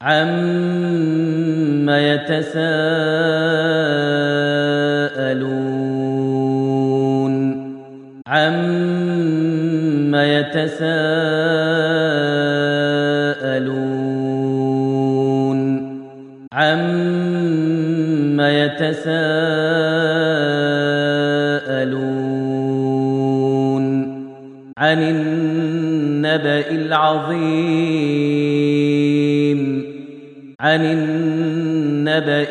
عَمَّ يَتَسَاءَلُونَ عَمَّ يَتَسَاءَلُونَ عَمَّ يَتَسَاءَلُونَ عَنِ النَّبَإِ الْعَظِيمِ عَنِ النَّبَإِ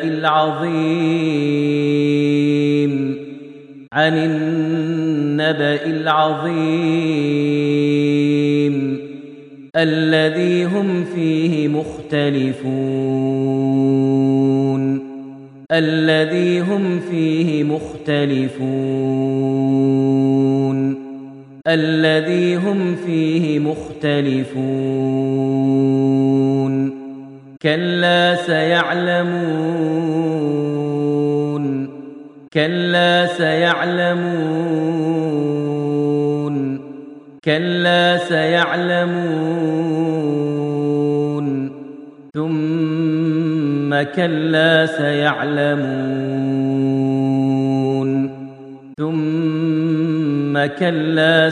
الْعَظِيمِ عَنِ النَّبَإِ الْعَظِيمِ الَّذِي هُمْ فِيهِ مُخْتَلِفُونَ الَّذِي هُمْ فِيهِ مُخْتَلِفُونَ الَّذِي هُمْ فِيهِ مُخْتَلِفُونَ كَلَّا سَيَعْلَمُونَ كَلَّا سَيَعْلَمُونَ كَلَّا سَيَعْلَمُونَ ثُمَّ كَلَّا سَيَعْلَمُونَ ثُمَّ كَلَّا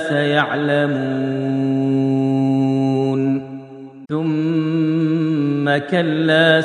سَيَعْلَمُونَ ثُمَّ كَلَّا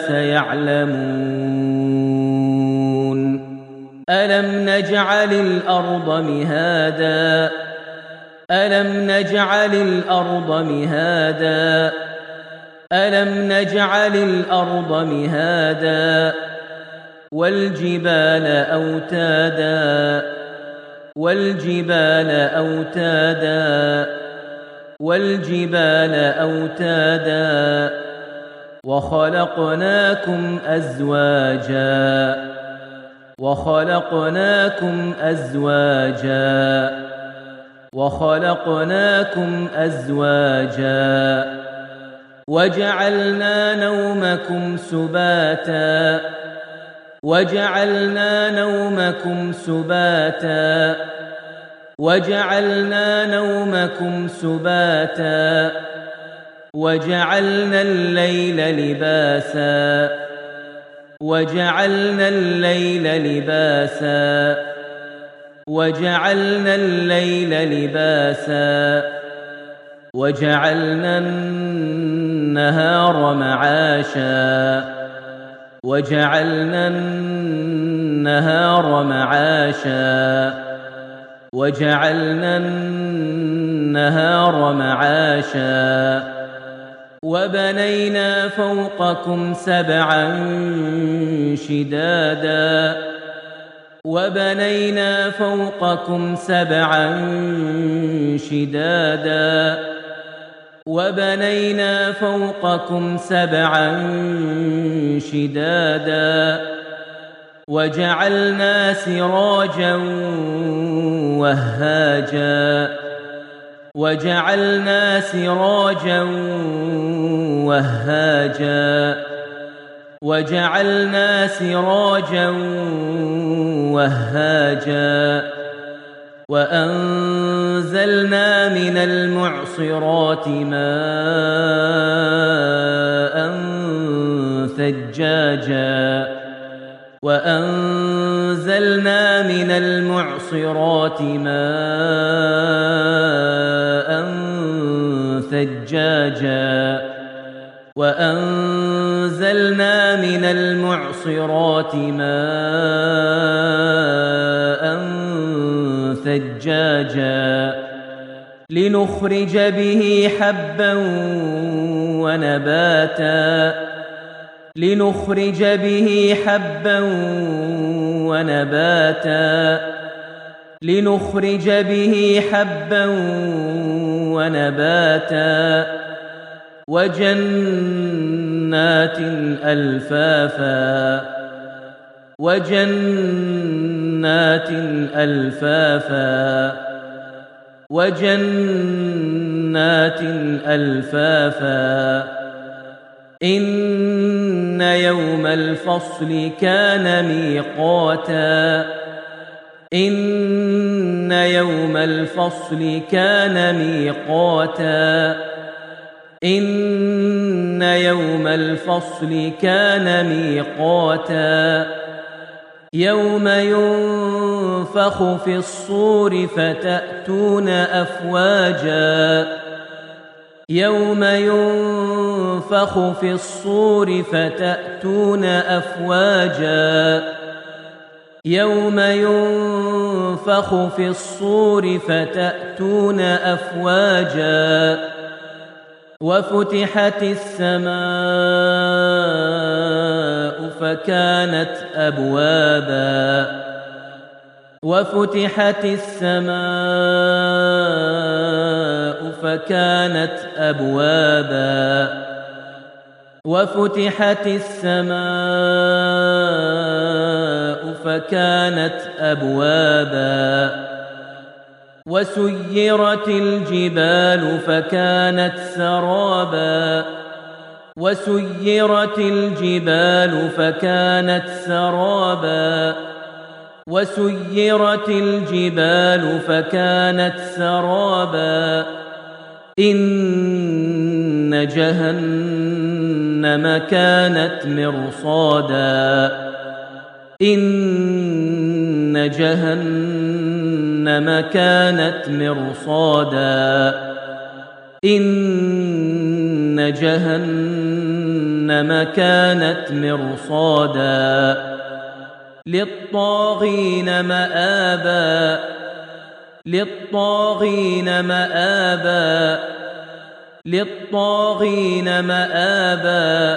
سَيَعْلَمُونَ أَلَمْ نَجْعَلِ الْأَرْضَ مِهَادًا أَلَمْ نَجْعَلِ الْأَرْضَ مِهَادًا أَلَمْ نَجْعَلِ الْأَرْضَ مِهَادًا وَالْجِبَالَ أَوْتَادًا وَالْجِبَالَ أَوْتَادًا وَالْجِبَالَ أَوْتَادًا وَخَلَقْنَاكُمْ أَزْوَاجًا وَخَلَقْنَاكُمْ أَزْوَاجًا وَخَلَقْنَاكُمْ أَزْوَاجًا وَجَعَلْنَا نَوْمَكُمْ سُبَاتًا وَجَعَلْنَا نَوْمَكُمْ سُبَاتًا وَجَعَلْنَا نَوْمَكُمْ سُبَاتًا وَجَعَلْنَا اللَّيْلَ لِبَاسًا وَجَعَلْنَا اللَّيْلَ لِبَاسًا وَجَعَلْنَا اللَّيْلَ لِبَاسًا وَجَعَلْنَا النَّهَارَ مَعَاشًا وَجَعَلْنَا النَّهَارَ مَعَاشًا وَجَعَلْنَا النَّهَارَ مَعَاشًا وَبَنَيْنَا فَوْقَكُمْ سَبْعًا شِدَادًا وَبَنَيْنَا فَوْقَكُمْ سَبْعًا شِدَادًا وَبَنَيْنَا فَوْقَكُمْ سَبْعًا شِدَادًا وَجَعَلْنَا سِرَاجًا وَهَّاجًا وَجَعَلْنَا سِرَاجًا وَهَّاجًا وَجَعَلْنَا سِرَاجًا وَهَّاجًا وَأَنزَلْنَا مِنَ الْمُعْصِرَاتِ مَاءً ثَجَّاجًا وَأَنزَلْنَا مِنَ الْمُعْصِرَاتِ مَاءً ثَجَّاجًا وَأَنزَلْنَا مِنَ الْمُعْصِرَاتِ مَاءً ثَجَّاجًا لِنُخْرِجَ بِهِ حَبًّا وَنَبَاتًا لِنُخْرِجَ بِهِ حَبًّا وَنَبَاتًا لِنُخْرِجَ بِهِ حَبًّا وَنَبَاتًا وَجَنَّاتٍ أَلْفَافًا وَجَنَّاتٍ أَلْفَافًا وَجَنَّاتٍ أَلْفَافًا إِنَّ يَوْمَ الْفَصْلِ كَانَ مِيقَاتًا إِنَّ يَوْمَ الْفَصْلِ كَانَ مِيقَاتًا إن يوم الفصل كان ميقاتا يوم ينفخ في الصور فتأتون أفواجا يوم ينفخ في الصور فتأتون أفواجا يوم ينفخ في الصور فتأتون أفواجا وفتحت السماء فكانت أبوابا وفتحت السماء فكانت أبوابا وفتحت السماء فكانت أبوابا وسيرت الجبال فكانت سرابا وسيرت الجبال فكانت سرابا وسيرت الجبال فكانت سرابا إن جهنم كانت مرصادا إن جهنم كانت مرصادا إن جهنم كانت مرصادا للطاغين مآبا للطاغين مآبا للطاغين مآبا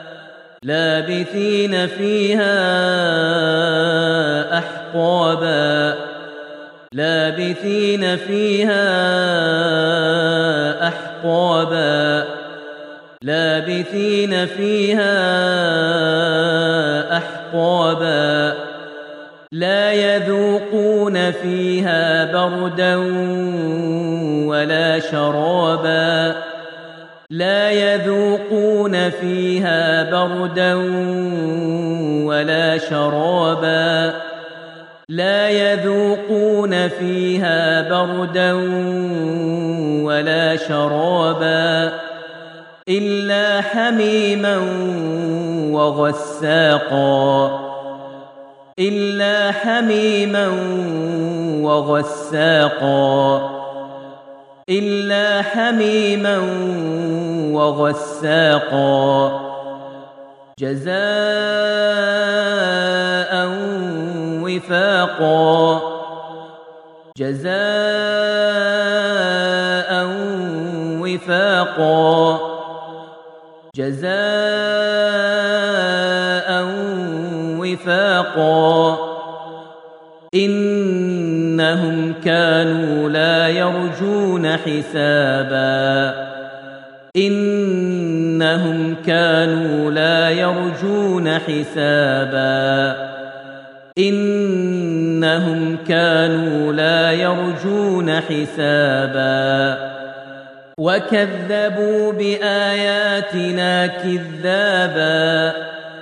لابثين فيها أحقابا لابثين فيها أحقابا لابثين فيها أحقابا لا يذوقون فيها بردا ولا شرابا لا يذوقون فيها بردا ولا شرابا لا يذوقون فيها بردا ولا شرابا إلا حميما وغساقا إلا حميما وغساقا إلا حميما وغساقا جزاء وفاقا جزاء وفاقا جزاء وفاقا إنهم كانوا لا يرجون حسابا إنهم كانوا لا يرجون حسابا إنهم كانوا لا يرجون حسابا وكذبوا بآياتنا كذابا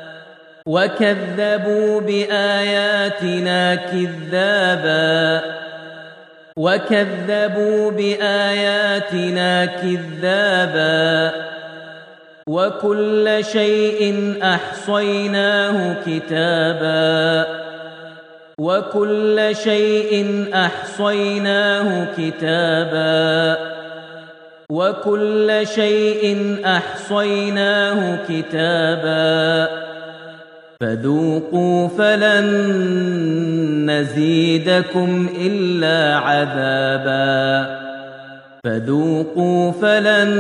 وكذبوا بآياتنا كذابا وكذبوا بآياتنا كذابا وكل شيء أحصيناه كتابا وكل شيء أحصيناه كتابا وكل شيء أحصيناه كتابا فذوقوا فلن نزيدكم إلا عذابا فذوقوا فلن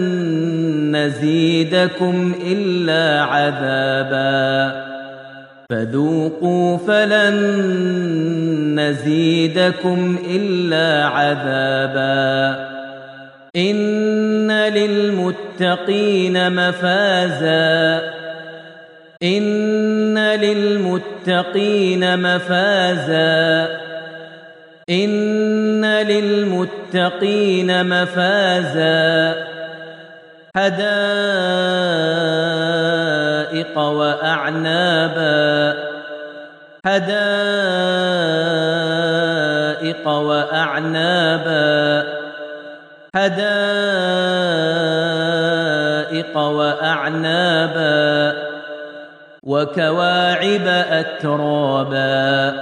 نزيدكم إلا عذابا فذوقوا فلن نزيدكم إلا عذابا إن للمتقين مفازا إن للمتقين مفازا إن للمتقين مفازا حدائق وأعنابا حدائق وأعنابا حدائق حدائق وأعنابا وكواعب أترابا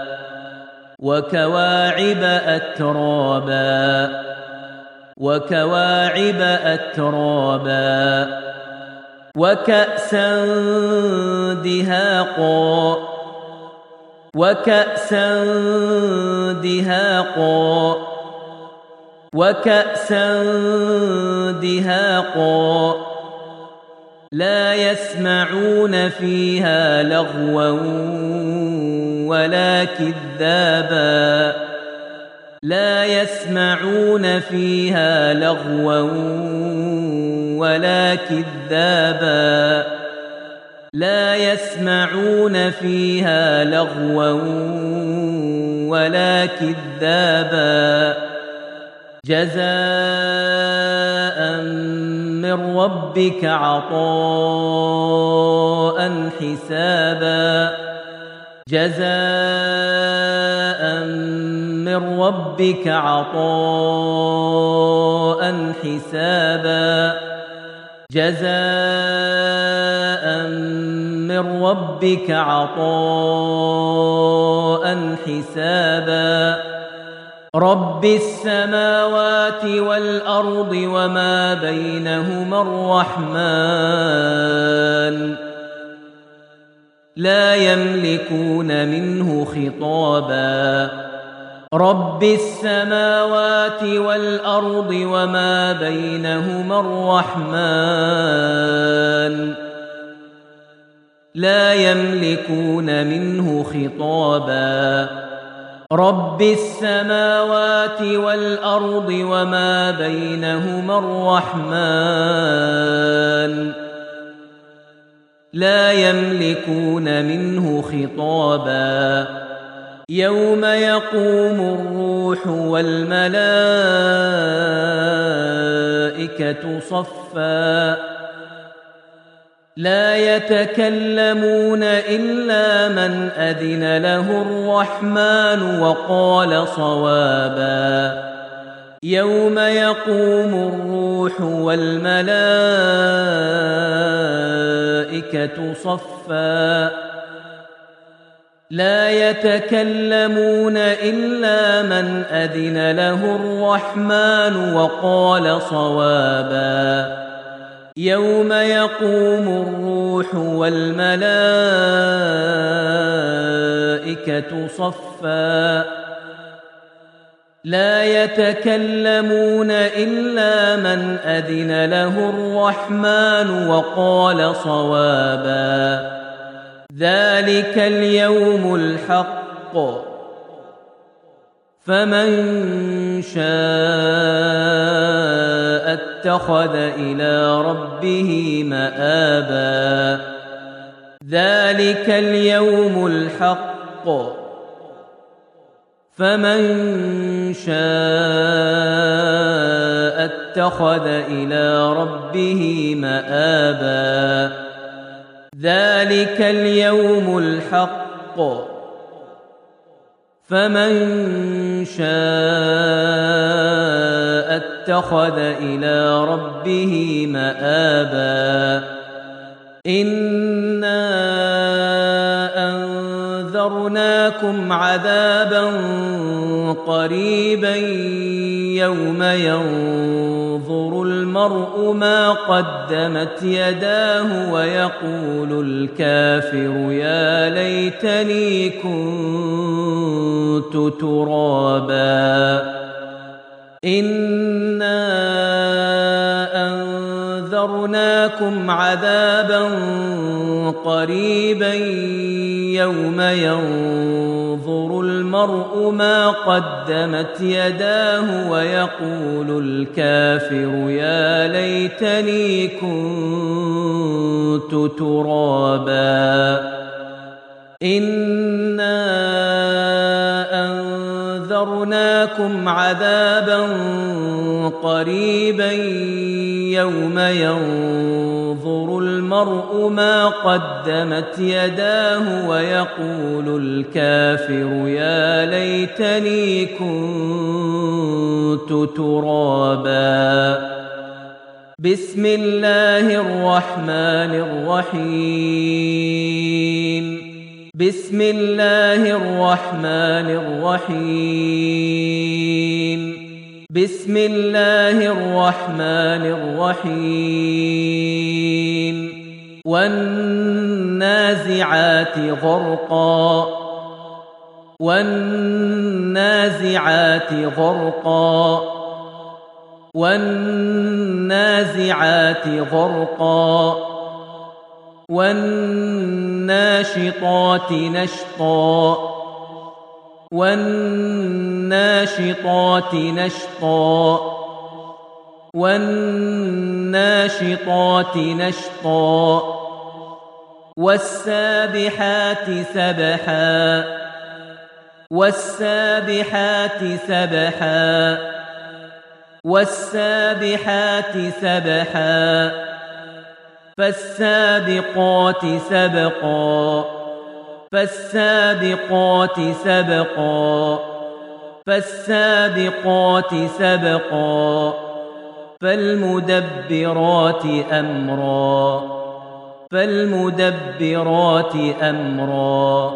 وكواعب أترابا وكواعب أترابا وكأسا دهاقا وكأسا دهاقا وكأسا دهاقا لا يسمعون فيها لغوا ولا كذابا لا يسمعون فيها لغوا ولا كذابا لا يسمعون فيها لغوا ولا كذابا جزاء من ربك عطاء حسابا جزاء من ربك عطاء حسابا جزاء من ربك عطاء حسابا رب السماوات والأرض وما بينهما الرحمن لا يملكون منه خطابا رب السماوات والأرض وما بينهما الرحمن لا يملكون منه خطابا رب السماوات والأرض وما بينهما الرحمن لا يملكون منه خطابا يوم يقوم الروح والملائكة صفا لا يتكلمون إلا من أذن له الرحمن وقال صوابا يوم يقوم الروح والملائكة صفا لا يتكلمون إلا من أذن له الرحمن وقال صوابا يوم يقوم الروح والملائكة صفا لا يتكلمون إلا من أذن له الرحمن وقال صوابا ذلك اليوم الحق فمن شاء اتخذ إلى ربه مآبا ذلك اليوم الحق فمن شاء اتخذ إلى ربه مآبا ذلك اليوم الحق فمن شاء اتخذ إلى ربه مآبا إنا أنذرناكم عذابا قريبا يوم ينظر المرء ما قدمت يداه ويقول الكافر يا ليتني كنت ترابا إنا أنذرناكم عذابا قريبا يوم ينظر المرء ما قدمت يداه ويقول الكافر يا ليتني كنت ترابا إنا أنذرناكم عذابا قريبا يوم ينظر المرء ما قدمت يداه ويقول الكافر يا ليتني كنت ترابا بسم الله الرحمن الرحيم بسم الله الرحمن الرحيم بسم الله الرحمن الرحيم والنازعات غرقا والنازعات غرقا والنازعات غرقا والناشطات نشطا والناشطات نشطا والناشطات نشطا والسابحات سبحا والسابحات سبحا والسابحات سبحا فالسابقات سبقا فالسابقات سبقا فالسابقات سبقا فالمدبرات أمرا فالمدبرات أمرا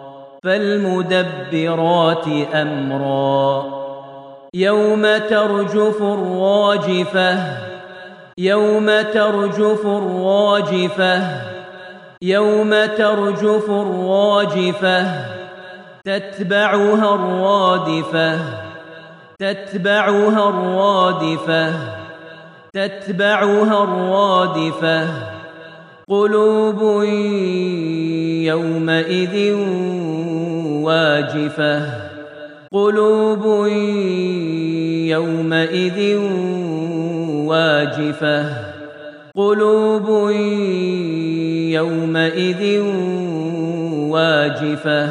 فالمدبرات أمرا يوم ترجف الراجفة يوم ترجف الراجفة يوم ترجف الراجفة تتبعها الرادفة تتبعها الرادفة تتبعها الرادفة قلوب يومئذ واجفة قلوب يومئذ واجفة قلوب يومئذ واجفة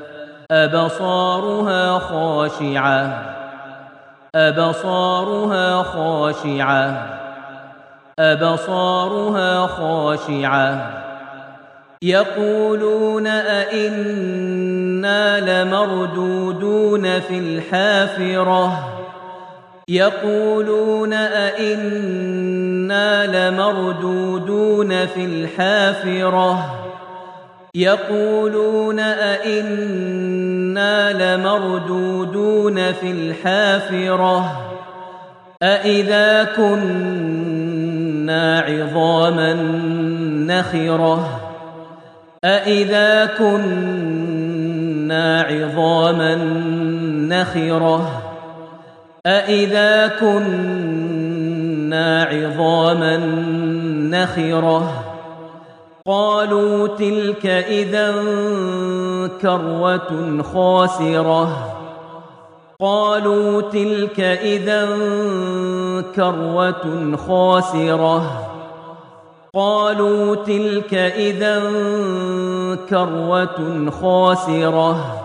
أبصارها خاشعة أبصارها خاشعة أبصارها خاشعة يقولون أئنا لمردودون في الحافرة يقولون أئنا لمردودون في الحافرة يقولون أئنا لمردودون في الحافرة أئذا كنا عظاما نخرة أئذا كنا عظاما نخرة أئذا كنا عظاما نخرة قالوا تلك إذا كرة خاسرة قالوا تلك إذا كرة خاسرة قالوا تلك إذا كرة خاسرة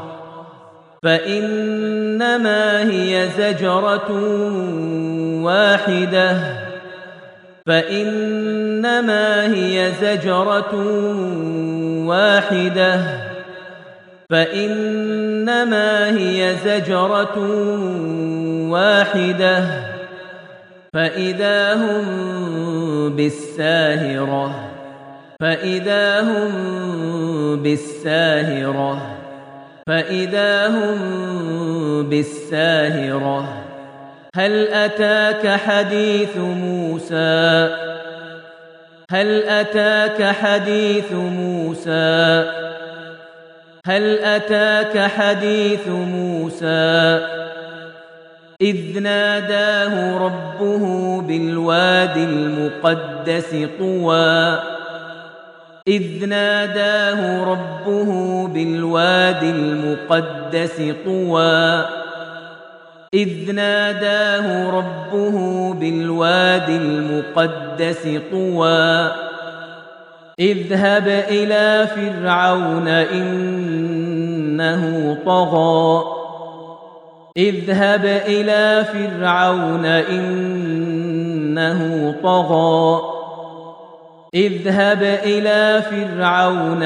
فإنما هي زجرة واحدة فإنما هي زجرة واحدة فإنما هي زجرة واحدة فإذا هم بالساهرة فإذا هم بالساهرة فإذا هم بالساهرة هل أتاك حديث موسى هل أتاك حديث موسى هل أتاك حديث موسى إذ ناداه ربه بالوادي المقدس طوى إذ ناداه ربه بالوادي المقدس طوى إذ ناداه ربه بالوادي المقدس طوى اذهب إلى فرعون إنه طغى اذهب إلى فرعون إنه طغى اذهب إلى فرعون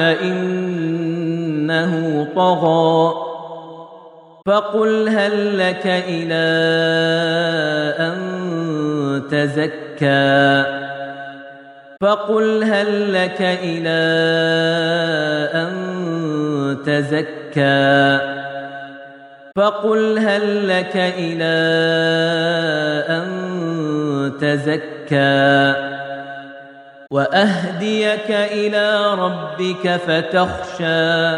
إنه طغى فقل هل لك إلى أن تزكى فقل هل لك إلى أن تزكى فقل هل لك إلى أن تزكى وأهديك إلى ربك فتخشى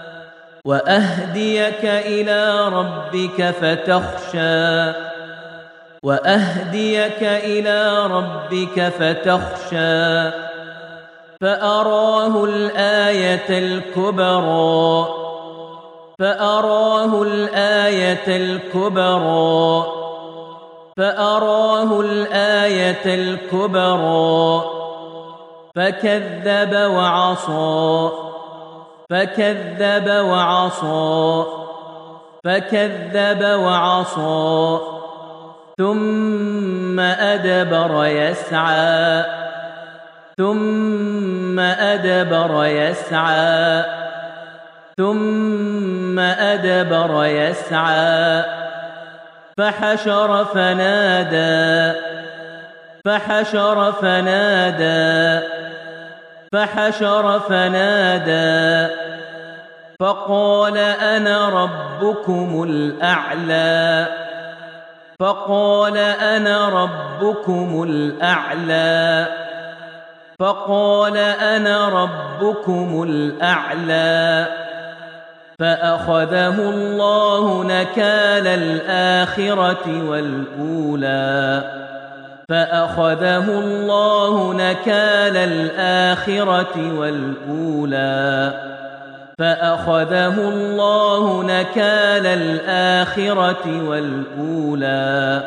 وأهديك إلى ربك فتخشى وأهديك إلى ربك فتخشى فأراه الآية الكبرى فأراه الآية الكبرى فأراه الآية الكبرى فكذب وعصى فكذب وعصى فكذب وعصى ثم أدبر يسعى ثم أدبر يسعى ثم أدبر يسعى فحشر فنادى فحشر فنادى فحشر فنادى فقال أنا ربكم الأعلى فقال أنا ربكم الأعلى فقال أنا ربكم الأعلى فأخذه الله نكال الآخرة والأولى فأخذه الله نكال الآخرة والأولى فأخذه الله نكال الآخرة والأولى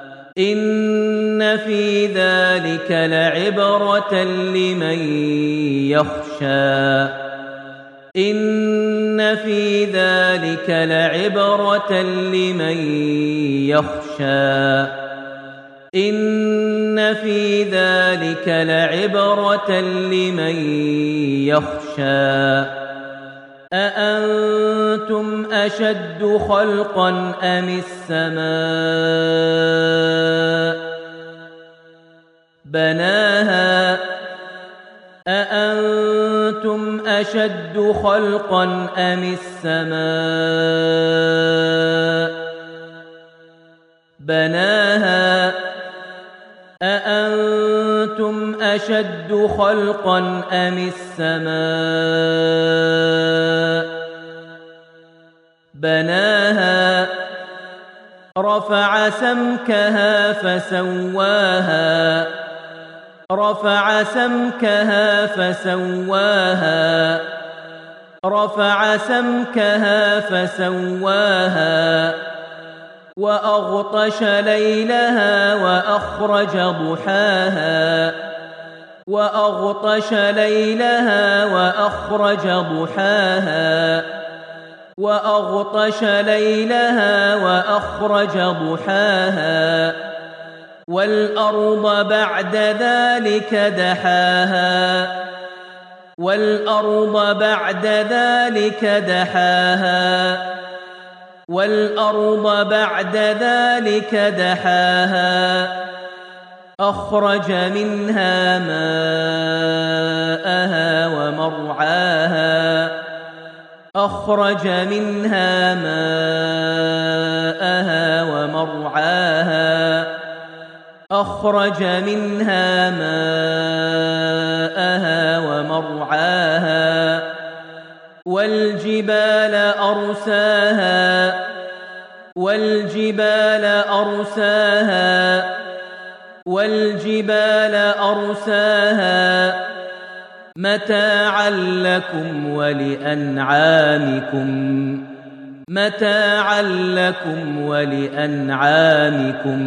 إن في ذلك لعبرة لمن يخشى إن في ذلك لعبرة لمن يخشى إن في ذلك لعبرة لمن يخشى أأنتم أشد خلقا أم السماء بناها أأنتم أشد خلقا أم السماء بناها أأنتم أشد خلقا أم السماء بناها رفع سمكها فسواها رفع سمكها فسواها رفع سمكها فسواها وأغطش ليلها وأخرج ضحاها وأغطش ليلها وأخرج ضحاها وأغطش ليلها وأخرج ضحاها والأرض بعد ذلك دحاها والأرض بعد ذلك دحاها والأرض بعد ذلك دحاها أخرج منها ماءها ومرعاها أخرج منها ماءها ومرعاها أخرج منها ماءها ومرعاها والجبال أرساها والجبال أرساها والجبال أرساها متاعا لكم ولأنعامكم متاعا لكم ولأنعامكم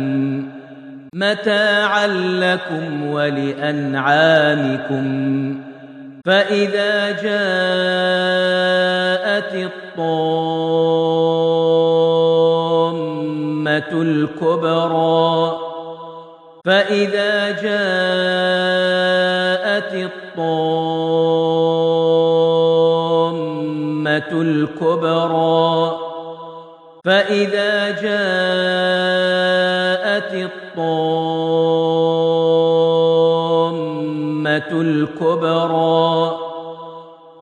متاعا لكم ولأنعامكم فإذا جاءت الطامة الكبرى فإذا جاءت الطامة الكبرى فإذا جاءت الطامة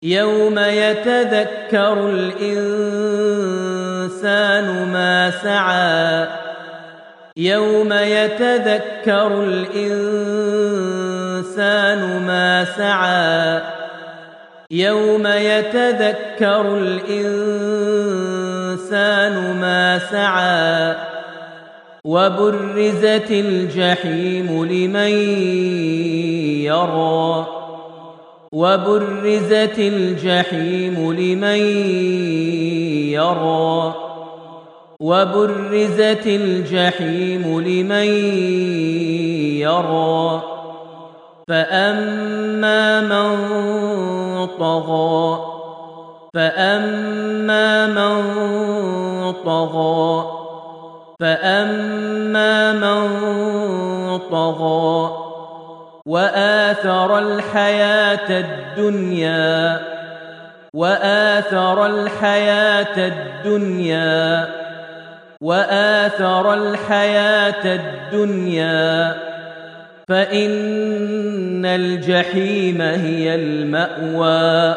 يوم يتذكر الإنسان ما سعى يوم يتذكر الإنسان ما سعى يوم يتذكر الإنسان ما سعى وبرزت الجحيم لمن يرى وبرزت الجحيم لمن يرى وبرزت الجحيم لمن يرى فأما من طغى فأما من طغى فأما من طغى وآثر الحياة الدنيا وآثر الحياة الدنيا وآثر الحياة الدنيا فإن الجحيم هي المأوى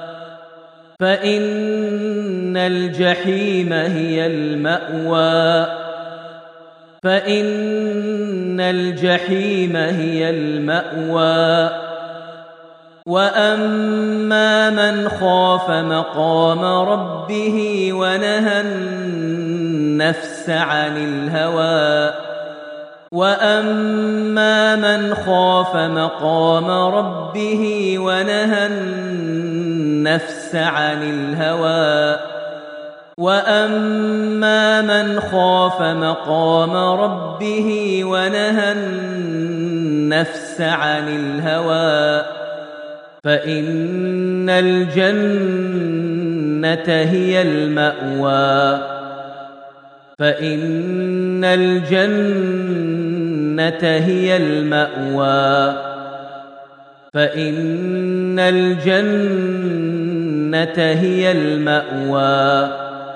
فإن الجحيم هي المأوى فإن الجحيم هي المأوى وأما من خاف مقام ربه ونهى النفس عن الهوى وأما من خاف مقام ربه ونهى النفس عن الهوى وأما من خاف مقام ربه ونهى النفس عن الهوى فإن الجنة هي المأوى فإن الجنة هي المأوى فإن الجنة هي المأوى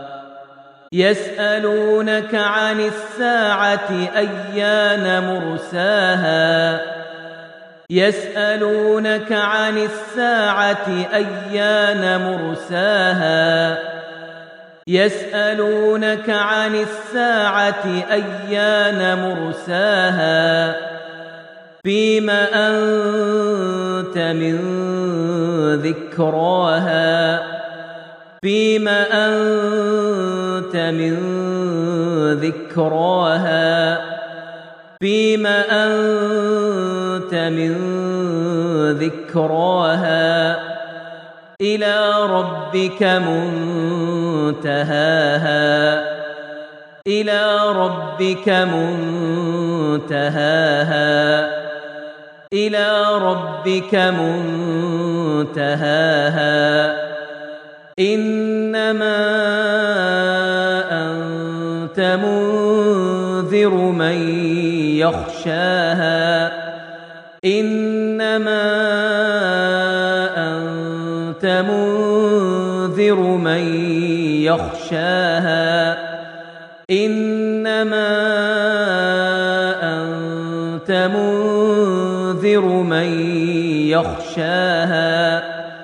يسألونك عن الساعة أيان مرساها يسألونك عن الساعة أيان مرساها يسألونك عن الساعة أيان مرساها فيم أنت من ذكراها فيم أنت من ذكراها فيم أنت من ذكراها إلى ربك منتهاها إلى ربك منتهاها إلى ربك منتهاها إنما أنت منذر من يخشاها إنما أنت منذر من يخشاها إنما أنت منذر من يخشاها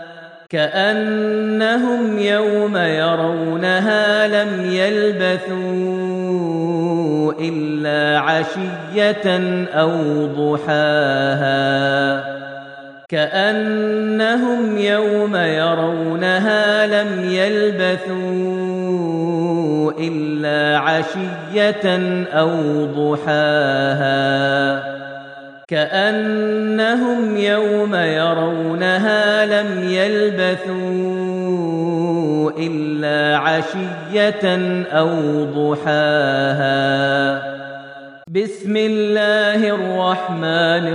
كأنهم يوم يرونها لم يلبثوا إلا عشية أو ضحاها كأنهم يوم يرونها لم يلبثوا إلا عشية أو ضحاها كأنهم يوم يرونها لم يلبثوا إلا عشية أو ضحاها بسم الله الرحمن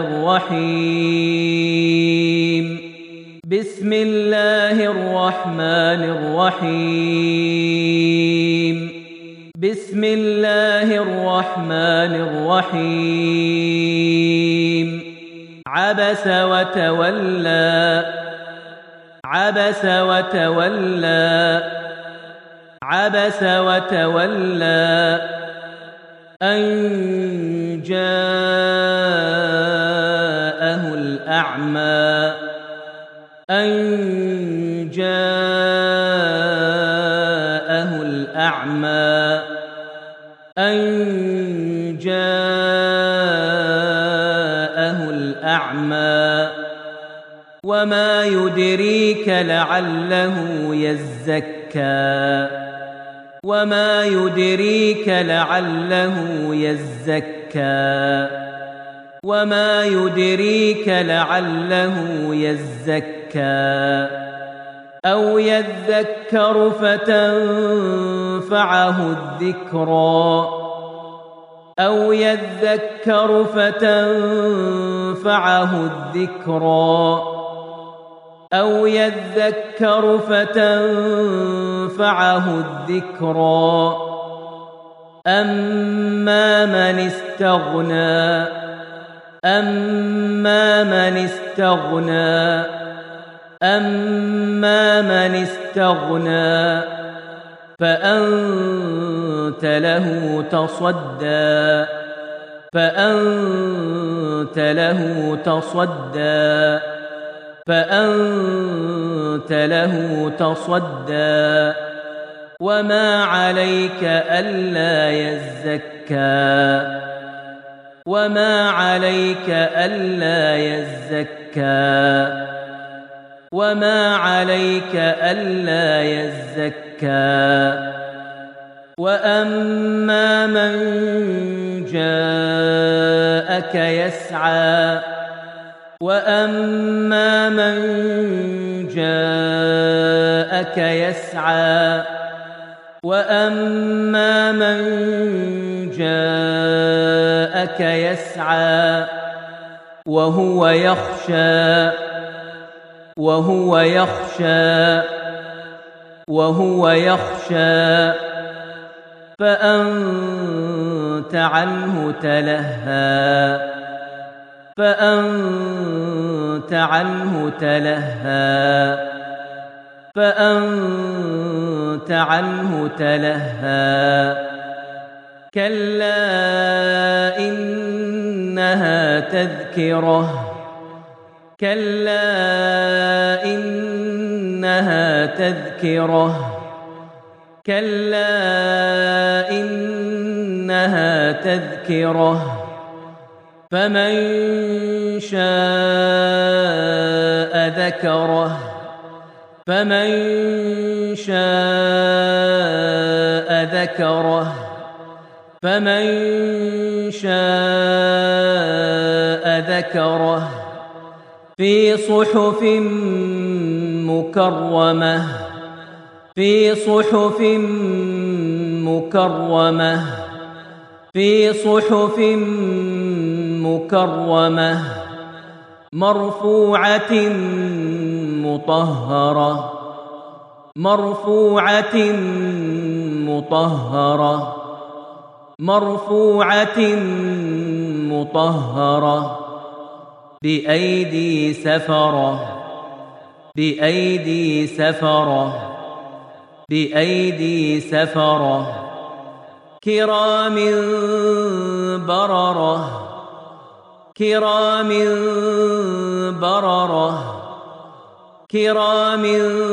الرحيم بسم الله الرحمن الرحيم بسم الله الرحمن الرحيم عبس وتولى عبس وتولى عبس وتولى أن جاءه الأعمى أن يدريك لعله يزكى وما يدريك لعله يزكى وما يدريك لعله يزكى أو يذكر فتنفعه الذكرى أو يذكر فتنفعه الذكرى أو يذكر فتنفعه الذكرى أما من استغنى أما من استغنى أما من استغنى فأنت له تصدى فأنت له تصدى فأنت له تصدى وما عليك ألا يزكى وما عليك ألا يزكى وما عليك ألا يزكى وأما من جاءك يسعى وأما من جاءك يسعى وأما من جاءك يسعى وهو يخشى وهو يخشى وهو يخشى فأنت عنه تلهى فأنت عنه تلهى فأنت عنه تلهى كلا إنها تذكرة كلا إنها تذكرة كلا إنها تذكرة فمن شاء ذكره فمن شاء ذكره فمن شاء ذكره في صحف مكرمة في صحف مكرمة في صحف مكرمة مرفوعة مطهرة مرفوعة مطهرة مرفوعة مطهرة بأيدي سفرة بأيدي سفرة بأيدي سفرة كرام بررة كرام بررة كرام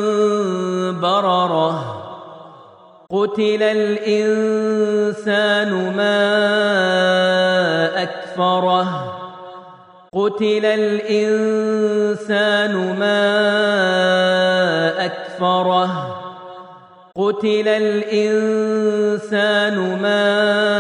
بررة قتل الإنسان ما أكفره قتل الإنسان ما أكفره قتل الإنسان ما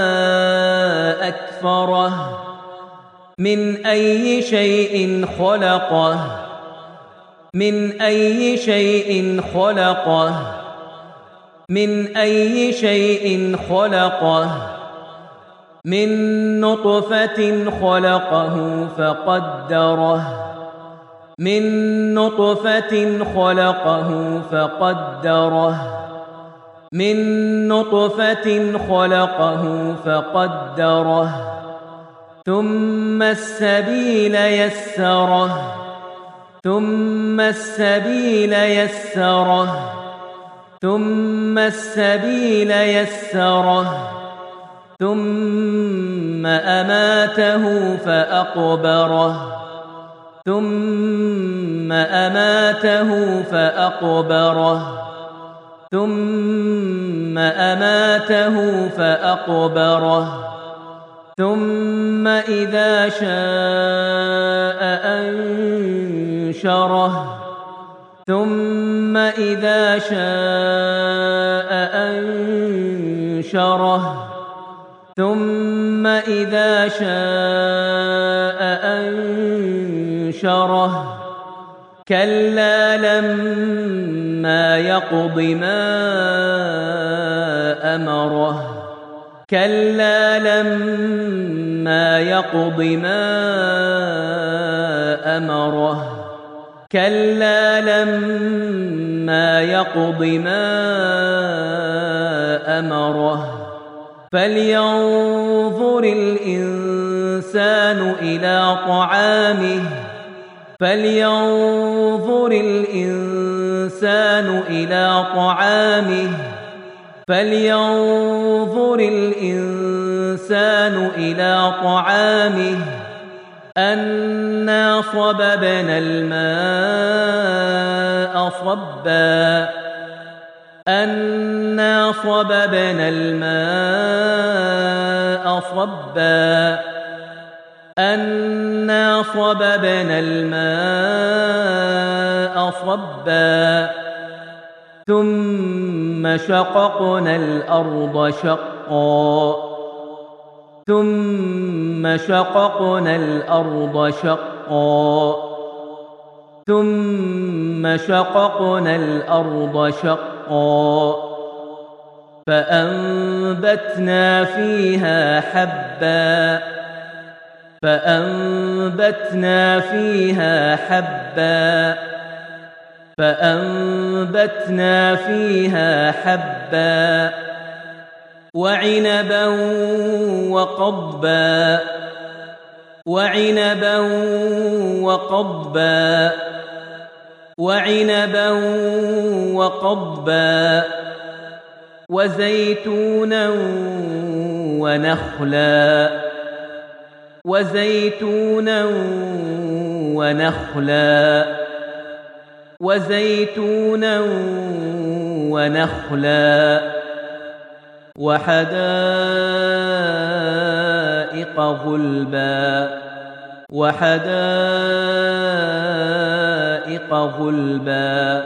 أكفره من أي شيء خلقه من أي شيء خلقه من أي شيء خلقه من نطفة خلقه فقدره من نطفة خلقه فقدره من نطفة خلقه فقدره ثم السبيل يسره ثم السبيل يسره ثم السبيل يسره ثم أماته فأقبره ثم أماته فأقبره ثم أماته فأقبره ثم إذا شاء أنشره ثم إذا شاء أنشره ثم إذا شاء أنشره كلا لما يقض ما أمره كلا لما يقض ما أمره كلا لما يقض ما أمره فلينظر الإنسان إلى طعامه فلينظر الإنسان إلى طعامه فلينظر الإنسان إلى طعامه أنا صببنا الماء صبا أنا صببنا الماء صبا أنا صببنا الماء صبا ثم شققنا الأرض شقا ثم شققنا الأرض شقا ثم شققنا الأرض شقا فأنبتنا فيها حبا فأنبتنا فيها حبا فأنبتنا فيها حبا وعنبا وقضبا وعنبا وقضبا وعنبا وقضبا وزيتونا ونخلا وزيتونا ونخلا وزيتونا ونخلا وحدائق غلبا وحدائق غلبا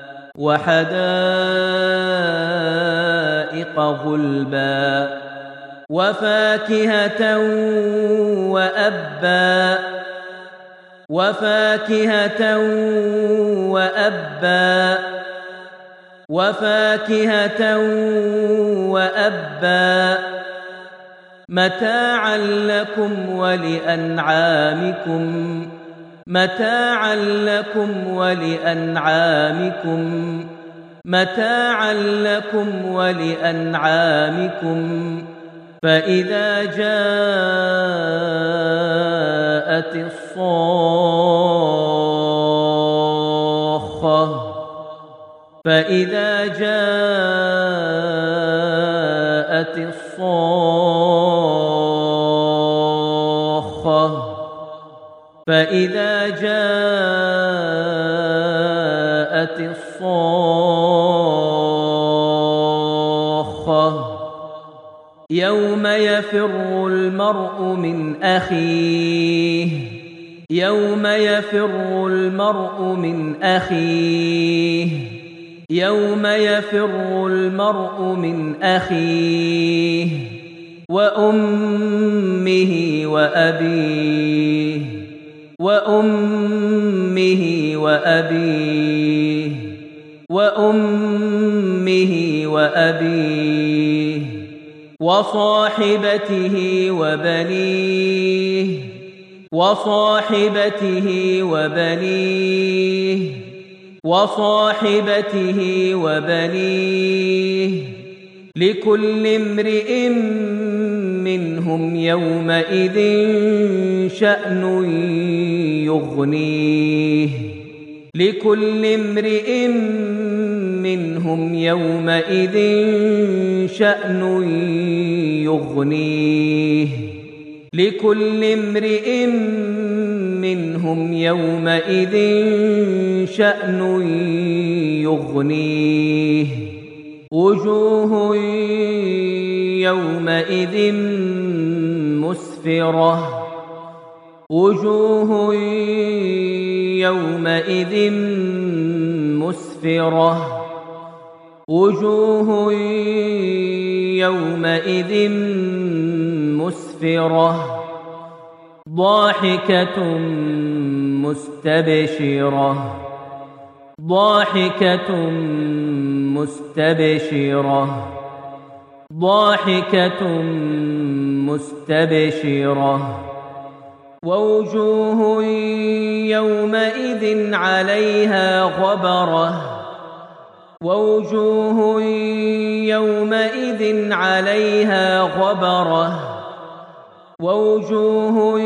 وحدائق غلبا وفاكهة وأبا وفاكهة وأبا وفاكهة وأبا متاعا لكم ولأنعامكم متاعا لكم ولأنعامكم متاعا لكم ولأنعامكم فإذا جاءت الصاخة فإذا جاءت الصاخة فإذا جاءت الصاخة يوم يفر المرء من أخيه يوم يفر المرء من أخيه يوم يفر المرء من أخيه وأمه وأبيه وأمه وأبيه وأمه وأبيه وصاحبته وبنيه وصاحبته وبنيه وصاحبته وبنيه لكل امرئ منهم يومئذ شأن يغنيه لكل امرئ منهم يومئذ شأن يغنيه لكل امرئ منهم يومئذ شأن يغنيه وجوه يومئذ مسفرة وجوه يومئذ مسفرة وجوه يومئذ مسفرة ضاحكة مستبشرة ضاحكة مستبشرة ضاحكة مستبشرة ووجوه يومئذ عليها غبرة ووجوه يومئذ عليها غبرة ووجوه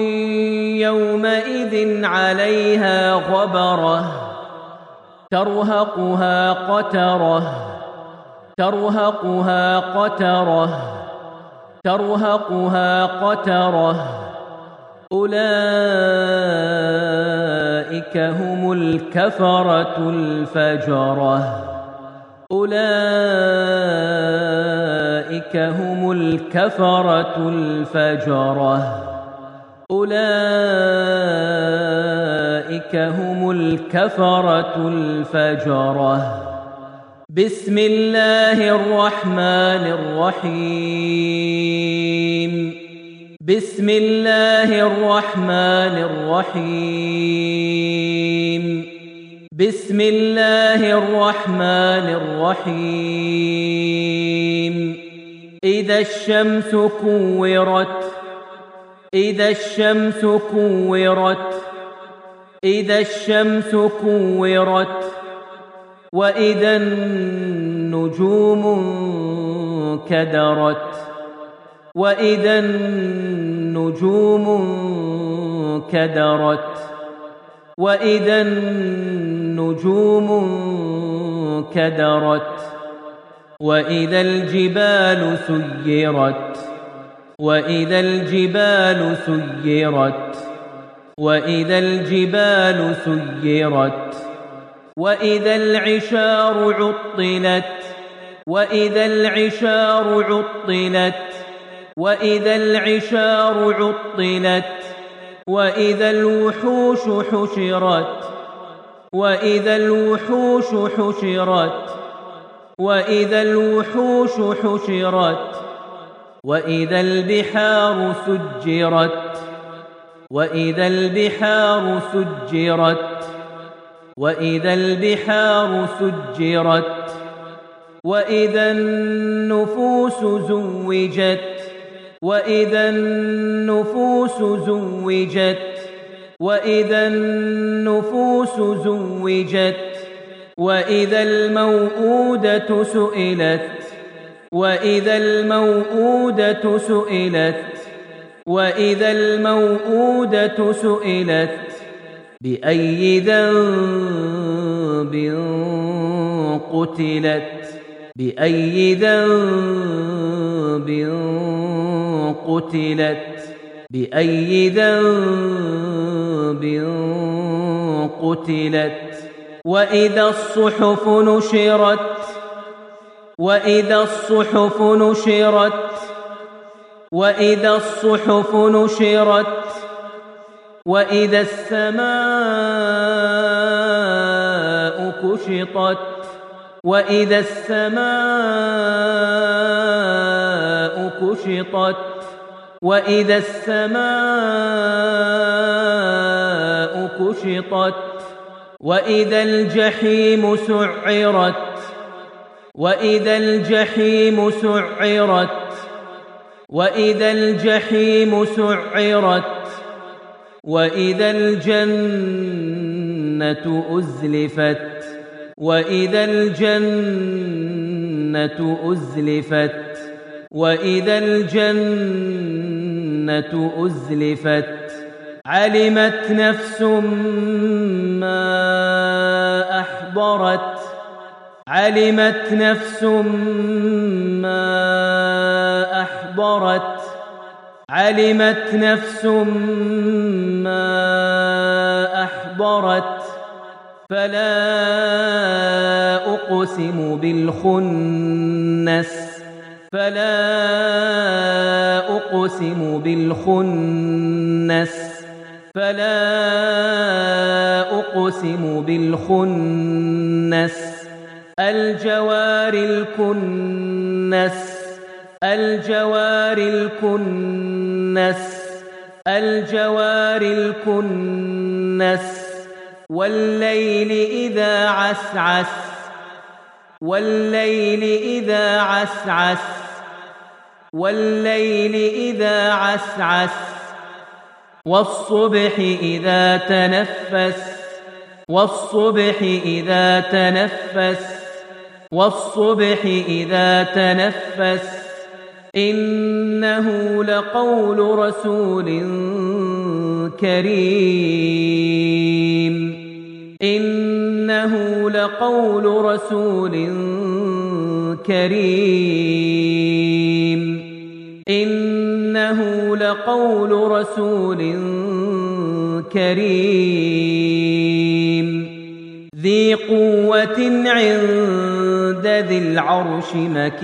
يومئذ عليها غبرة ترهقها قترة ترهقها قترة ترهقها قترة أولئك هم الكفرة الفجرة أولئك هم الكفرة الفجرة أولئك هم الكفرة الفجرة بسم الله الرحمن الرحيم بسم الله الرحمن الرحيم بسم الله الرحمن الرحيم إذا الشمس كورت إذا الشمس كورت إذا الشمس كورت وإذا النجوم انكدرت وإذا النجوم انكدرت وإذا النجوم انكدرت وإذا الجبال سيرت وإذا الجبال سيرت وإذا الجبال سيرت وإذا العشار عطلت وإذا العشار عطلت وإذا العشار عطلت وإذا الوحوش حشرت وإذا الوحوش حشرت وإذا الوحوش حشرت وإذا البحار سجرت وإذا البحار سجرت وإذا البحار سجرت وإذا النفوس زوجت وإذا النفوس زوجت وإذا النفوس زوجت وإذا الموءودة سئلت وإذا الموءودة سئلت وإذا الموءودة سئلت بأي ذنب قتلت بأي ذنب قتلت بأي ذنب قتلت وإذا الصحف نشرت وإذا الصحف نشرت وإذا الصحف نشرت وإذا السماء كشطت وإذا السماء كشطت وإذا السماء كشطت وإذا الجحيم سعرت وإذا الجحيم سعرت وإذا الجحيم سعرت وإذا الجنة أزلفت وإذا الجنة أزلفت وإذا الجنة أزلفت علمت نفس ما أحضرت علمت نفس ما أحضرت علمت نفس ما أحضرت فلا أقسم بالخنس فلا أقسم بالخنس فلا أقسم بالخنس الجوار الكنس الجوار الكنس الجوار الكنس والليل إذا عسعس والليل إذا عسعس والليل إذا عسعس والصبح إذا تنفس والصبح إذا تنفس والصبح إذا تنفس إنه لقول رسول كريم إنه لقول رسول كريم إنه لقول رسول كريم ذي قوة عند ذي العرش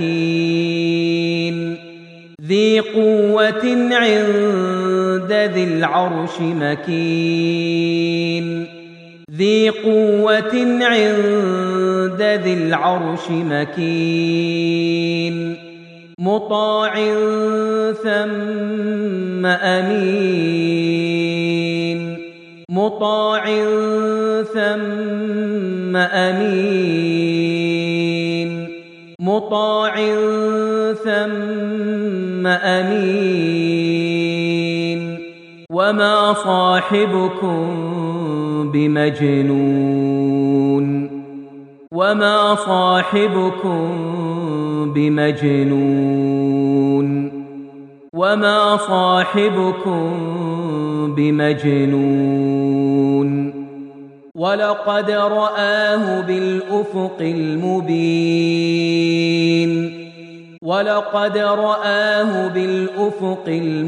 مكين ذي قوة عند ذي العرش مكين ذي قوة عند ذي العرش مكين مطاع ثم أمين مطاع ثم أمين مطاع ثم أمين وما صاحبكم بمجنون وما صاحبكم بمجنون وما صاحبكم بمجنون ولقد رآه بالأفق المبين ولقد رآه بالأفق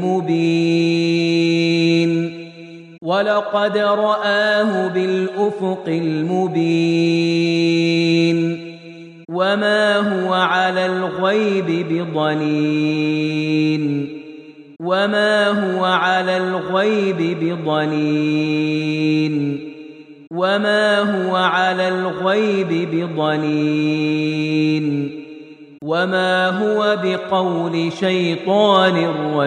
المبين ولقد رآه بالأفق المبين وما هو على الغيب بضنين وما هو على الغيب بضنين وما هو على الغيب بضنين وما هو بقول شيطان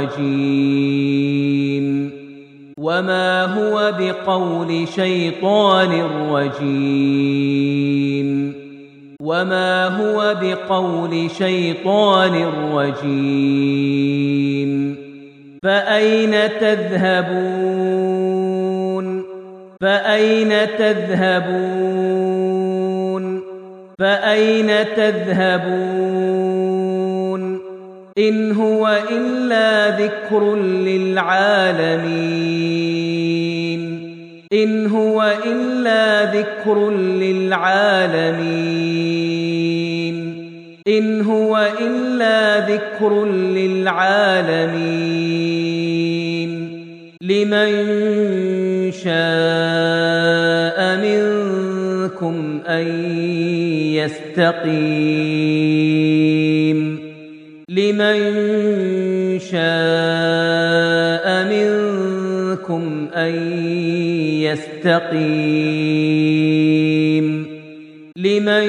رجيم وما هو بقول شيطان رجيم وما هو بقول شيطان رجيم فأين تذهبون فأين تذهبون فأين تذهبون إن هو إلا ذكر للعالمين إن هو إلا ذكر للعالمين إن هو إلا ذكر للعالمين لمن شاء منكم أن يستقيم لمن شاء منكم أن يستقيم لمن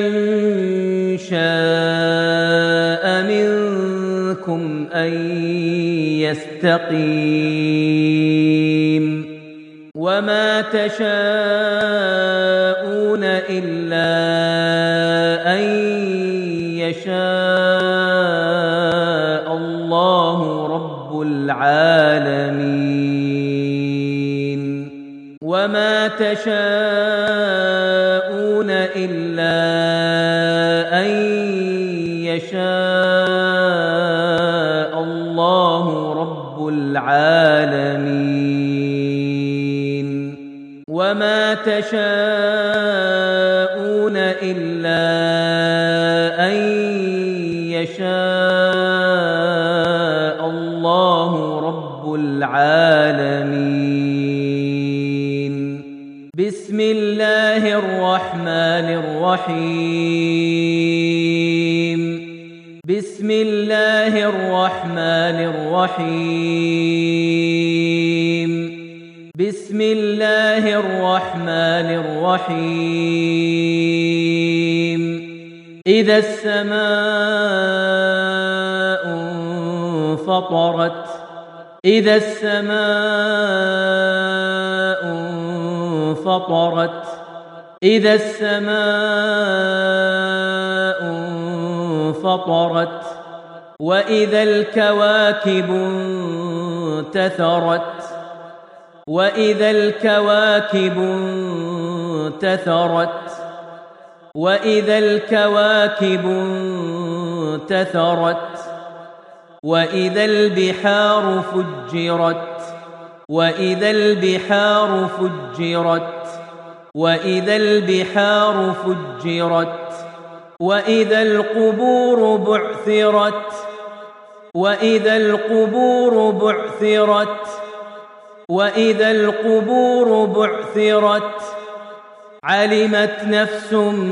شاء منكم أن يستقيم وما تشاءون إلا أن يشاء الله رب العالمين وما تشاءون إلا أن يشاء الله رب العالمين وما تشاءون إلا أن يشاء الله رب العالمين بسم الله الرحمن الرحيم بسم الله الرحمن الرحيم بسم الله الرحمن الرحيم إذا السماء انفطرت إذا السماء انفطرت إذا السماء انفطرت وإذا الكواكب انتثرت وإذا الكواكب انتثرت وإذا الكواكب انتثرت وإذا البحار فجرت وإذا البحار فجرت وإذا البحار فجرت وإذا القبور بعثرت وإذا القبور بعثرت وإذا القبور بعثرت علمت نفس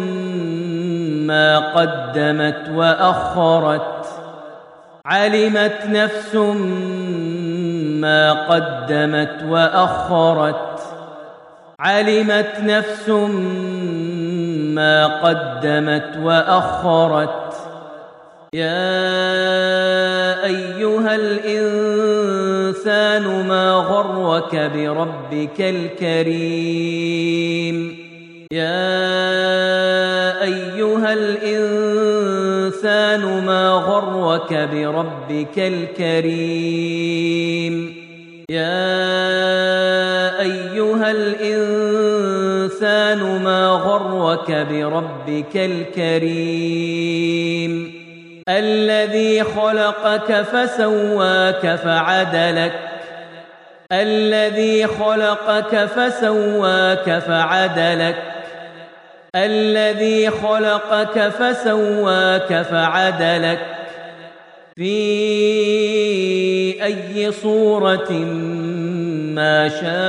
ما قدمت وأخرت علمت نفس ما قدمت وأخرت علمت نفس ما قدمت وأخرت يا أيها الإنسان ما غرك بربك الكريم يا أيها الإنسان ما غرك بربك الكريم يا أيها الإنسان ما غرك بربك الكريم الذي خلقك فسواك فعدلك الذي خلقك فسواك فعدلك الذي خلقك فسواك فعدلك في أي صورة ما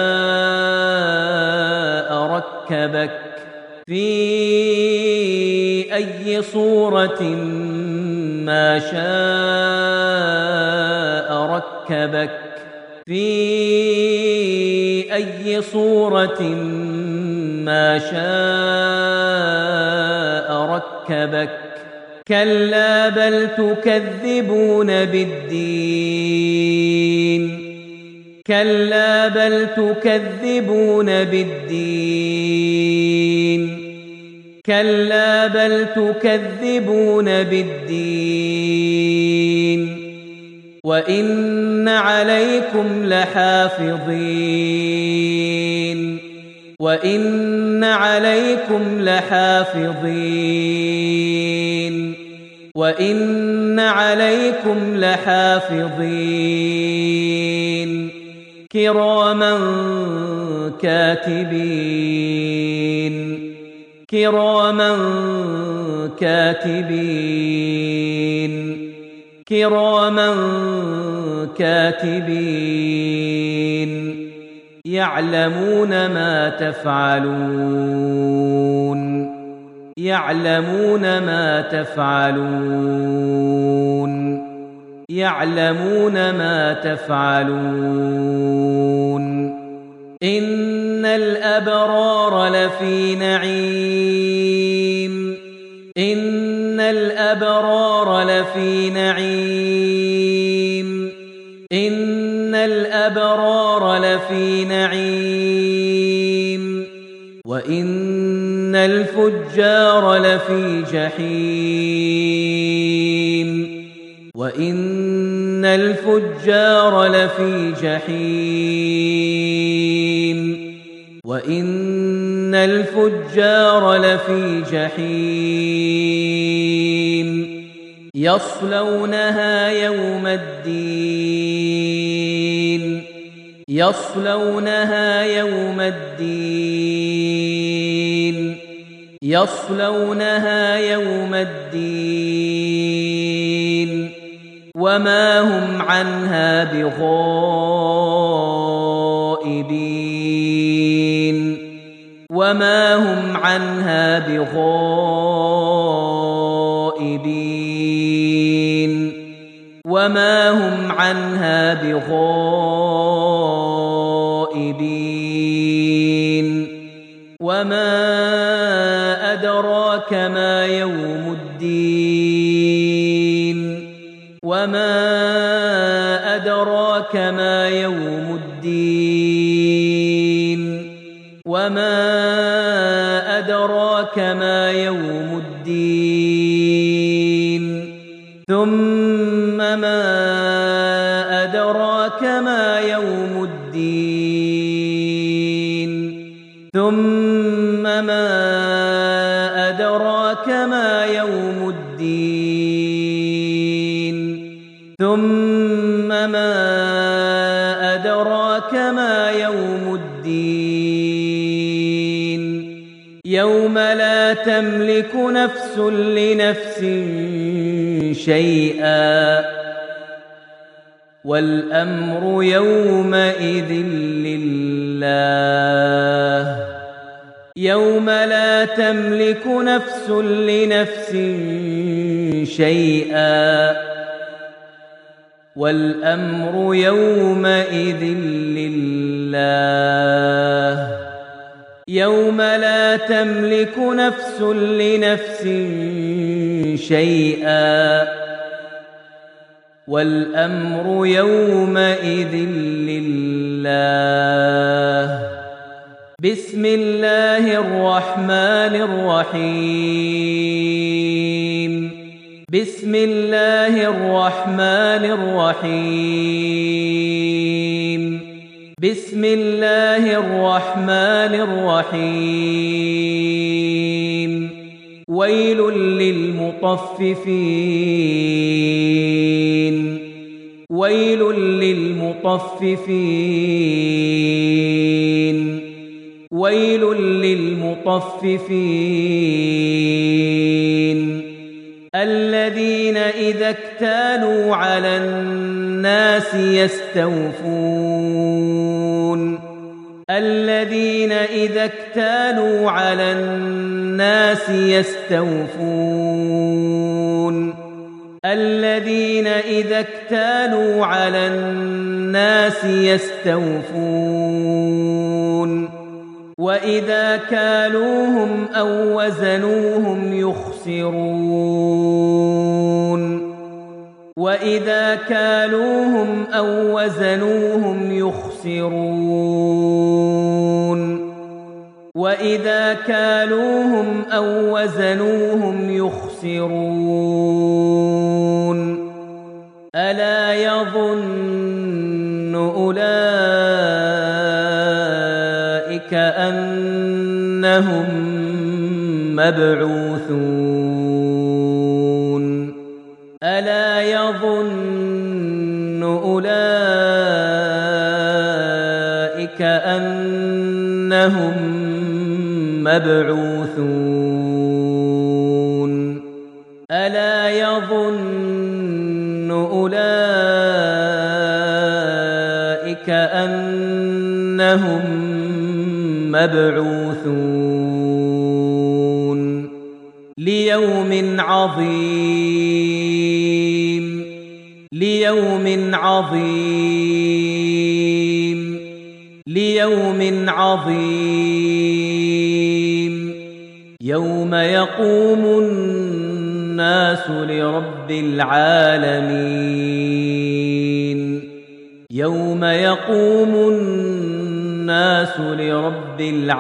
شاء ركبك في أي صورة ما شاء ركبك في أي صورة ما شاء ركبك كلا بل تكذبون بالدين كلا بل تكذبون بالدين كلا بل تكذبون بالدين وإن عليكم لحافظين وإن عليكم لحافظين وإن عليكم لحافظين كراما كاتبين كراما كاتبين كراما كاتبين يعلمون ما تفعلون يعلمون ما تفعلون يعلمون ما تفعلون إن الأبرار لفي نعيم إن الأبرار لفي نعيم إن الأبرار لفي نعيم وإن الفجار لفي جحيم وإن الفجار لفي جحيم وإن الفجار لفي جحيم يصلونها يوم الدين يصلونها يوم الدين يصلونها يوم الدين وما هم عنها بغائبين وما هم عنها بغائبين وما هم عنها بغائبين وما أدراك ما يوم الدين أدراك ما يوم الدين وما أدراك ما يوم الدين ثم ما أدراك ما يوم الدين ثم ما أدراك ما يوم الدين ثم ما أدراك ما يوم الدين يوم لا تملك نفس لنفس شيئا والأمر يومئذ لله يوم لا تملك نفس لنفس شيئا والأمر يومئذ لله يوم لا تملك نفس لنفس شيئا والأمر يومئذ لله بسم الله الرحمن الرحيم بسم الله الرحمن الرحيم بسم الله الرحمن الرحيم ويل للمطففين ويل للمطففين ويل للمطففين الذين إذا اكتالوا على الناس يستوفون الذين إذا اكتالوا على الناس يستوفون الذين إذا اكتالوا على الناس يستوفون وإذا كالوهم أو وزنوهم يخسرون وإذا كالوهم أو وزنوهم يخسرون وإذا كالوهم أو وزنوهم يخسرون ألا يظن أولئك أنهم مبعوثون ألا يظن أولئك أنهم مبعوثون ألا يظن أولئك أنهم مبعوثون ليوم عظيم ليوم عظيم ليوم عظيم يوم يقوم الناس لرب العالمين يوم يقوم الناس لرب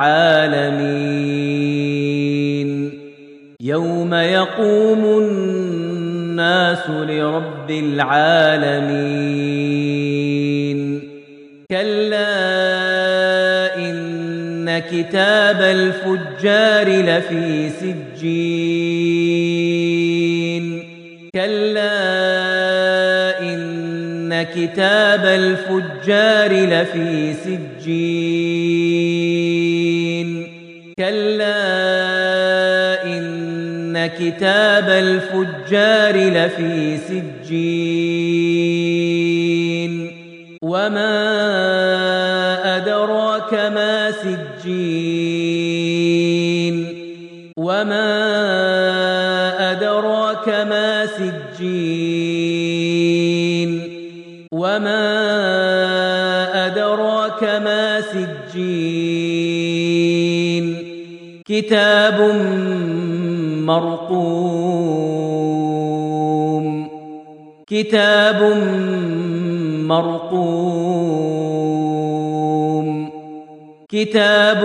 العالمين يوم يقوم الناس لرب العالمين كلا إن كتاب الفجار لفي سجين كلا إن كتاب الفجار لفي سجين كلا إن كتاب الفجار لفي سجين وما أدراك ما سجين وما أدراك ما سجين وما أدراك ما سجين كتاب مرقوم كتاب مرقوم كتاب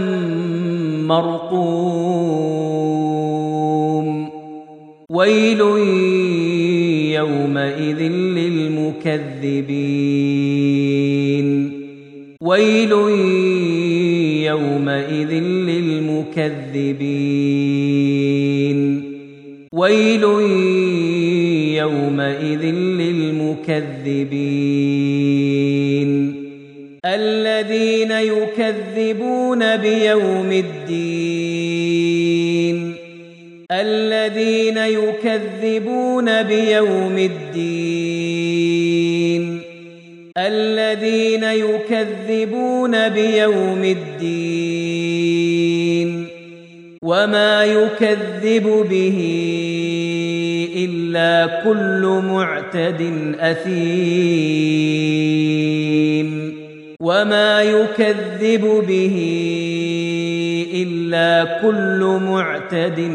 مرقوم ويل يومئذ للمكذبين ويل يومئذ للمكذبين ويل يومئذ للمكذبين الذين يكذبون بيوم الدين الذين يكذبون بيوم الدين الذين يكذبون بيوم الدين وما يكذب به إلا كل معتد أثيم وما يكذب به إلا كل معتد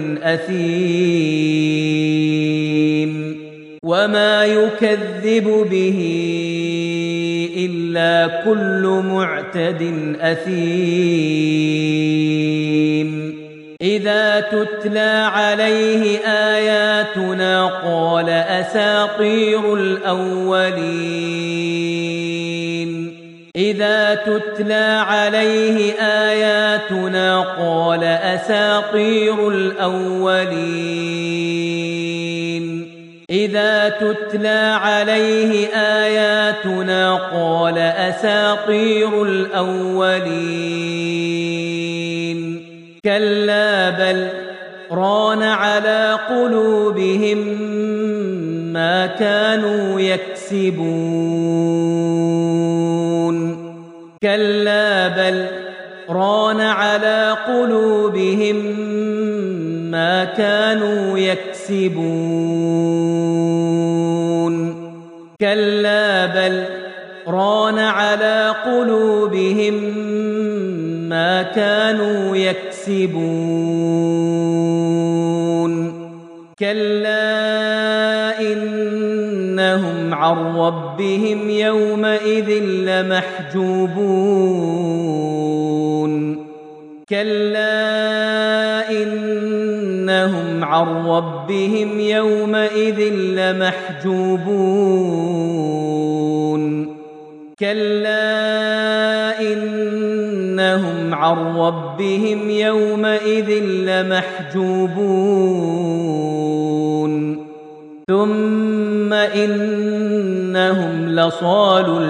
أثيم وما يكذب به إلا كل معتد أثيم إذا تتلى عليه آياتنا قال أساطير الأولين إذا تتلى عليه آياتنا قال أساطير الأولين إذا تتلى عليه آياتنا قال أساطير الأولين كلا بل ران على قلوبهم ما كانوا يكسبون كلا بل ران على قلوبهم ما كانوا يكسبون كلا بل ران على قلوبهم ما كانوا يكسبون كلا إنهم عن ربهم يومئذ لمحجوبون كلا إنهم عن ربهم يومئذ لمحجوبون كلا إنهم عن ربهم يومئذ لمحجوبون ثم إنهم لصالو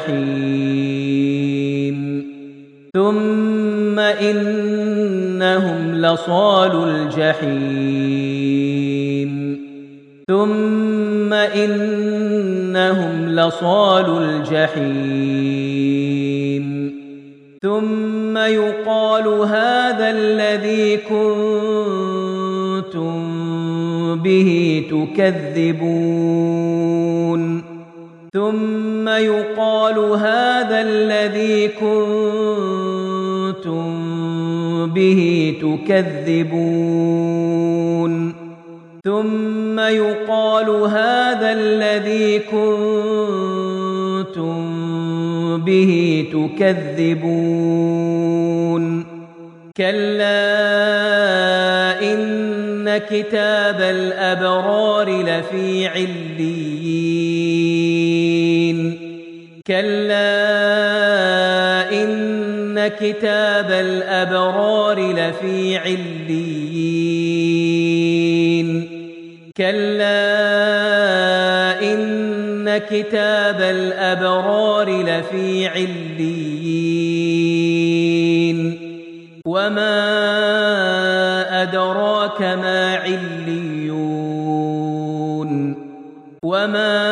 الجحيم ثم إنهم لصالو الجحيم ثم إنهم لصالو الجحيم ثم يقال هذا الذي كنتم به تكذبون ثم يقال هذا الذي كنتم به تكذبون ثم يقال هذا الذي كنتم به تكذبون كلا إن كتاب الأبرار لفي عليين كلا إن كتاب الأبرار لفي عليين كلا إن كتاب الأبرار لفي عليين وما أدراك ما عليون وما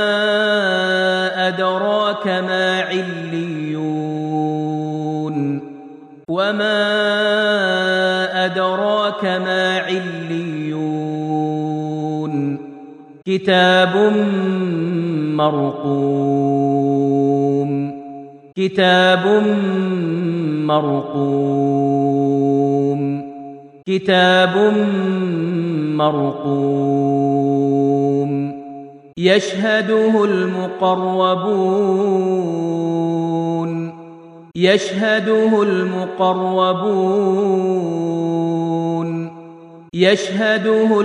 أدراك ما عليون وما أدراك ما عليون كتاب مرقوم كتاب مرقوم كتاب مرقوم يشهده المقربون يشهده المقربون يشهده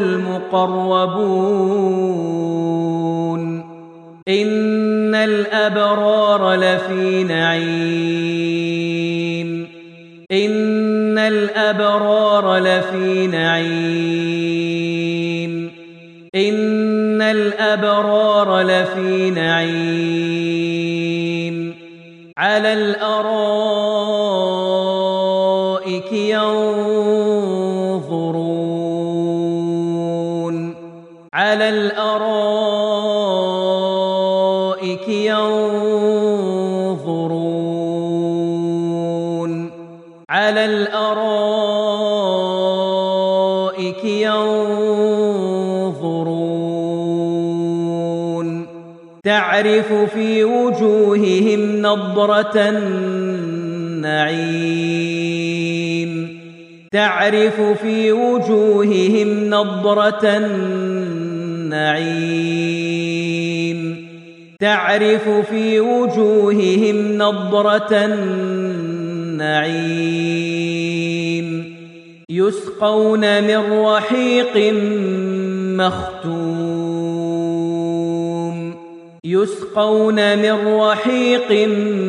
المقربون إن الأبرار لفي نعيم إن الأبرار لفي نعيم إن الأبرار لفي نعيم على الأرائك ينظرون على الأرائك ينظرون على الأرائك ينظرون تعرف في وجوههم نضرة النعيم تعرف في وجوههم نضرة النعيم تعرف في وجوههم نضرة النعيم يسقون من رحيق مختوم يسقون من رحيق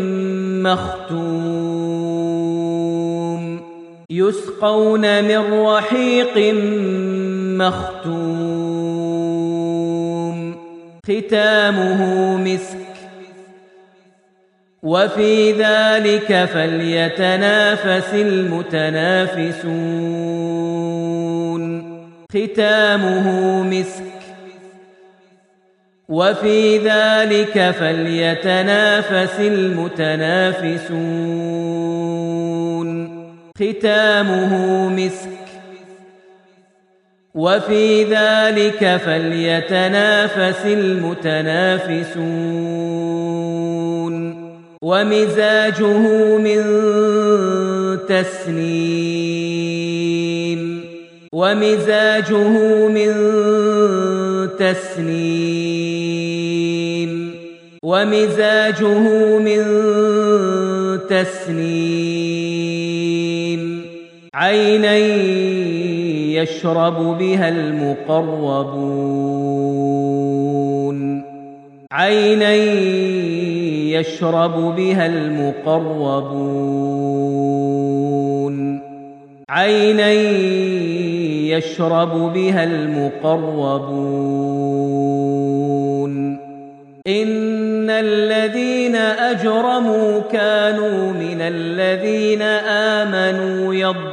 مختوم يسقون من رحيق مختوم ختامه مسك وفي ذلك فليتنافس المتنافسون ختامه مسك وفي ذلك فليتنافس المتنافسون ختامه مسك وفي ذلك فليتنافس المتنافسون ومزاجه من تسنيم ومزاجه من تسنيم ومزاجه من تسنيم عينا يشرب بها المقربون عينا يشرب بها المقربون عينا يشرب بها المقربون إن الذين أجرموا كانوا من الذين آمنوا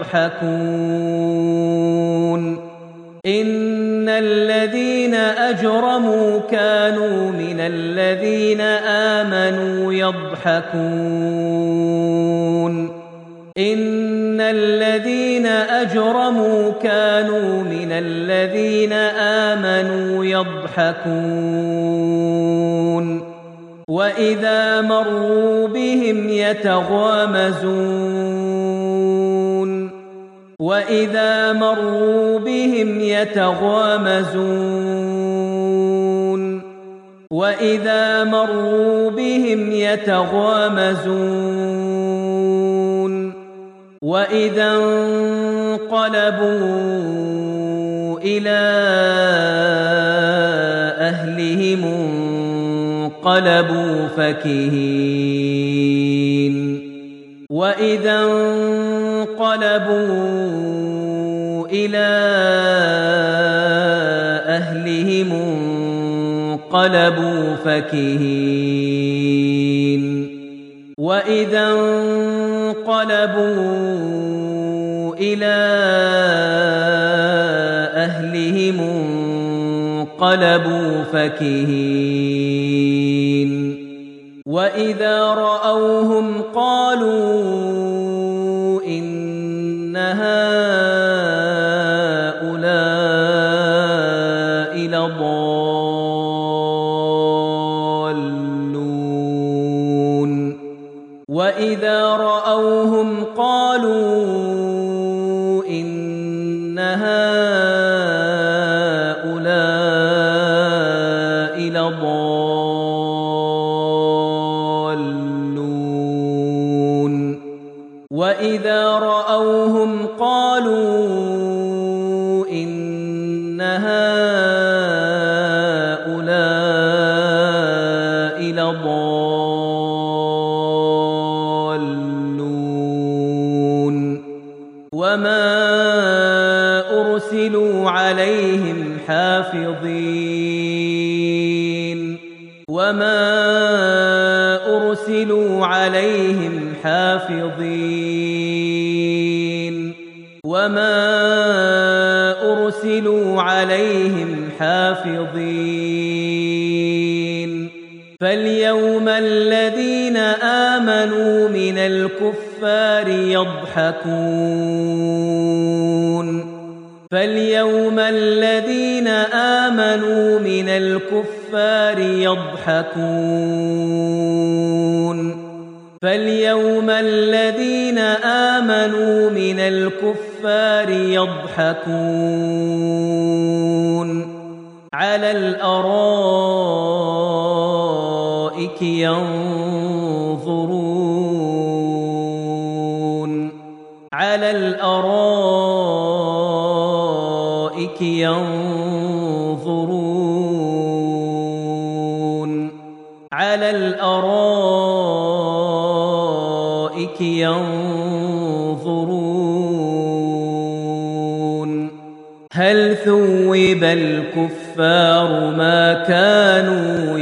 يضحكون إن الذين أجرموا كانوا من الذين آمنوا يضحكون إن الذين أجرموا كانوا من الذين آمنوا يضحكون وإذا مروا بهم يتغامزون وإذا مروا بهم يتغامزون وإذا مروا بهم يتغامزون وإذا انقلبوا إلى أهلهم انقلبوا فكهين وإذا انقلبوا إلى أهلهم انقلبوا فكهين وإذا انقلبوا إلى أهلهم انقلبوا فكهين وإذا رأوهم قالوا إن هؤلاء لضالون وإذا رأوهم قالوا إن هؤلاء لضالون لضالون وإذا رأوهم قالوا إن هؤلاء لضالون وما أرسلوا عليهم حافظين فاليوم الذين آمنوا من الكفار يضحكون على الأرائك ينظرون هل ثوب الكفار ما كانوا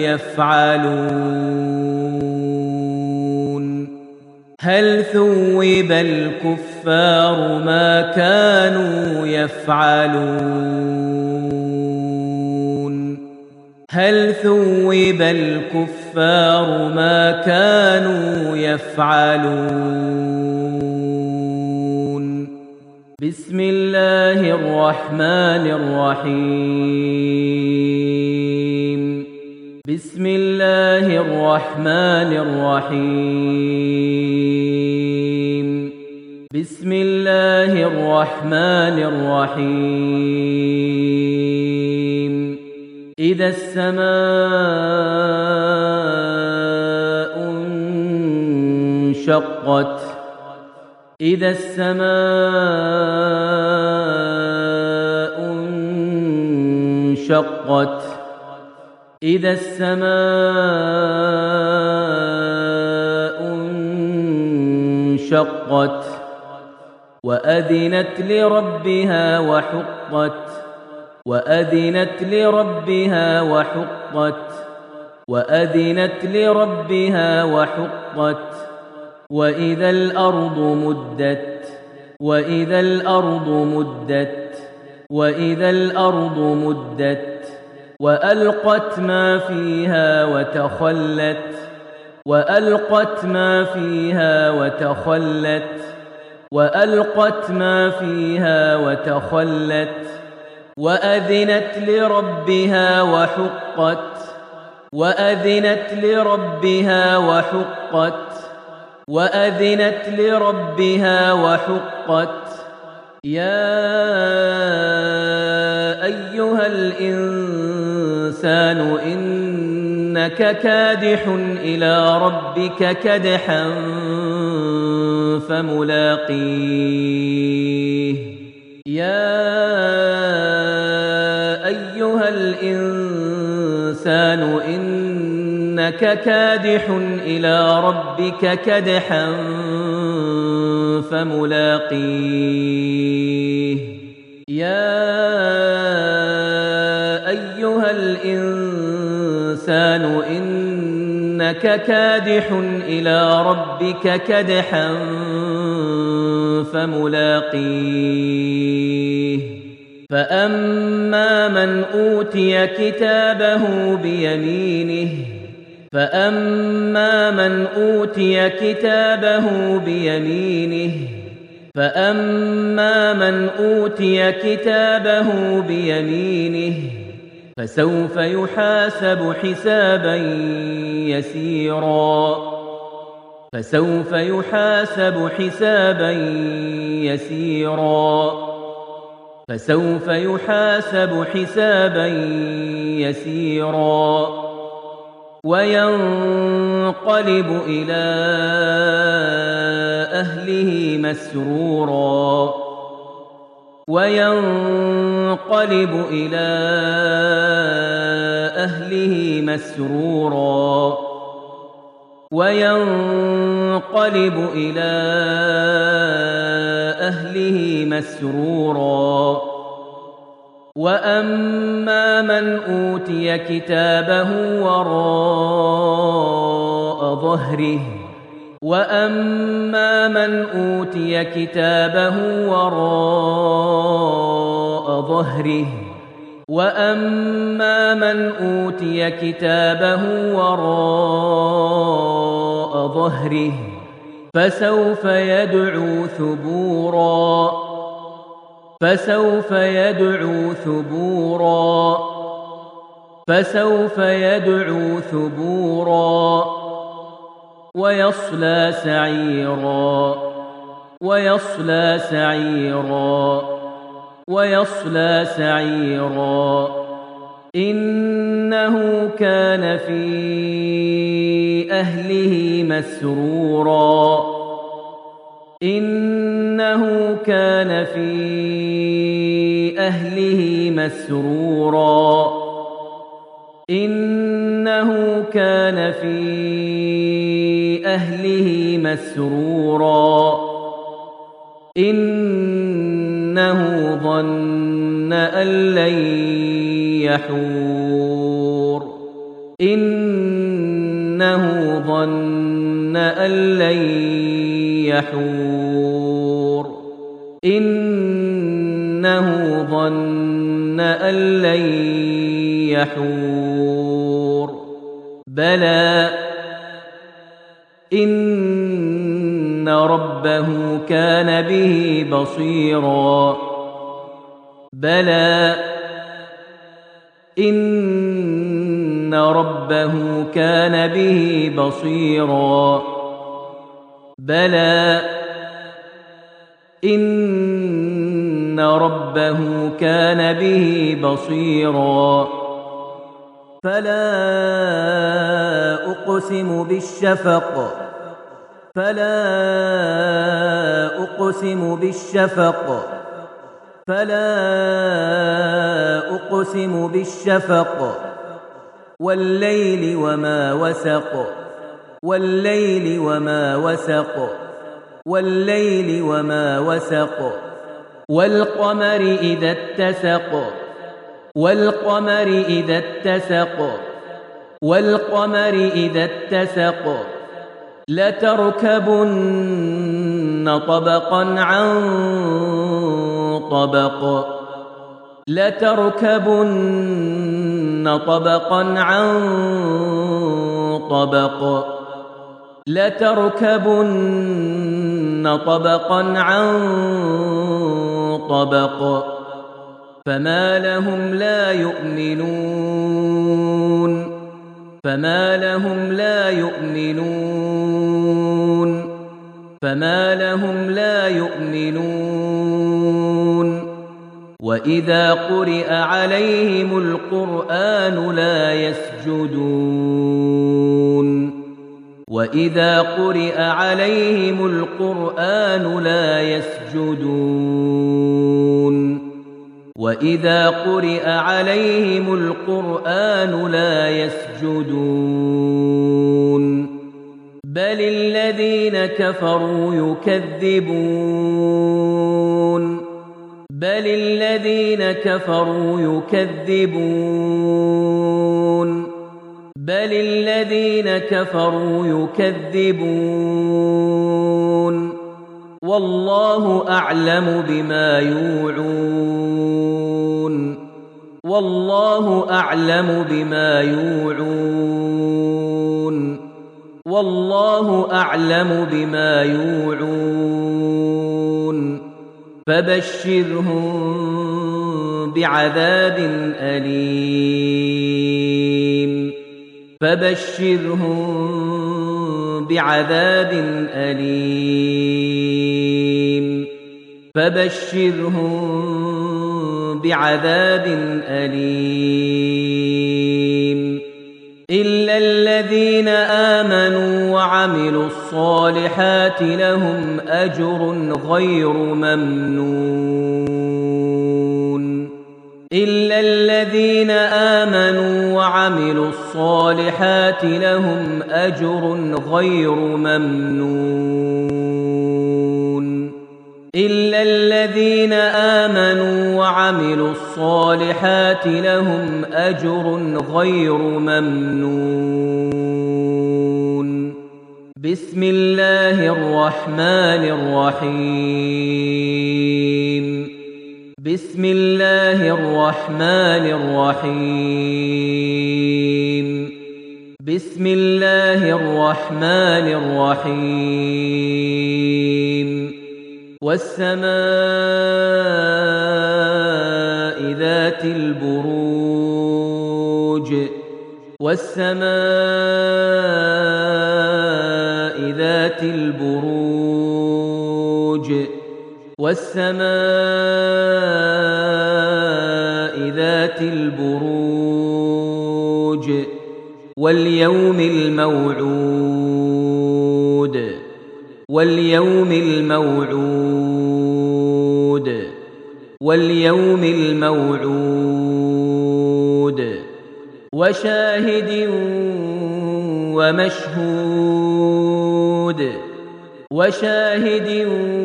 يفعلون بسم الله الرحمن الرحيم بسم الله الرحمن الرحيم بسم الله الرحمن الرحيم إذا السماء انشقت إذا السماء انشقت إذا السماء انشقت وأذنت لربها وحقت وأذنت لربها وحقت وأذنت لربها وحقت وإذا الأرض مدت وإذا الأرض مدت وإذا الأرض مدت وألقت ما فيها وتخلت وألقت ما فيها وتخلت وألقت ما فيها وتخلت وأذنت لربها وحقت وأذنت لربها وحقت وأذنت لربها وحقت يا أيها الإنسان إنك كادح إلى ربك كدحا فملاقيه يا أيها الإنسان إنك كادح إلى ربك كدحا فملاقيه يا أيها الإنسان إنك كادح إلى ربك كدحا فملاقيه فأما من أوتي كتابه بيمينه فأما من أوتي كتابه بيمينه فأما من أوتي كتابه بيمينه فسوف يحاسب حسابا يسيرا فسوف يحاسب حسابا يسيرا فسوف يحاسب حسابا يسيرا وينقلب إلى أهله مسرورا وينقلب إلى أهله مسرورا وينقلب إلى أهله مسرورا وأما من أوتي كتابه وراء ظهره وأما من أوتي كتابه وراء ظهره وأما من أوتي كتابه وراء ظهره فسوف يدعو ثبورا فسوف يدعو ثبورا فسوف يدعو ثبورا ويصلى سعيرا ويصلى سعيرا ويصلى سعيرا إنه كان في أهله مسرورا إنه كان في أهله مسرورا إنه كان في أهله مسرورا إنه ظن أن لن يحور إنه ظن أن لن يحور إنه ظن أن لن يحور بلى إن ربه كان به بصيرا بلى إن ربه كان به بصيرا بلى إن ربه كان به بصيرا فلا أقسم بالشفق فلا أقسم بالشفق فلا أقسم بالشفق والليل وما وسق والليل وما وسق والليل وما وسق والقمر إذا اتسق والقمر إذا اتسق والقمر إذا اتسق لتركبن طبقا عن طبق لتركبن طبقا عن طبق لتركبن طبقا عن طبق فما لهم لا يؤمنون فما لهم لا يؤمنون فما لهم لا يؤمنون وإذا قرئ عليهم القرآن لا يسجدون وإذا قرئ عليهم القرآن لا يسجدون وإذا قرئ عليهم القرآن لا يسجدون بل الذين كفروا يكذبون بل الذين كفروا يكذبون بل الذين كفروا يكذبون والله أعلم بما يوعون والله أعلم بما يوعون والله أعلم بما يوعون فبشرهم بعذاب أليم فبشرهم بعذاب أليم فبشرهم بعذاب أليم إلا الصالحات لهم أجر غير ممنون إلا الذين آمنوا وعملوا الصالحات لهم أجر غير ممنون إلا الذين آمنوا وعملوا الصالحات لهم أجر غير ممنون بسم الله الرحمن الرحيم بسم الله الرحمن الرحيم بسم الله الرحمن الرحيم والسماء ذات البروج والسماء ذات البروج والسماء ذات البروج واليوم الموعود واليوم الموعود واليوم الموعود وشاهد ومشهود وشاهد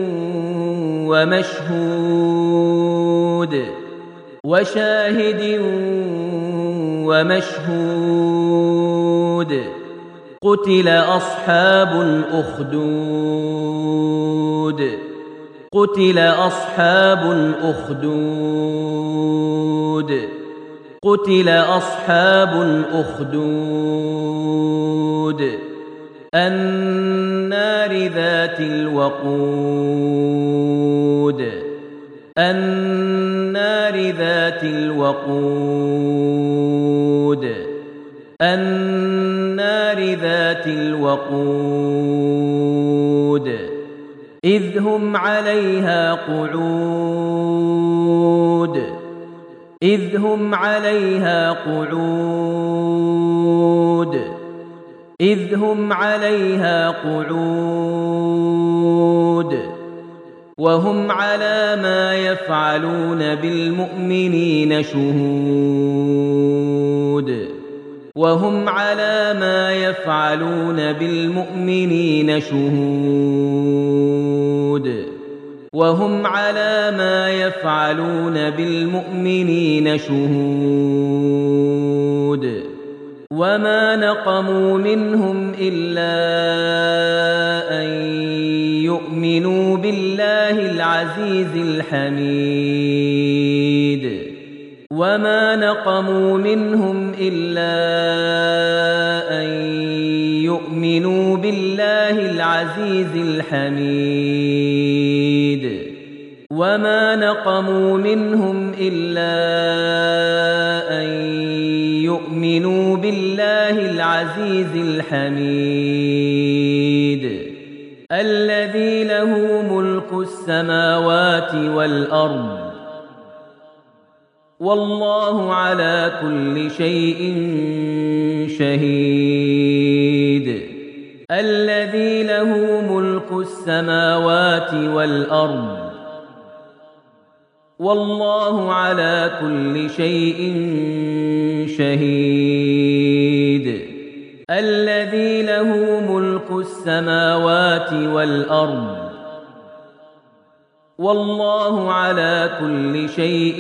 ومشهود وشاهد ومشهود قتل أصحاب الأخدود قتل أصحاب الأخدود قتل أصحاب الأخدود النار ذات الوقود النار ذات الوقود النار ذات الوقود إذ هم عليها قعود إذ هم عليها قعود إذ هم عليها قعود وهم على ما يفعلون بالمؤمنين شهود وهم على ما يفعلون بالمؤمنين شهود وهم على ما يفعلون بالمؤمنين شهود وما نقموا منهم إلا أن يؤمنوا بالله العزيز الحميد وما نقموا منهم إلا أن يؤمنوا بالله العزيز الحميد وما نقموا منهم إلا أن يؤمنوا بالله العزيز الحميد الذي له ملك السماوات والأرض والله على كل شيء شهيد الذي له ملك السماوات والأرض والله على كل شيء شهيد الذي له ملك السماوات والأرض والله على كل شيء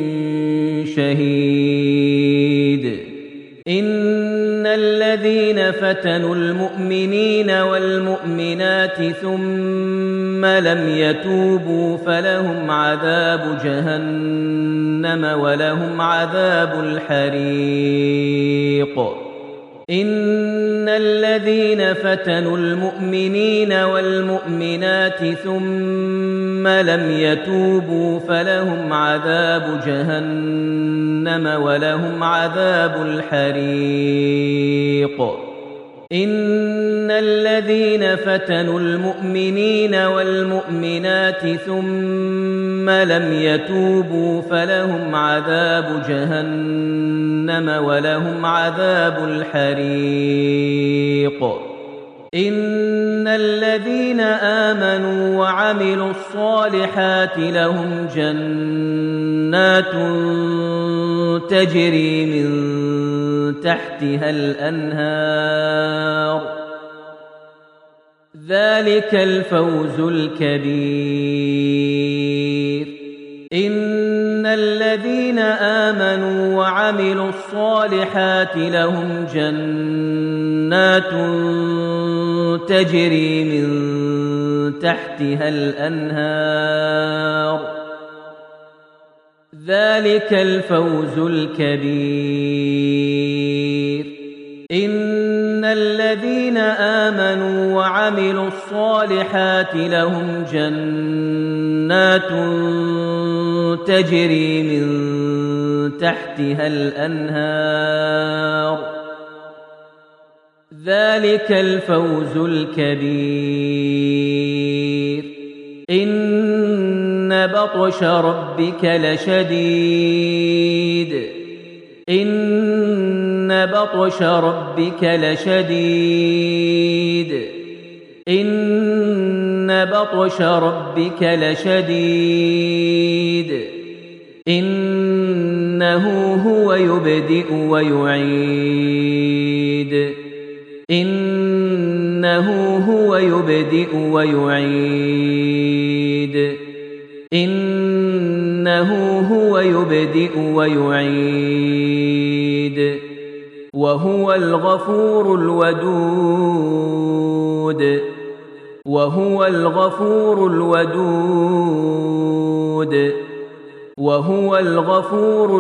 شهيد إن الذين فتنوا المؤمنين والمؤمنات ثم لم يتوبوا فلهم عذاب جهنم ولهم عذاب الحريق إن الذين فتنوا المؤمنين والمؤمنات ثم لم يتوبوا فلهم عذاب جهنم ولهم عذاب الحريق إن الذين فتنوا المؤمنين والمؤمنات ثم لم يتوبوا فلهم عذاب جهنم ولهم عذاب الحريق إن الذين آمنوا وعملوا الصالحات لهم جنات تجري من تحتها الأنهار ذلك الفوز الكبير إن الذين آمنوا وعملوا الصالحات لهم جنات تجري من تحتها الأنهار ذلك الفوز الكبير إن الذين آمنوا وعملوا الصالحات لهم جنات تجري من تحتها الأنهار ذلك الفوز الكبير إن بطش ربك لشديد إن بطش ربك لشديد إن بطش ربك لشديد إنه هو يبدئ ويعيد إنه هو يبدئ ويعيد إنه هو يبدئ ويعيد وهو الغفور الودود وهو الغفور الودود وهو الغفور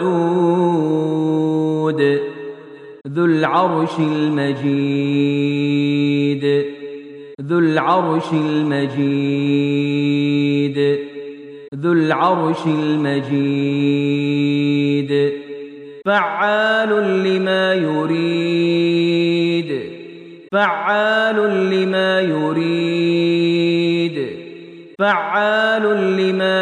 الودود ذو العرش المجيد ذو العرش المجيد ذو العرش المجيد فعال لما يريد فعال لما يريد فعال لما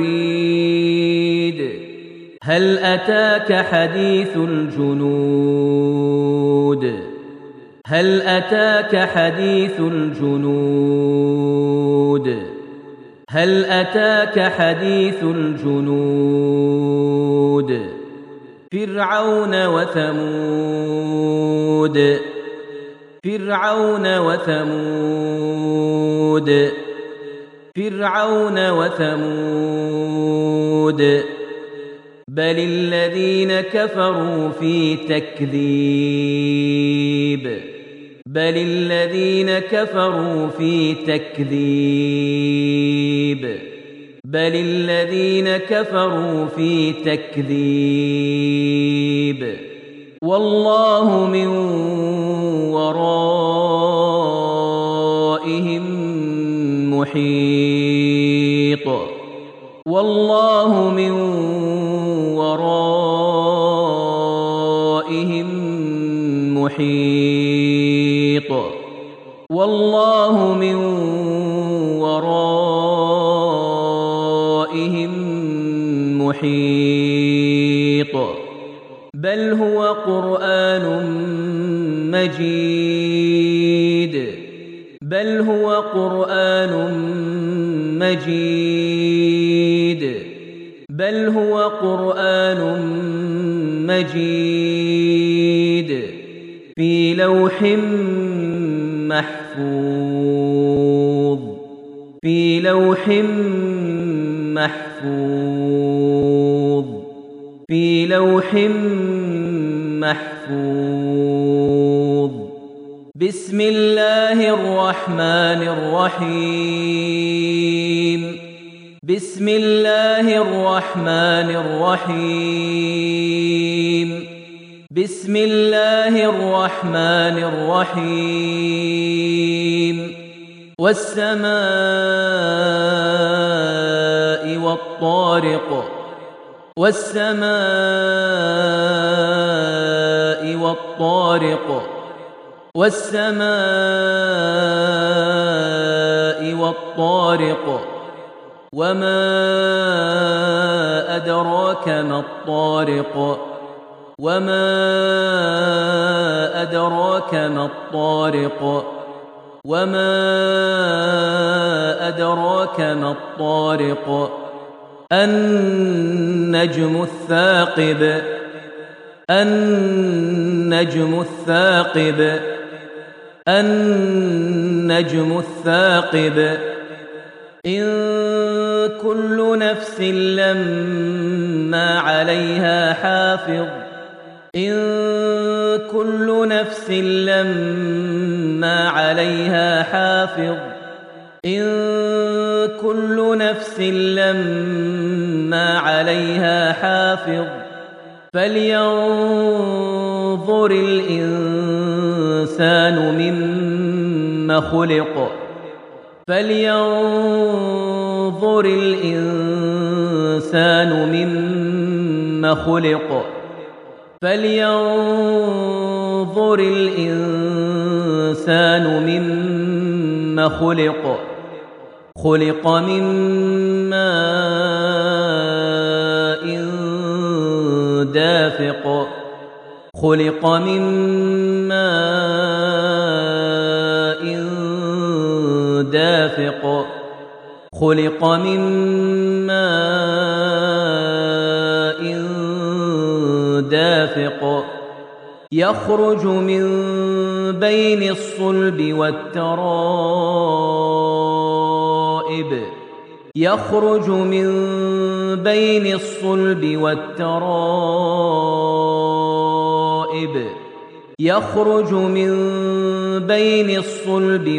يريد هل أتاك حديث الجنود هل أتاك حديث الجنود هل أتاك حديث الجنود فرعون وثمود فرعون وثمود فرعون وثمود بل الذين كفروا في تكذيب بل الذين كفروا في تكذيب بل الذين كفروا في تكذيب والله من ورائهم محيط والله من ورائهم محيط والله من ورائهم محيط بل هو قرآن مجيد بل هو قرآن مجيد بل هو قرآن مجيد في لوح محفوظ في لوح محفوظ في لوح محفوظ بسم الله الرحمن الرحيم بسم الله الرحمن الرحيم بسم الله الرحمن الرحيم والسماء والطارق والسماء والطارق والسماء والطارق وما أدراك ما الطارق وما أدراك ما الطارق وما أدراك ما الطارق النجم الثاقب النجم الثاقب النجم الثاقب إن كل نفس لما عليها حافظ إن كل نفس لما عليها حافظ إن كل نفس لما عليها حافظ فلينظر الإنسان مما خلق فلينظر الإنسان مما خلق فلينظر الإنسان مما خلق خلق من ماء دافق خلق من ماء دافق خلق من ماء دافق يخرج من بين الصلب والترائب يخرج من بين الصلب والترائب يخرج من بين الصلب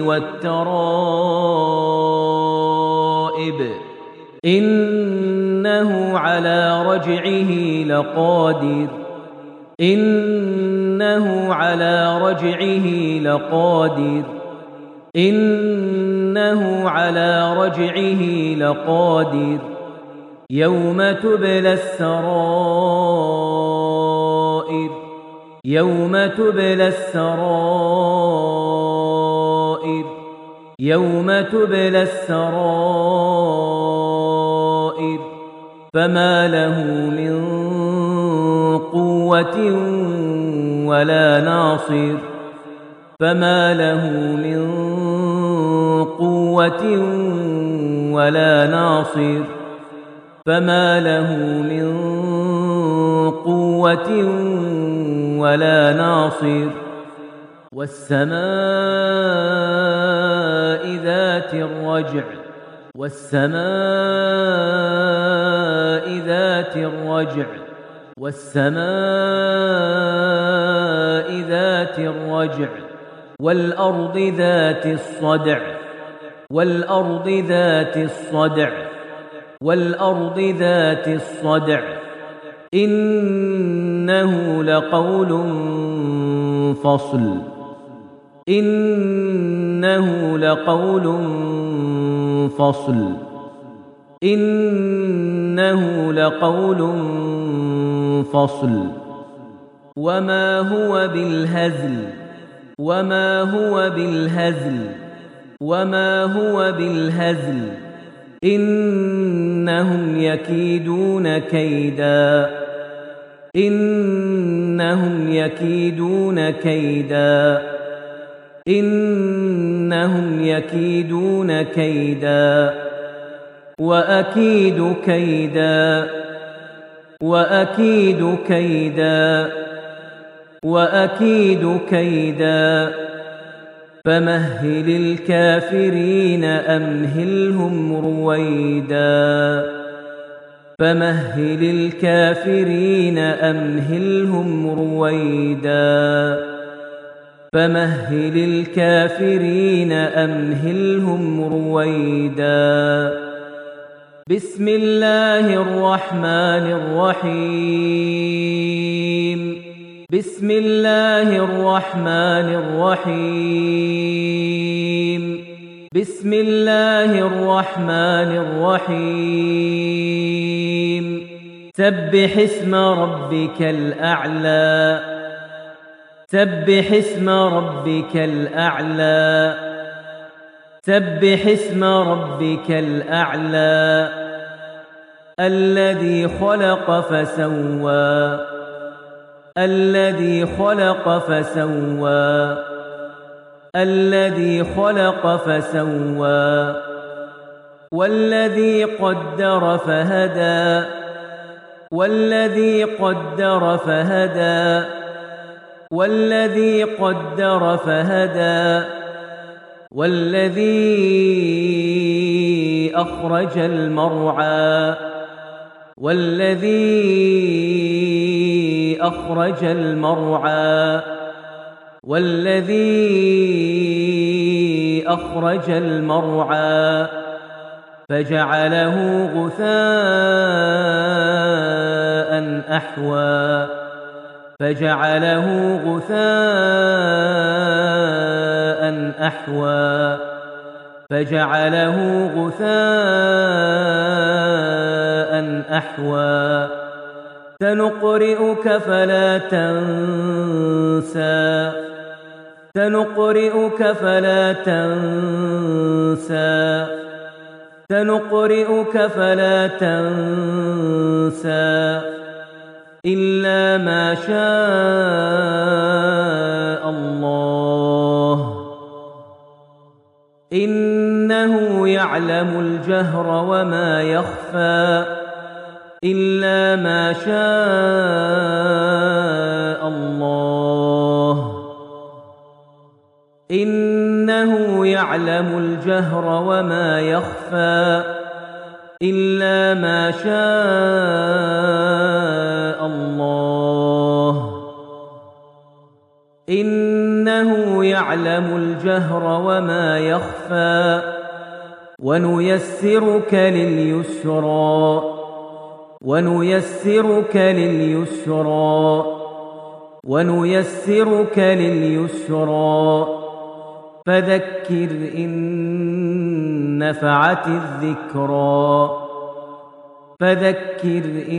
والترائب إنه على رجعه لقادر إنه على رجعه لقادر إنه على رجعه لقادر يوم تبلى السرائر يوم تبلى السرائر يوم تبلى السرائر فما له من قوة ولا ناصر فما له من قوة ولا ناصر فما له من قوة ولا ناصر والسماء ذات الرجع والسماء ذات الرجع والسماء ذات الرجع والأرض ذات الصدع والأرض ذات الصدع والأرض ذات الصدع إنه لقول فصل إنه لقول فصل إنه لقول فصل وما هو بالهزل وما هو بالهزل وما هو بالهزل إنهم يكيدون كيدا إنهم يكيدون كيدا إنهم يكيدون كيدا وأكيد كيدا وأكيد كيدا وأكيد كيدا فمهل الكافرين أمهلهم رويدا فمهل الكافرين أمهلهم رويدا فمهل الكافرين أمهلهم رويدا بسم الله الرحمن الرحيم بسم الله الرحمن الرحيم بسم الله الرحمن الرحيم سبح اسم ربك الأعلى سبح اسم ربك الأعلى سبح اسم ربك الأعلى الذي خلق فسوى الذي خلق فسوى الذي خلق فسوى والذي قدر فهدى والذي قدر فهدى والذي قدر فهدى والذي أخرج المرعى والذي أخرج المرعى والذي أخرج المرعى فجعله غثاء أحوى فجعله غثاء أحوى فجعله غثاء أحوى سنقرئك فلا تنسى سنقرئك فلا تنسى سنقرئك فلا تنسى إلا ما شاء الله إنه يعلم الجهر وما يخفى إلا ما شاء الله إنه يعلم الجهر وما يخفى إلا ما شاء الله إنه يعلم الجهر وما يخفى ونيسرك لليسرى ونيسرك لليسرى ونيسرك لليسرى فذكر إن نفعت الذكرى فذكر إن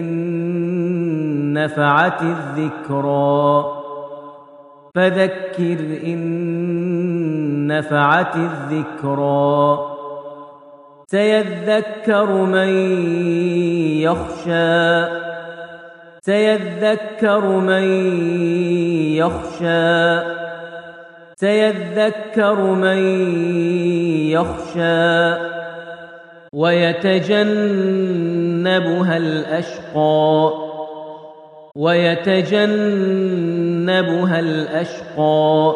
نفعت الذكرى فذكر إن نفعت الذكرى سيذكر من يخشى سيذكر من يخشى سيذكر من يخشى ويتجنبها الأشقى ويتجنبها الأشقى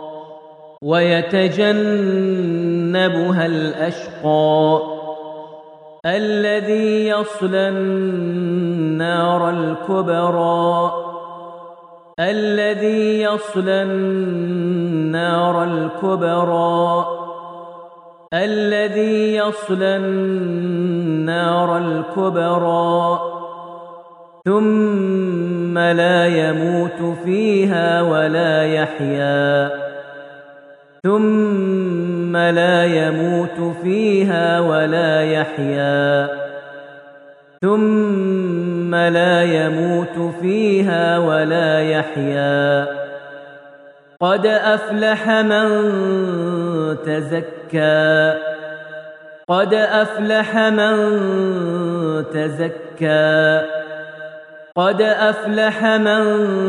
ويتجنبها الأشقى الذي يصلى النار الكبرى الذي يصلى النار الكبرى الذي يصلى النار الكبرى ثم لا يموت فيها ولا يحيا ثم لا يموت فيها ولا يحيا ثم لا يموت فيها ولا يحيا قد أفلح من تزكى قد أفلح من تزكى قد أفلح من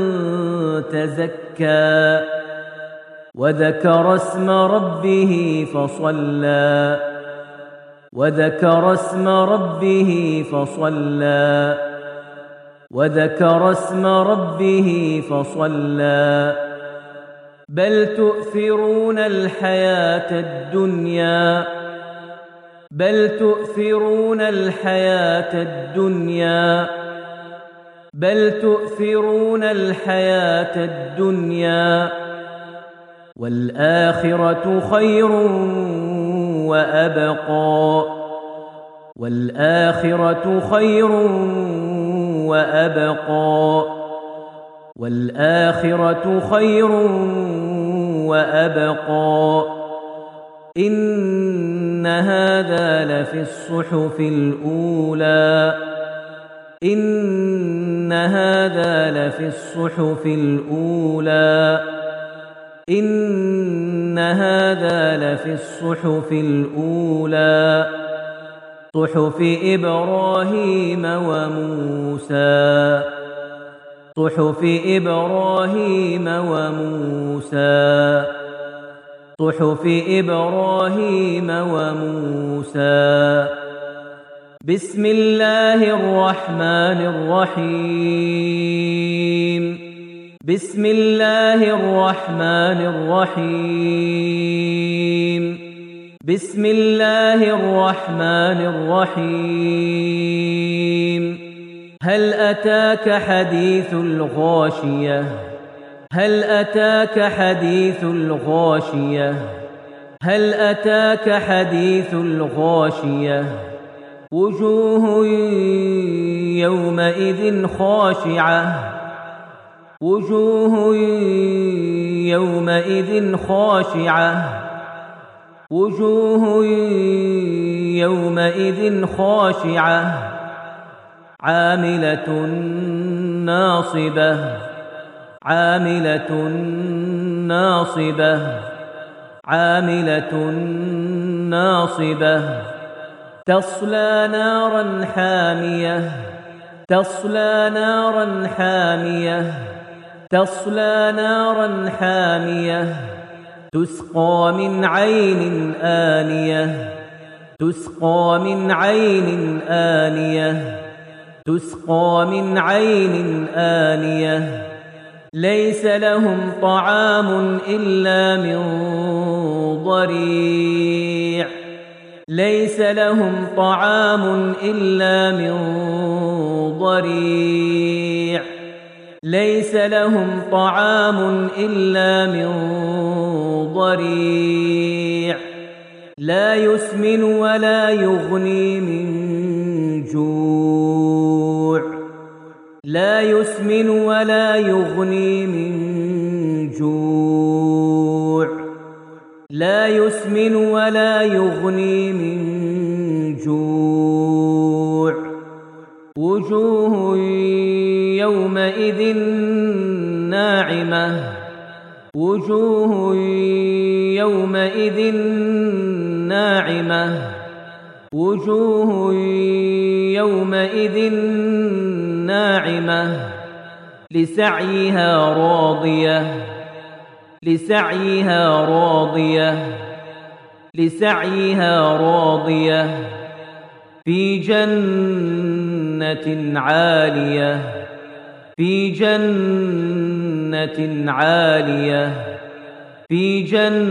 تزكى وذكر اسم ربه فصلى وذكر اسم ربه فصلى وذكر اسم ربه فصلى بل تؤثرون الحياة الدنيا بل تؤثرون الحياة الدنيا بل تؤثرون الحياة الدنيا والآخرة خير وأبقى والآخرة خير وأبقى والآخرة خير وأبقى إن هذا لفي الصحف الأولى إن هذا لفي الصحف الأولى إن هذا لفي الصحف الأولى صحف إبراهيم وموسى صحف إبراهيم وموسى صحف إبراهيم وموسى. بسم الله الرحمن الرحيم. بسم الله الرحمن الرحيم. بسم الله الرحمن الرحيم. هل أتاك حديث الغاشية؟ هل أتاك حديث الغاشية؟ هل أتاك حديث الغاشية؟ وجوه يومئذ خاشعة. وجوه يومئذ خاشعة. وجوه يومئذ خاشعة عاملة ناصبة. عاملة ناصبة. عاملة ناصبة تصلى نارا حامية. تصلى نارا حامية. تصلى نارا حامية تسقى من عين آنية. تسقى من عين آنية. تسقى من عين آنية ليس لهم طعام إلا من ضريع. ليس لهم طعام إلا من ضريع. ليس لهم طعام إلا من ضريع لا يسمن ولا يغني من جوع. لا يسمن ولا يغني من جوع. لا يسمن ولا يغني من جوع. وجوه يومئذ ناعمة. وجوه يومئذ ناعمة. وجوه يومئذ ناعمة لسعيها راضية. لسعيها راضية. لسعيها راضية في جنة عالية. في جنة عالية. في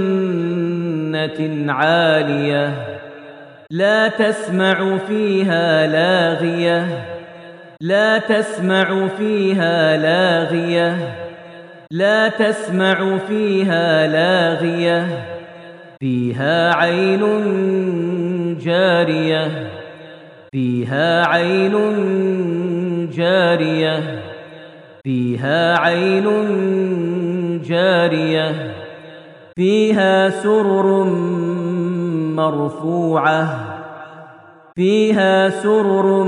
جنة عالية لا تسمع فيها لاغية. لا تسمع فيها لاغية. لا تسمع فيها لاغية فيها عين جارية. فيها عين جارية. فيها عين جارية فيها سرر مرفوعة. فيها سرر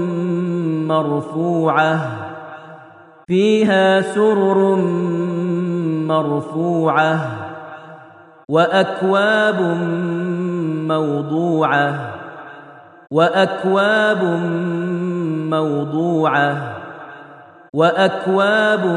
مرفوعة. فيها سرر مرفوعة وأكواب موضوعة. وأكواب موضوعة. وأكواب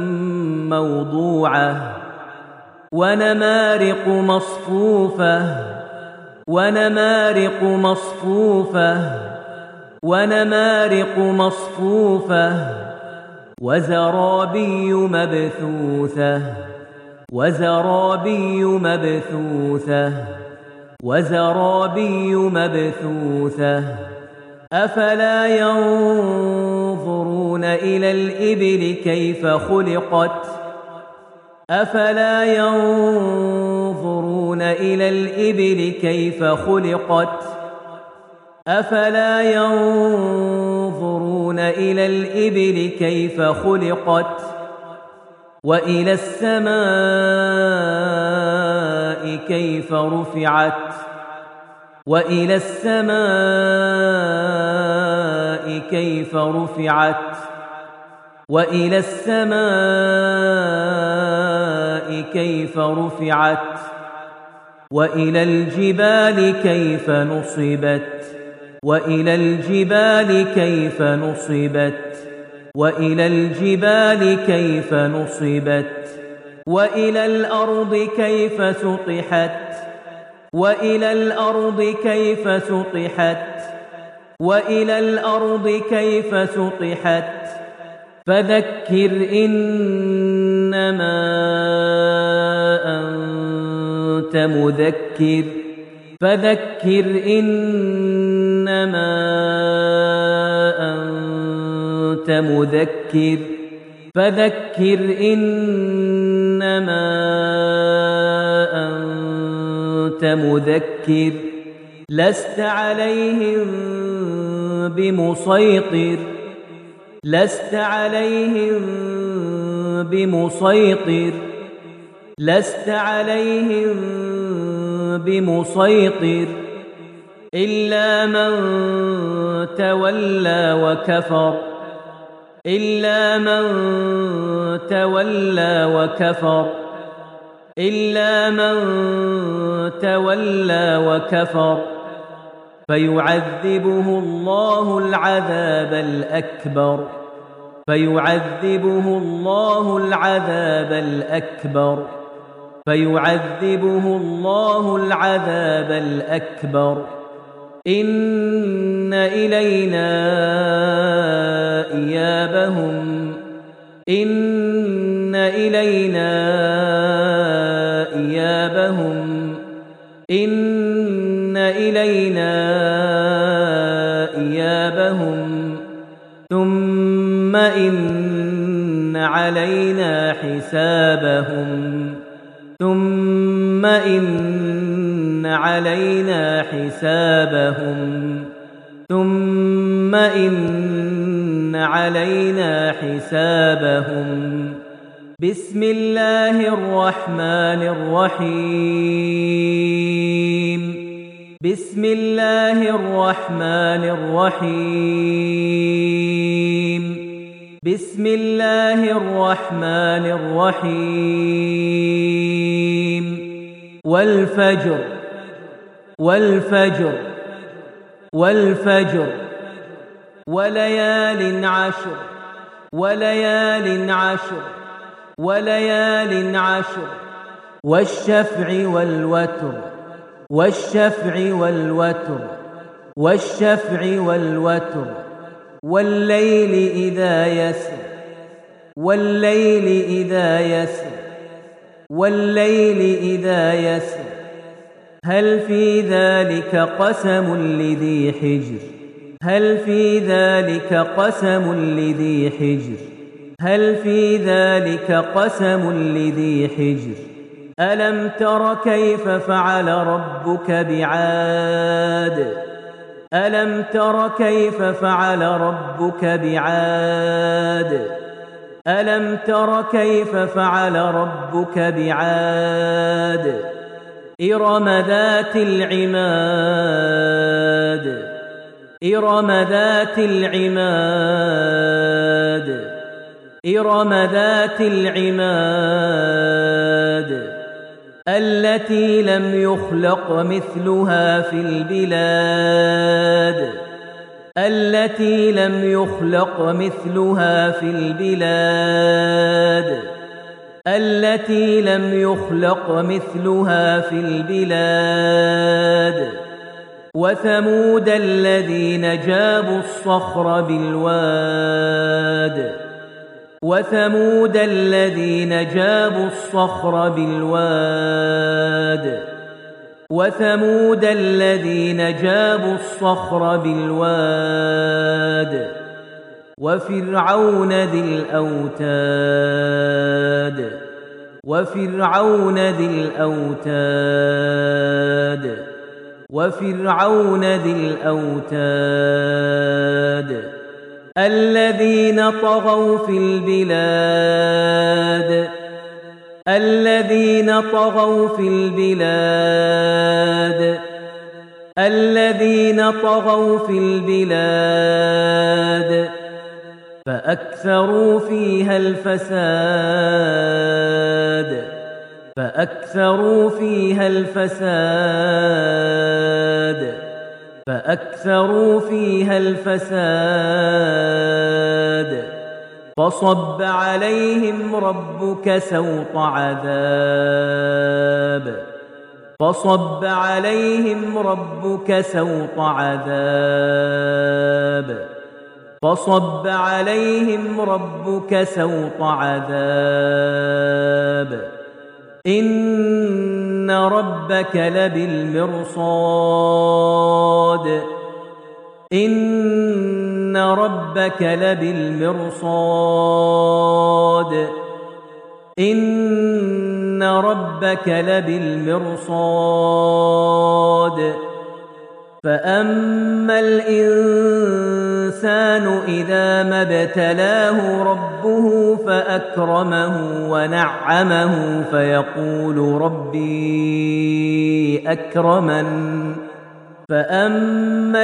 موضوعة ونمارق مصفوفة. ونمارق مصفوفة. ونمارق مصفوفة وزرابي مبثوثة. وزرابي مبثوثة. وزرابي مبثوثة أفلا ينظرون إلى الإبل كيف خلقت. أفلا ينظرون إلى الإبل كيف خلقت. أفلا ينظرون إلى الإبل كيف خلقت. وإلى السماء كيف رفعت. وإلى السماء كيف رفعت. وإلى السماء كيف رفعت. وإلى الجبال كيف نصبت. وإلى الجبال كيف نصبت. وإلى الجبال كيف نصبت وإلى الأرض كيف سطحت وإلى الأرض كيف سطحت وإلى الأرض كيف سطحت فذكر إنما أنت مذكر فذكر إنما أنت مذكر فذكر إنما أنت مذكر لست عليهم بمسيطر لست عليهم بمسيطر لست عليهم بمسيطر إلا من تولى وكفر إلا من تولى وكفر إلا من تولى وكفر فيعذبه الله العذاب الأكبر فيعذبه الله العذاب الأكبر فيعذبه الله العذاب الأكبر إن إلينا إيابهم إن إلينا إيابهم إن إلينا إيابهم ثم إن علينا حسابهم ثم إن علينا حسابهم ثم إن علينا حسابهم بسم الله الرحمن الرحيم بسم الله الرحمن الرحيم بسم الله الرحمن الرحيم والفجر والفجر والفجر وليال عشر وليال عشر وليال عشر والشفع والوتر والشفع والوتر والشفع والوتر والليل إذا يسر والليل إذا يسر والليل إذا يسر هل في ذلك قسم لذي حجر هل في ذلك قسم لذي حجر هل في ذلك قسم لذي حجر ألم تر كيف فعل ربك بعاد ألم تر كيف فعل ربك بعاد ألم تر كيف فعل ربك بعاد إرم ذات العماد إرم ذات العماد إرم ذات العماد التي لم يخلق مثلها في البلاد التي لم يخلق مثلها في البلاد التي لم يخلق مثلها في البلاد وثمود الذين جابوا الصخر بالواد وثمود الذين جابوا الصخر بالواد وثمود الذين جابوا الصخر بالواد وفرعون ذي الأوتاد وفرعون ذي الأوتاد وفرعون ذي الأوتاد الذين طغوا في البلاد الذين طغوا في البلاد الذين طغوا في البلاد فأكثروا فيها الفساد فأكثروا فيها الفساد فأكثروا فيها الفساد فصب عليهم ربك سوط عذاب فصب عليهم ربك سوط عذاب فصب عليهم ربك سوط عذاب إن ربك لبالمرصاد إن ربك لبالمرصاد إن ربك لبالمرصاد فأما الإنسان إذا ما ابتلاه ربه فأكرمه ونعمه فيقول ربي أكرمن فأما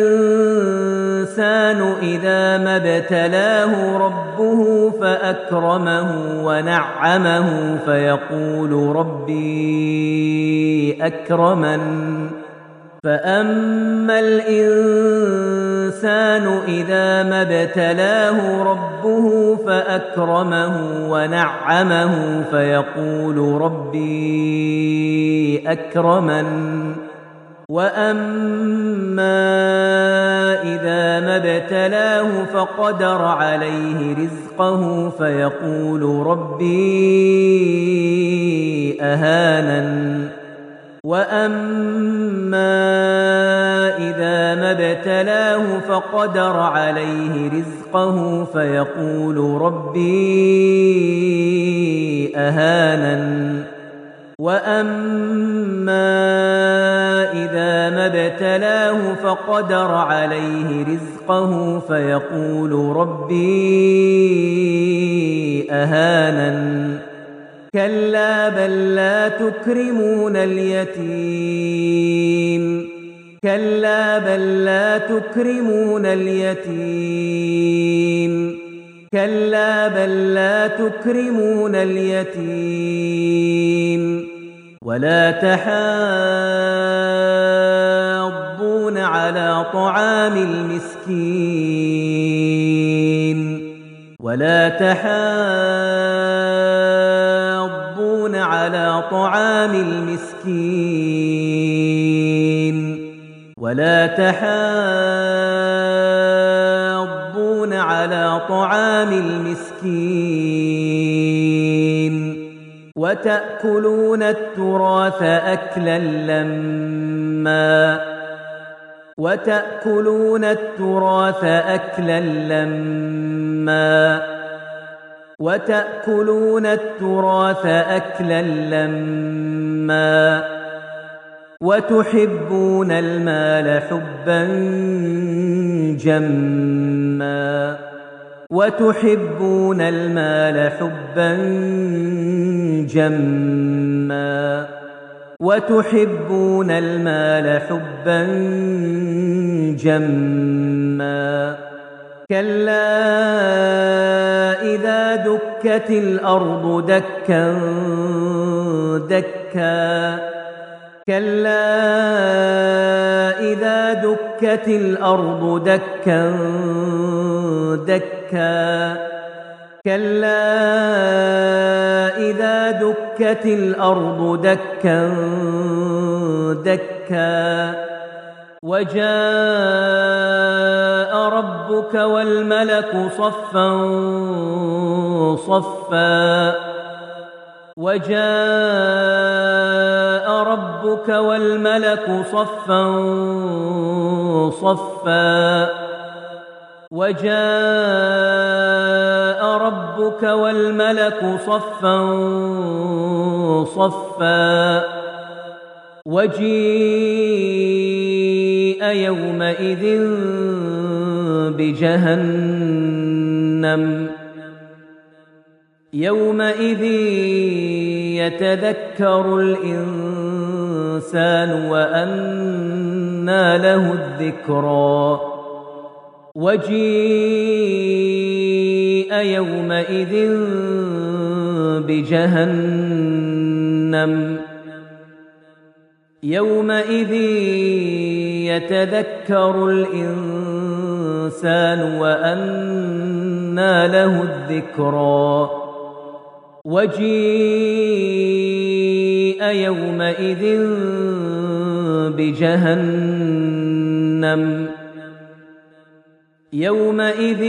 الإنسان إذا ما ابتلاه ربه فأكرمه ونعمه فيقول ربي أكرمن فأما الإنسان إذا ما ابتلاه ربه فأكرمه ونعمه فيقول ربي أكرمن وأما إذا ما ابتلاه فقدر عليه رزقه فيقول ربي أهانن وأما إذا ما ابتلاه فقدر عليه رزقه فيقول ربي أهانن وأما إذا ما ابتلاه فقدر عليه رزقه فيقول ربي أهانن كلا بل لا تكرمون اليتيم كلا بل لا تكرمون اليتيم كلا بل لا تكرمون اليتيم ولا تحاضون على طعام المسكين ولا تحاضون على طعام المسكين ولا تحاضون على طعام المسكين وتأكلون التراث أكلا لما وتأكلون التراث أكلا لما وتأكلون التراث أكلا لما وتحبون المال حبا جما وتحبون المال حبا جما وتحبون المال حبا جما كلا إذا دكت الأرض دكا دكا كلا إذا دكت الأرض دكا دكا كلا إذا دكت الأرض دكا دكا وجاء ربك والملك صفا صفا وجاء ربك والملك صفا صفا وجاء ربك والملك صفا صفا وجيء يومئذ بجهنم يومئذ يتذكر الإنسان وأنى له الذكرى وجيء يومئذ بجهنم يومئذ يتذكر الإنسان الإنسان وأنى له الذكرى وجيء يومئذ بجهنم يومئذ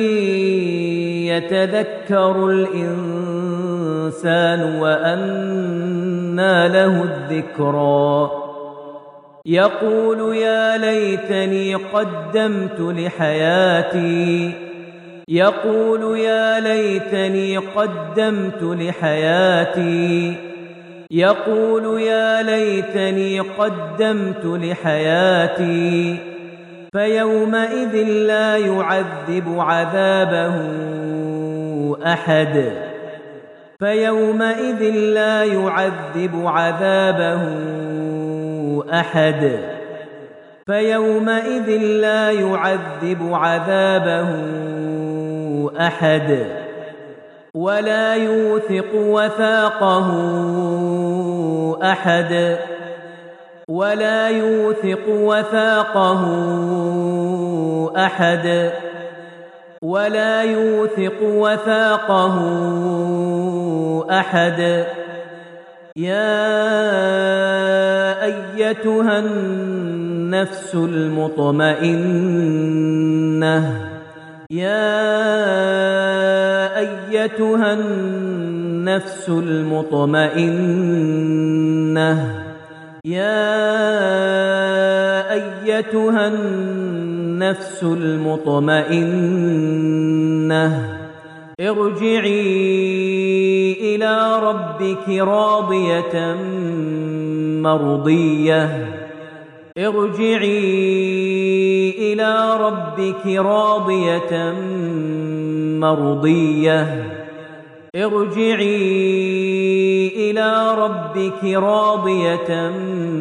يتذكر الإنسان وأنى له الذكرى يقول يا ليتني قدمت لحياتي يقول يا ليتني قدمت لحياتي يقول يا ليتني قدمت لحياتي فيومئذ لا يعذب عذابه أحد فيومئذ لا يعذب عذابه أحد فيومئذ لا يعذب عذابه أحد ولا يوثق وثاقه أحد ولا يوثق وثاقه أحد ولا يوثق وثاقه أحد يا أيتها النفس المطمئنة يا أيتها النفس المطمئنة يا أيتها النفس المطمئنة ارجعي إلى ربك راضية مرضية ارجعي إلى ربك راضية مرضية ارجعي إلى ربك راضية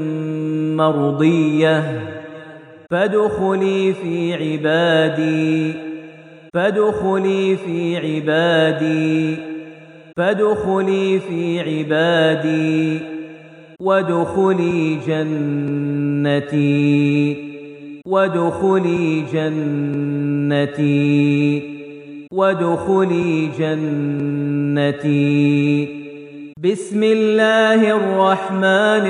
مرضية فادخلي في عبادي فادخلي في عبادي فادخلي في عبادي وادخلي جنتي وادخلي جنتي وادخلي جنتي بسم الله الرحمن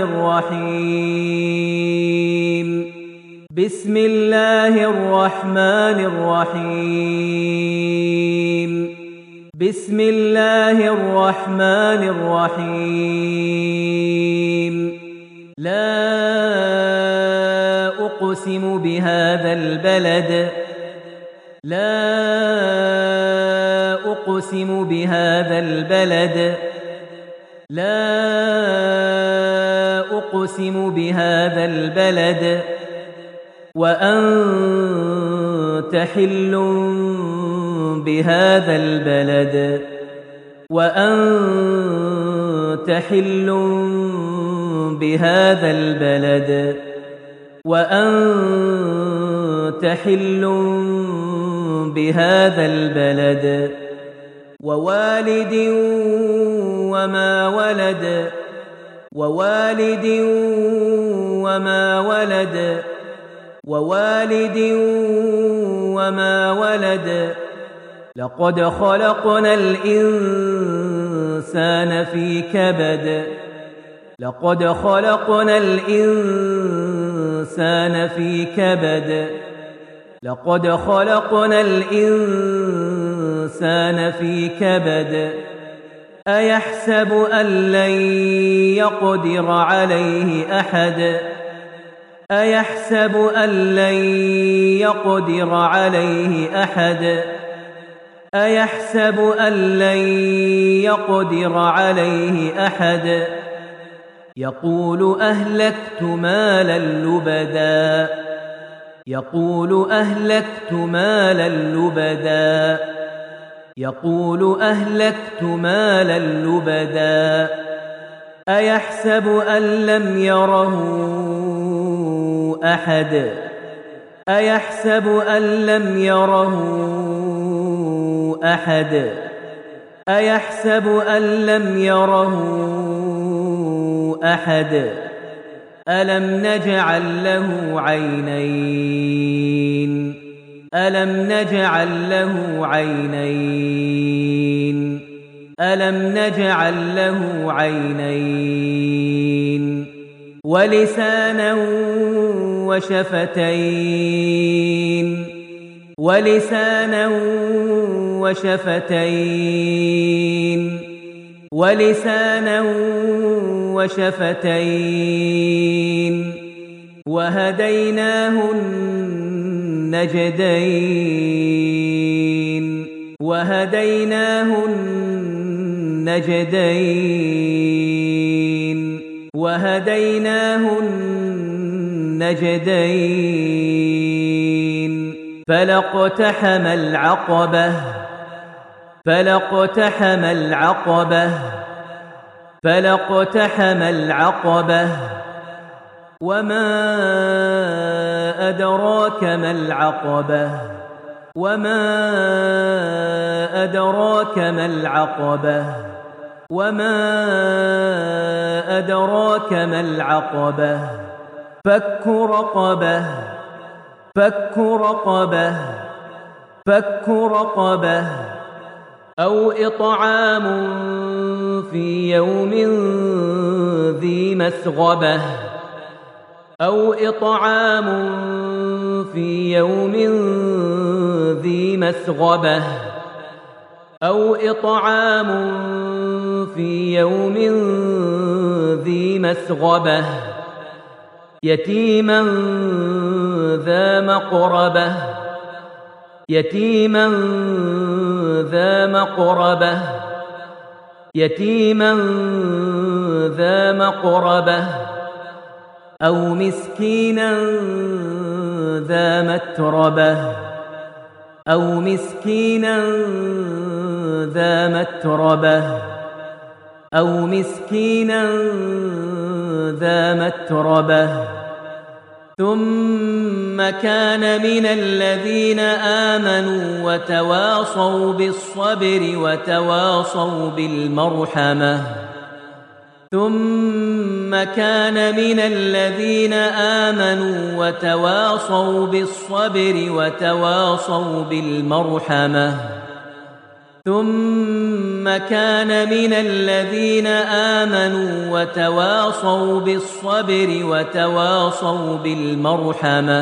الرحيم بسم الله الرحمن الرحيم بسم الله الرحمن الرحيم لا أقسم بهذا البلد لا أقسم بهذا البلد لا أقسم بهذا البلد وأنت حل بهذا البلد وأنت حل بهذا البلد وأنت حل بهذا البلد ووالد وما ولد ووالد وما ولد ووالد وما ولد لقد خلقنا الإنسان في كبد لقد خلقنا الإنسان في كبد لقد خلقنا الإنسان في كبد أيحسب أن لن يقدر عليه أحد أيحسب أن لن يقدر عليه أحد أيحسب أن لن يقدر عليه أحد يقول أهلكت مالا لبدا يقول أهلكت مالا لبدا يقول أهلكت مالا لبدا أيحسب أن لم يره أحد أيحسب أن لم يره أحد أيحسب أن لم يره أحد ألم نجعل له عينين ألم نجعل له عينين ألم نجعل له عينين ولسانا وشفتين ولسانا وشفتين ولسانا وشفتين وهديناه النجدين وهديناه النجدين وهديناه النجدين فلاقتحم العقبة فلاقتحم العقبة فلاقتحم العقبة وما أدراك ما العقبة وما أدراك ما العقبة وما أدراك ما العقبة فك رقبة فك رقبة فك رقبة أو إطعام في يوم ذي مسغبة أو إطعام في يوم ذي مسغبة أو إطعام في يوم ذي مسغبة يتيما ذا مقربة يتيما ذا مقربة يتيما ذا مقربة أو مسكينا ذا متربة أو مسكينا ذا متربة أو مسكينا ذا متربة ثم كان من الذين آمنوا وتواصوا بالصبر وتواصوا بالمرحمة ثم كان من الذين آمنوا وتواصوا بالصبر وتواصوا بالمرحمة ثم كان من الذين آمنوا وتواصوا بالصبر وتواصوا بالمرحمة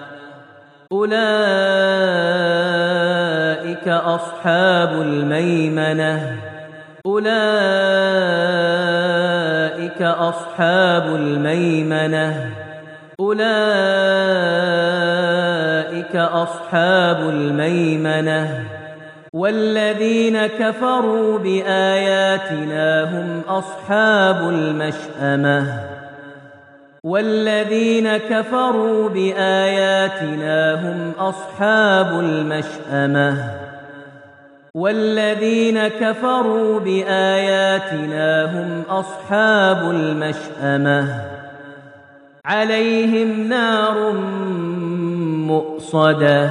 أولئك أصحاب الميمنة أولئك أصحاب الميمنة أولئك أصحاب الميمنة والذين كفروا بآياتنا هم أصحاب المشأمة والذين كفروا بآياتنا هم أصحاب المشأمة والذين كفروا بآياتنا هم أصحاب المشأمة عليهم نار مؤصدة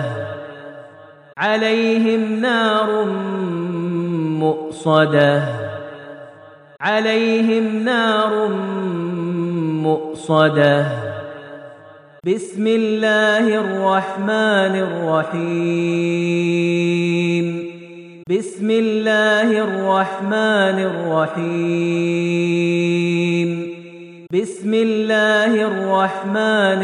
عليهم نار مؤصدة عليهم نار مؤصدة بسم الله الرحمن الرحيم بسم الله الرحمن الرحيم بسم الله الرحمن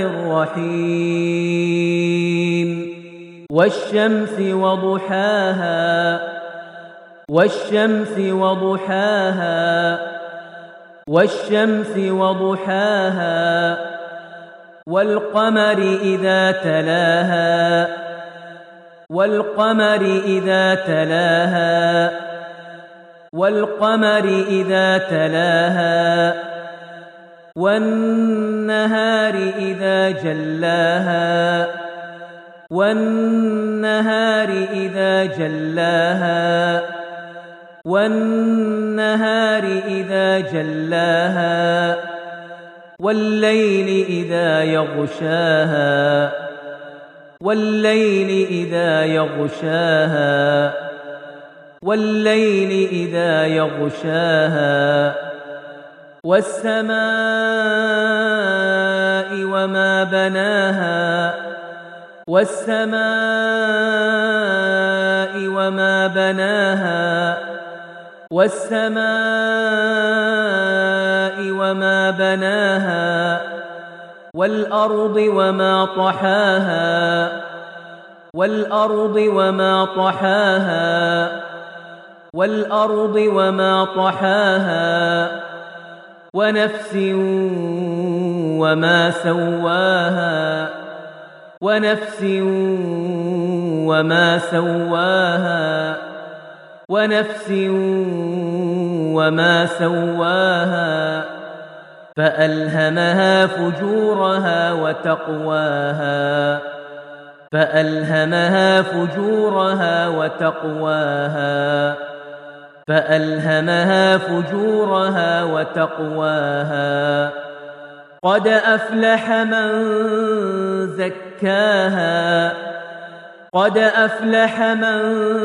الرحيم والشمس وضحاها والشمس وضحاها والشمس وضحاها والقمر إذا تلاها والقمر إذا تلاها والقمر إذا تلاها والنهار إذا جلاها والنهار إذا جلاها والنهار إذا جلاها والليل إذا يغشاها والليل إذا يغشاها والليل إذا يغشاها والسماء وما بناها والسماء وما بناها والسماء وما بناها والأرض وما طحاها والأرض وما طحاها والأرض وما طحاها ونفس وما سواها ونفس وما سواها ونفس وما سواها فألهمها فجورها وتقواها فألهمها فجورها وتقواها فألهمها فجورها وتقواها قد أفلح من زكاها قد أفلح من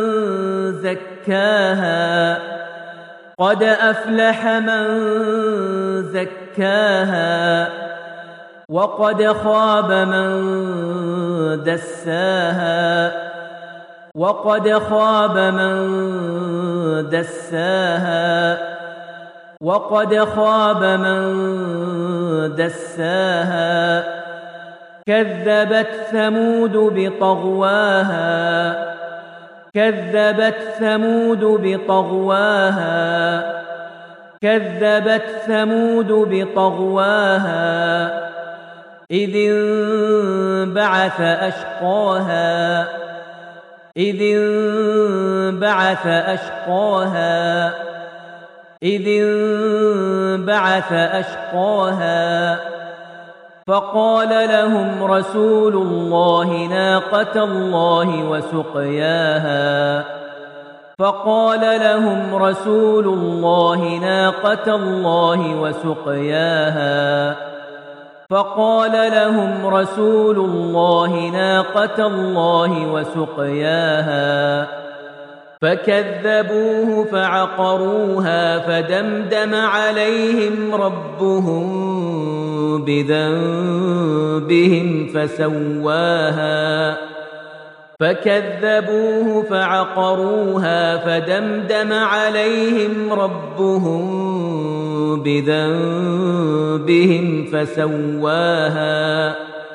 زكاها قد أفلح من زكاها وقد خاب من دساها وقد خاب من دساها وقد خاب من دساها كذبت ثمود بطغواها كذبت ثمود بطغواها كذبت ثمود بطغواها إذ انبعث أشقاها إذ انبعث أشقاها إذ انبعث أشقاها فقال لهم رسول الله ناقة الله وسقياها فقال لهم رسول الله ناقة الله وسقياها فقال لهم رسول الله ناقة الله وسقياها فكذبوه فعقروها فدمدم عليهم ربهم بذنبهم فسواها فكذبوه فعقروها فدمدم عليهم ربهم بذنبهم فسواها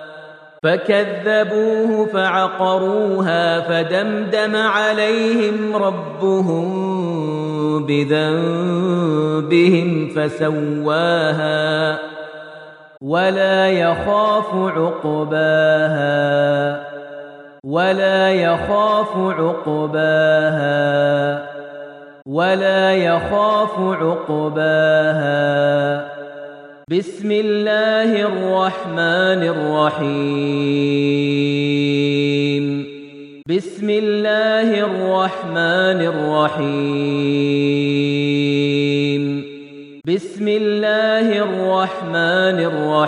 فكذبوه فعقروها فدمدم عليهم ربهم بذنبهم فسواها ولا يخاف عقباها ولا يخاف عقباها ولا يخاف عقباها بسم الله الرحمن الرحيم بسم الله الرحمن الرحيم بسم الله الرحمن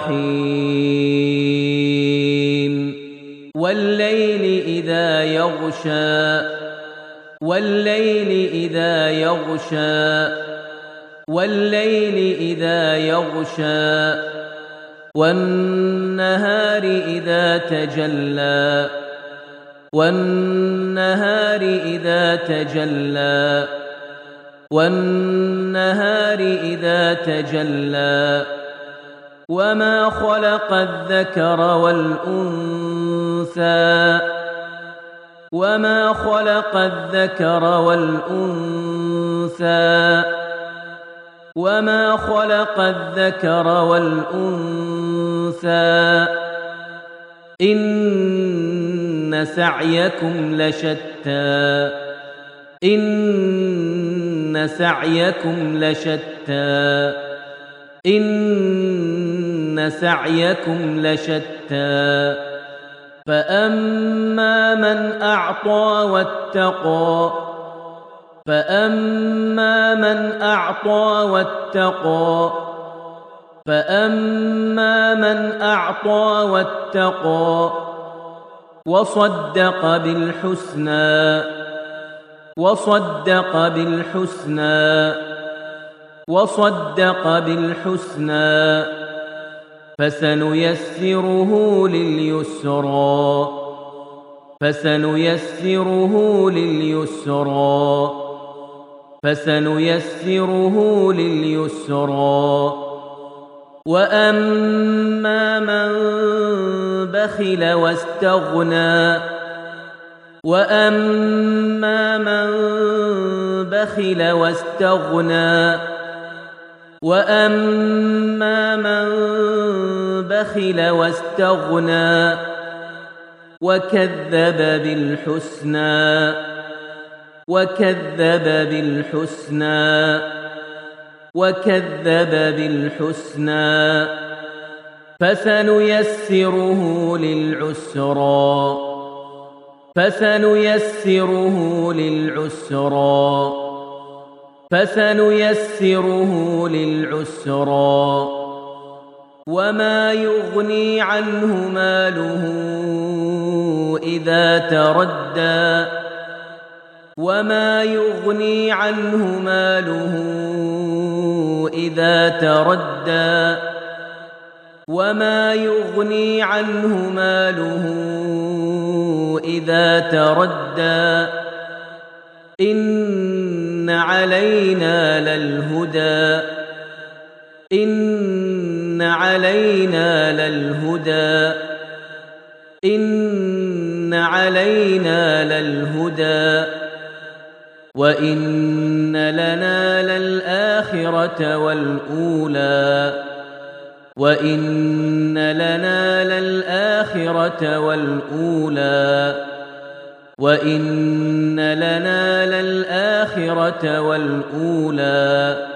الرحيم والليل إذا يغشى والليل إذا يغشى والليل إذا يغشى والنهار إذا تجلى والنهار إذا تجلى والنهار إذا تجلى وما خلق الذكر والأنثى وما خلق الذكر والأنثى وما خلق الذكر والأنثى إن سعيكم لشتى إن سعيكم لشتى إن سعيكم لشتى فأما من أعطى واتقى فأما من أعطى واتقى فأما من أعطى واتقى وصدق بالحسنى وصدق بالحسنى وصدق بالحسنى فسنيسره لليسرى فسنيسره لليسرى وأما من بخل واستغنى وكذب بالحسنى فسنيسره للعسرى وما يغني عنه ماله إذا تردى إن علينا للهدى وإن لنا للآخرة والأولى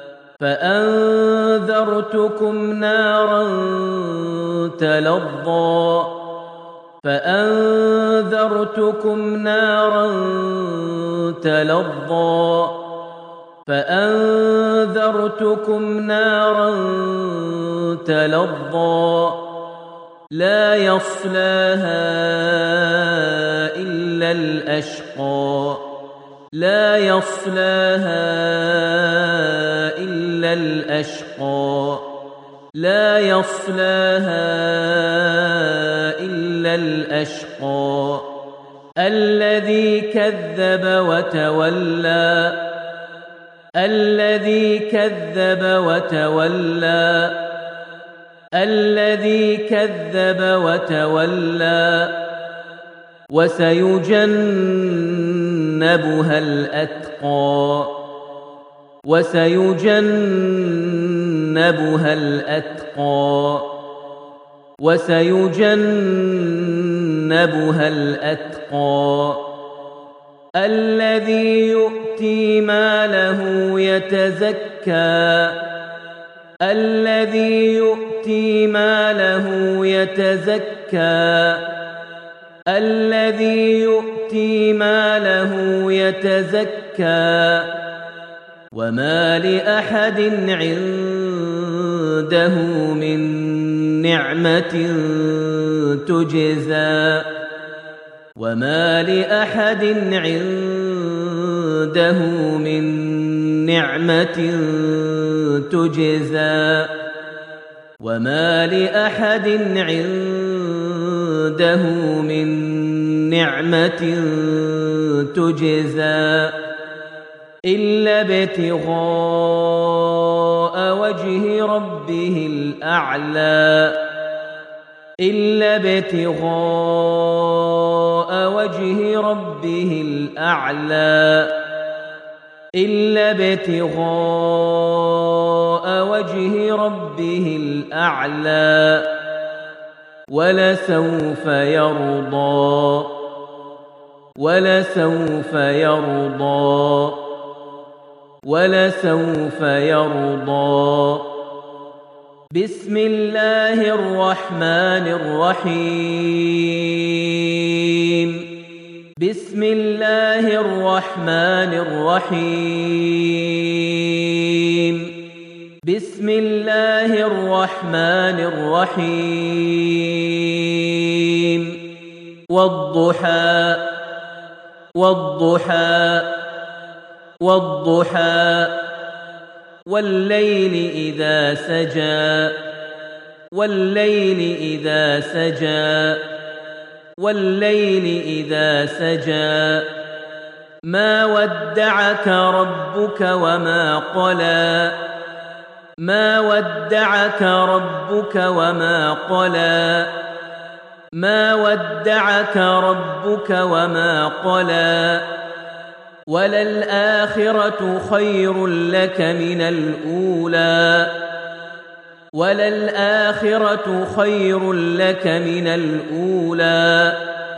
فأنذرتكم نارا تلظى لا يصلاها إلا الأشقى الذي كذب وتولى وسيجنبها الأتقى الذي يؤتي ماله يتزكى وما لأحد عنده من نعمة تجزى إلا ابتغاء وجه ربه الأعلى ولسوف يرضى بسم الله الرحمن الرحيم والضحى والليل إذا سجى والليل إذا سجى ما ودعك ربك وما قلى ما ودعك ربك وما قلى ما ودعك ربك وما قلى وللآخرة خير لك من الأولى وللآخرة خير لك من الأولى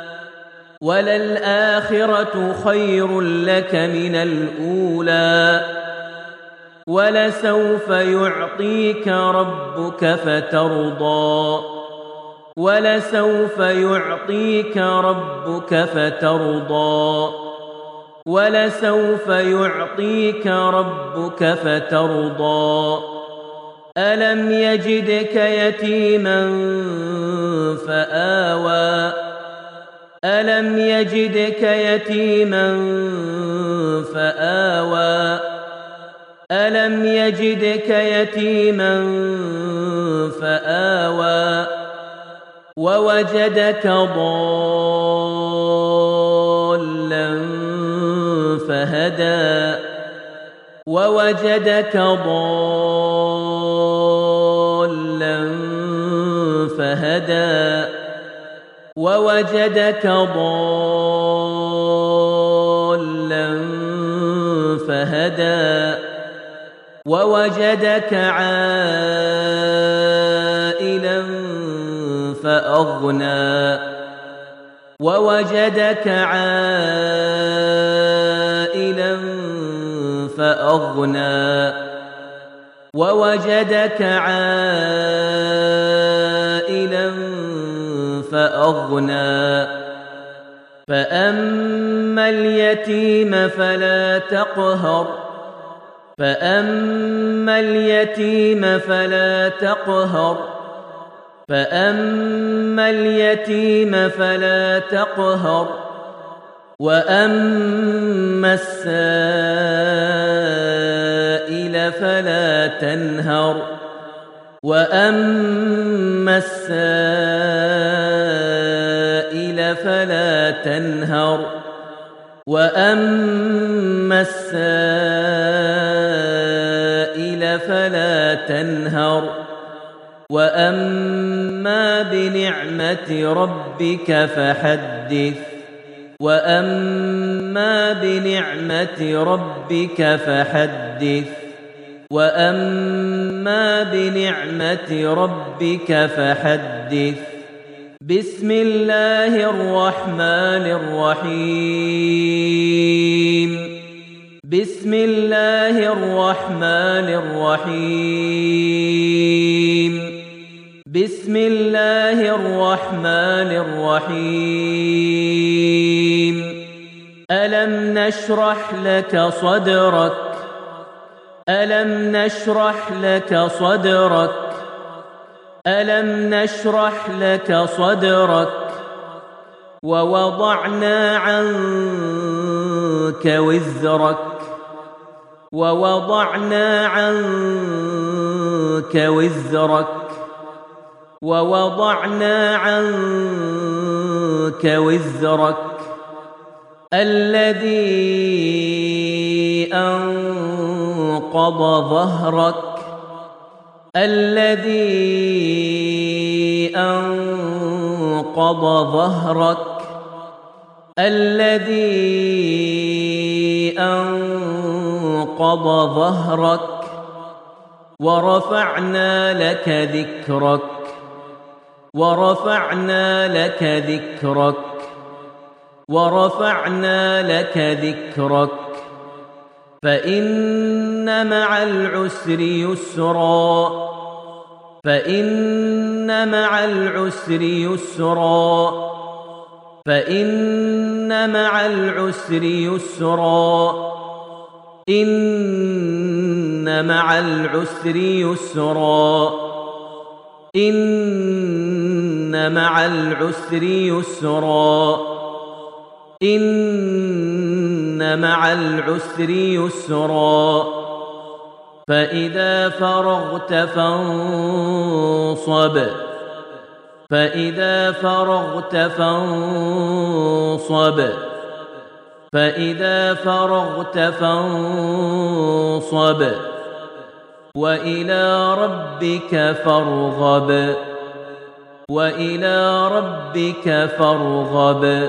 وللآخرة خير لك من الأولى ولسوف يعطيك ربك فترضى ولسوف يعطيك ربك فترضى ولسوف يعطيك ربك فترضى ألم يجدك يتيما فآوى ألم يجدك يتيما فآوى ألم يجدك يتيما فآوى ووجدك ضالا فهدى ووجدك ضالا فهدى ووجدك ضالا فهدى ووجدك عائلا فأغنى ووجدك عائلا فأغنى ووجدك عائلا فأغنى فأما اليتيم فلا تقهر فأما اليتيم فلا تقهر فأما اليتيم فلا تقهر وأما السائل فلا تنهر وأما السائل فلا تنهر وأما السائل فلا تنهر وأما بنعمة ربك فحدث وأما بنعمة ربك فحدث وأما بنعمة ربك فحدث بسم الله الرحمن الرحيم بسم الله الرحمن الرحيم بسم الله الرحمن الرحيم ألم نشرح لك صدرك ألم نشرح لك صدرك ألم نشرح لك صدرك ووضعنا عنك وزرك ووضعنا عنك وزرك ووضعنا عنك وزرك الذي أنقض ظهرك الذي أنقض ظهرك الذي أنقض ظهرك ورفعنا لك ذكرك ورفعنا لك ذكرك ورفعنا لك ذكرك فإن مع العسر يسرا فإن مع العسر يسرا فإن مع العسر يسرا إن مع العسر يسرا إن مع العسر يسرا إن مع العسر يسرا فإذا فرغت فانصب فإذا فرغت فانصب فإذا فرغت فانصب وإلى ربك فارغب وإلى ربك فارغب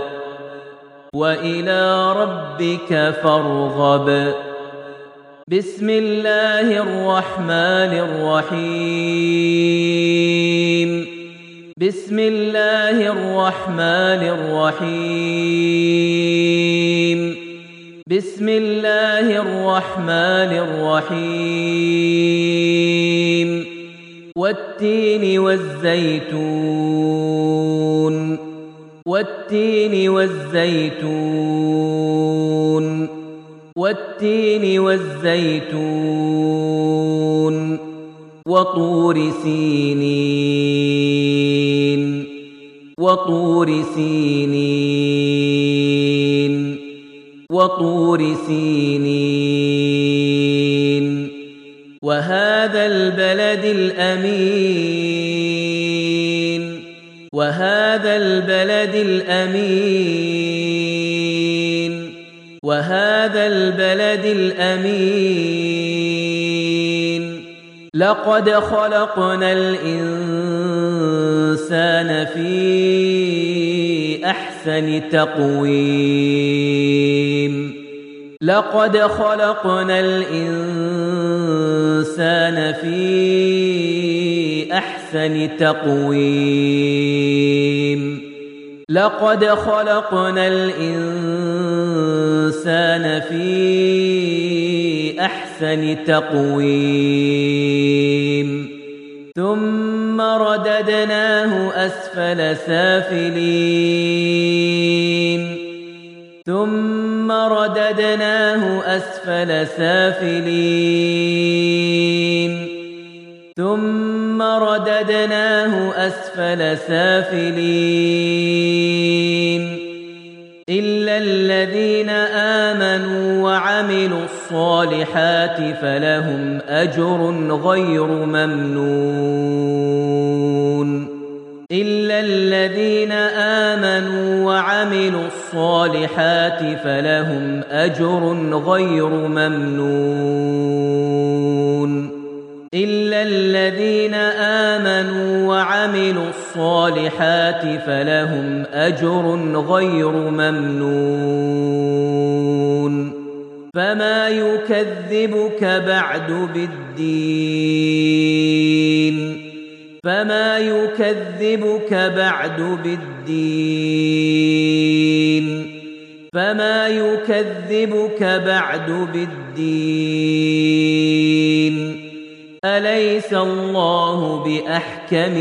وإلى ربك فارغب بسم الله الرحمن الرحيم بسم الله الرحمن الرحيم بسم الله الرحمن الرحيم والتين والزيتون والتين والزيتون والتين والزيتون وطور سينين وطور سينين وطور سينين وهذا البلد الأمين وهذا البلد الأمين وهذا البلد الأمين لقد خلقنا الإنسان في أحسن تقويم لقد خلقنا الإنسان في أحسن تقويم لقد خلقنا الإنسان في أحسن تقويم ثم رددناه أسفل سافلين ثم رددناه أسفل سافلين ثم رددناه أسفل سافلين إلا الذين آمنوا وعملوا الصالحات فلهم أجر غير ممنون إلا الذين آمنوا وعملوا الصالحات فلهم أجر غير ممنون إلا الذين آمنوا وعملوا الصالحات فلهم أجر غير ممنون فما يكذبك بعد بالدين فما يكذبك بعد بالدين فما يكذبك بعد بالدين أليس الله بأحكم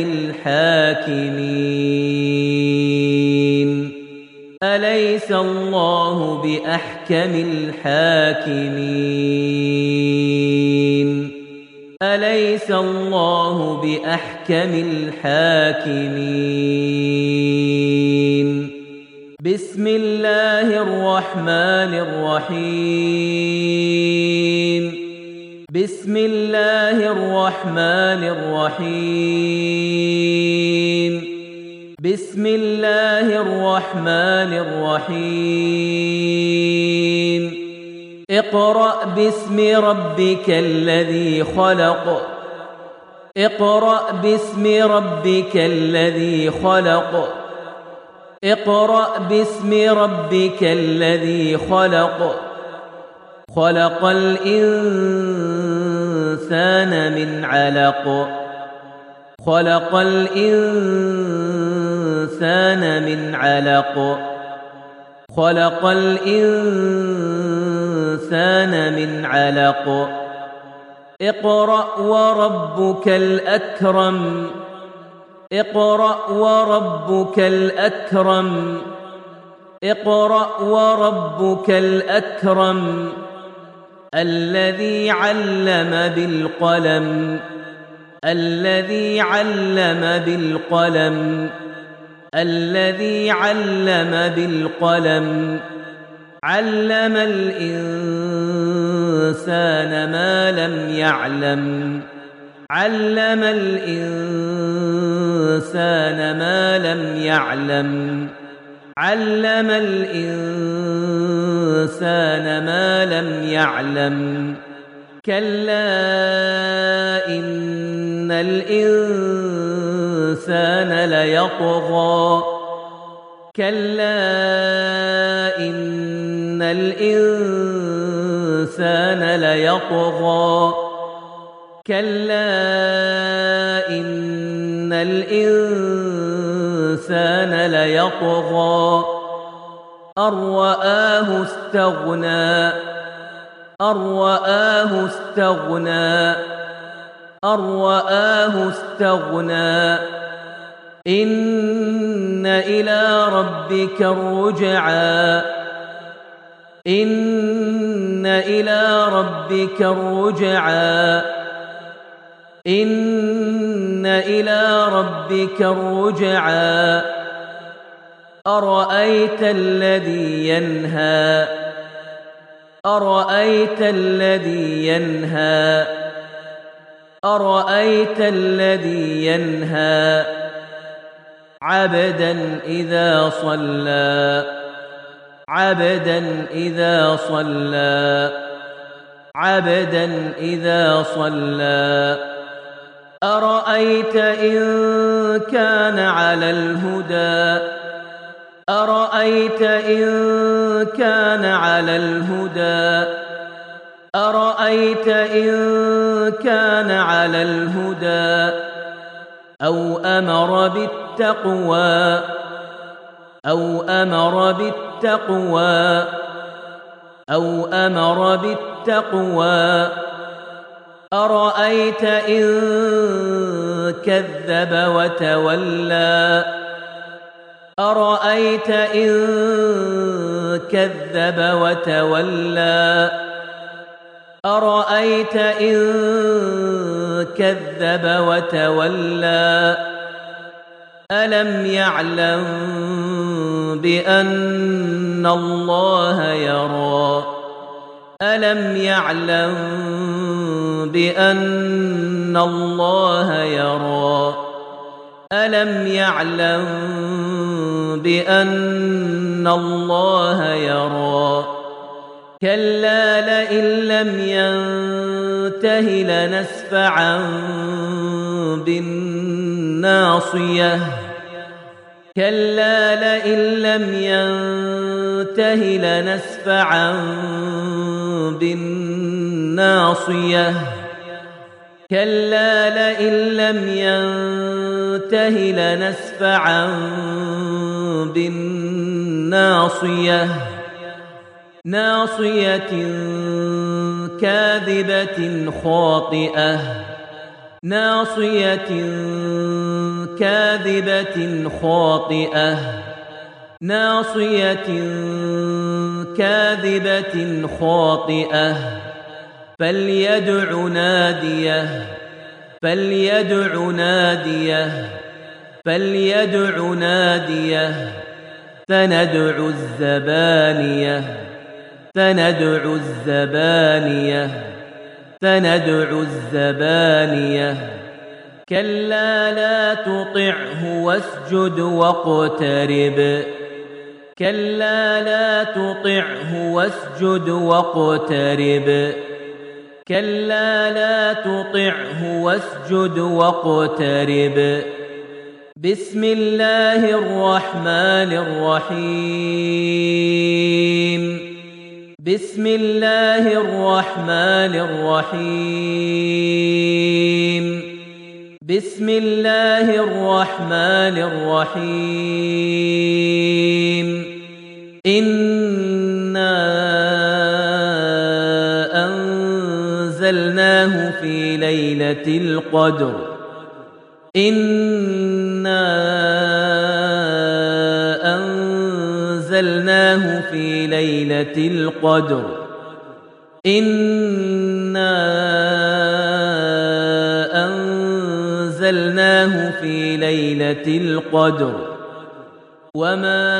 الحاكمين أليس الله بأحكم الحاكمين أليس الله بأحكم الحاكمين بسم الله الرحمن الرحيم بسم الله الرحمن الرحيم بسم الله الرحمن الرحيم اقرأ باسم ربك الذي خلق اقرأ باسم ربك الذي خلق اقرأ باسم ربك الذي خلق خلق الإنسان من علق خلق الإنسان من علق خلق الإنسان من علق اقرأ وربك الأكرم اقرأ وربك الأكرم اقرأ وربك الأكرم الذي علم بالقلم الذي علم بالقلم الذي علم بالقلم علم الإنسان ما لم يعلم علم الإنسان الإنسان ما لم يعلم علم الإنسان ما لم يعلم كلا إن الإنسان ليطغى كلا إن الإنسان ليطغى كلا إن الإنسان ليطغى أن رآه استغنى أن رآه استغنى أن رآه استغنى إن إلى ربك الرجعى إن إلى ربك الرجعى إن إلى ربك الرجعى أرأيت الذي ينهى أرأيت الذي ينهى أرأيت الذي ينهى عبدا إذا صلى عبدا إذا صلى عبدا إذا صلى أرأيت إن كان على الهدى أرأيت إن كان على الهدى أرأيت إن كان على الهدى أو أمر بالتقوى أو أمر بالتقوى أو أمر بالتقوى أرأيت إن كذب وتولى أرأيت إن كذب وتولى أرأيت إن كذب وتولى ألم يعلم بأن الله يرى ألم يعلم بأن الله يرى ألم يعلم بأن الله يرى كلا لئن لم ينته لنسفعا بالناصية كلا لئن لم ينته لنسفعا بالناصية كلا لئن لم ينته لنسفعا بالناصية ناصية كاذبة خاطئة ناصية كاذبة خاطئة ناصية كاذبة خاطئة فليدع ناديه فليدع ناديه فليدع ناديه سندع الزبانية سندع الزبانية سندع الزبانية كلا لا تطعه واسجد واقترب كلا لا تطعه واسجد واقترب كلا لا تطعه واسجد واقترب بسم الله الرحمن الرحيم بسم الله الرحمن الرحيم بسم الله الرحمن الرحيم إنا أنزلناه في ليلة القدر إنا أنزلناه في ليلة القدر إنا أنزلناه في ليلة القدر وما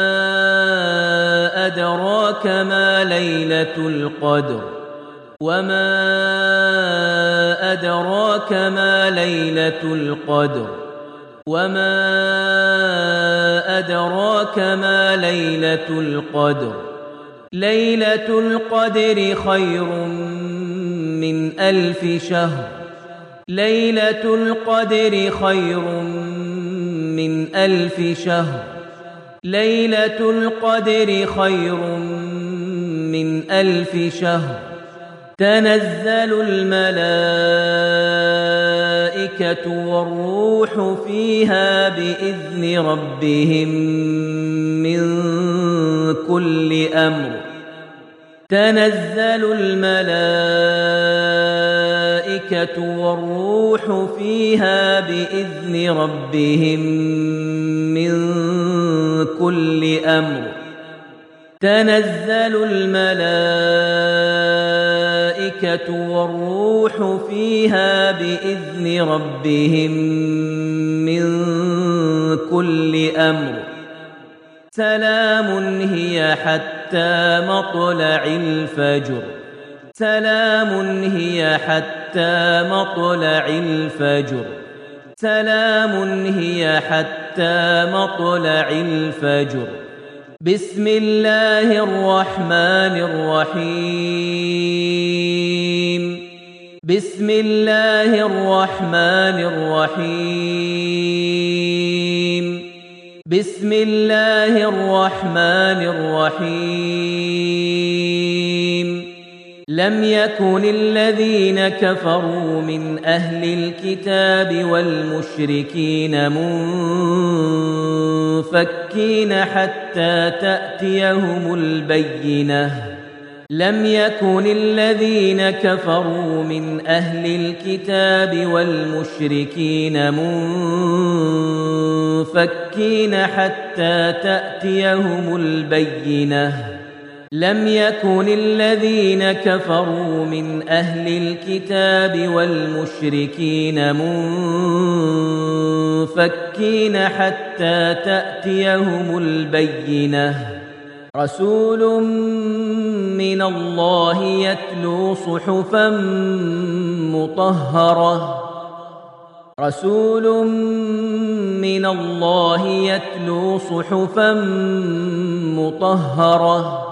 أدراك ما ليلة القدر وما أدراك ما ليلة القدر وما أدراك ما ليلة القدر ليلة القدر خير من 1000 شهر ليلة القدر خير من 1000 شهر ليلة القدر خير من 1000 شهر تنزل الملائكة والروح فيها بإذن ربهم من كل أمر تنزل الملائكة والروح فيها بإذن ربهم من كل أمر تنزل الملائكة والروح فيها بإذن ربهم من كل أمر سلام هي حتى مطلع الفجر سلام هي حتى مطلع الفجر سلام هي حتى مطلع الفجر بسم الله الرحمن الرحيم بسم الله الرحمن الرحيم بسم الله الرحمن الرحيم لم يكن الذين كفروا من أهل الكتاب والمشركين منفكين حتى تأتيهم البينة لم يكن الذين كفروا من أهل الكتاب والمشركين منفكين حتى تأتيهم البينة لم يكن الذين كفروا من أهل الكتاب والمشركين منفكين حتى تأتيهم البينة رسول من الله يتلو صحفا مطهرة رسول من الله يتلو صحفا مطهرة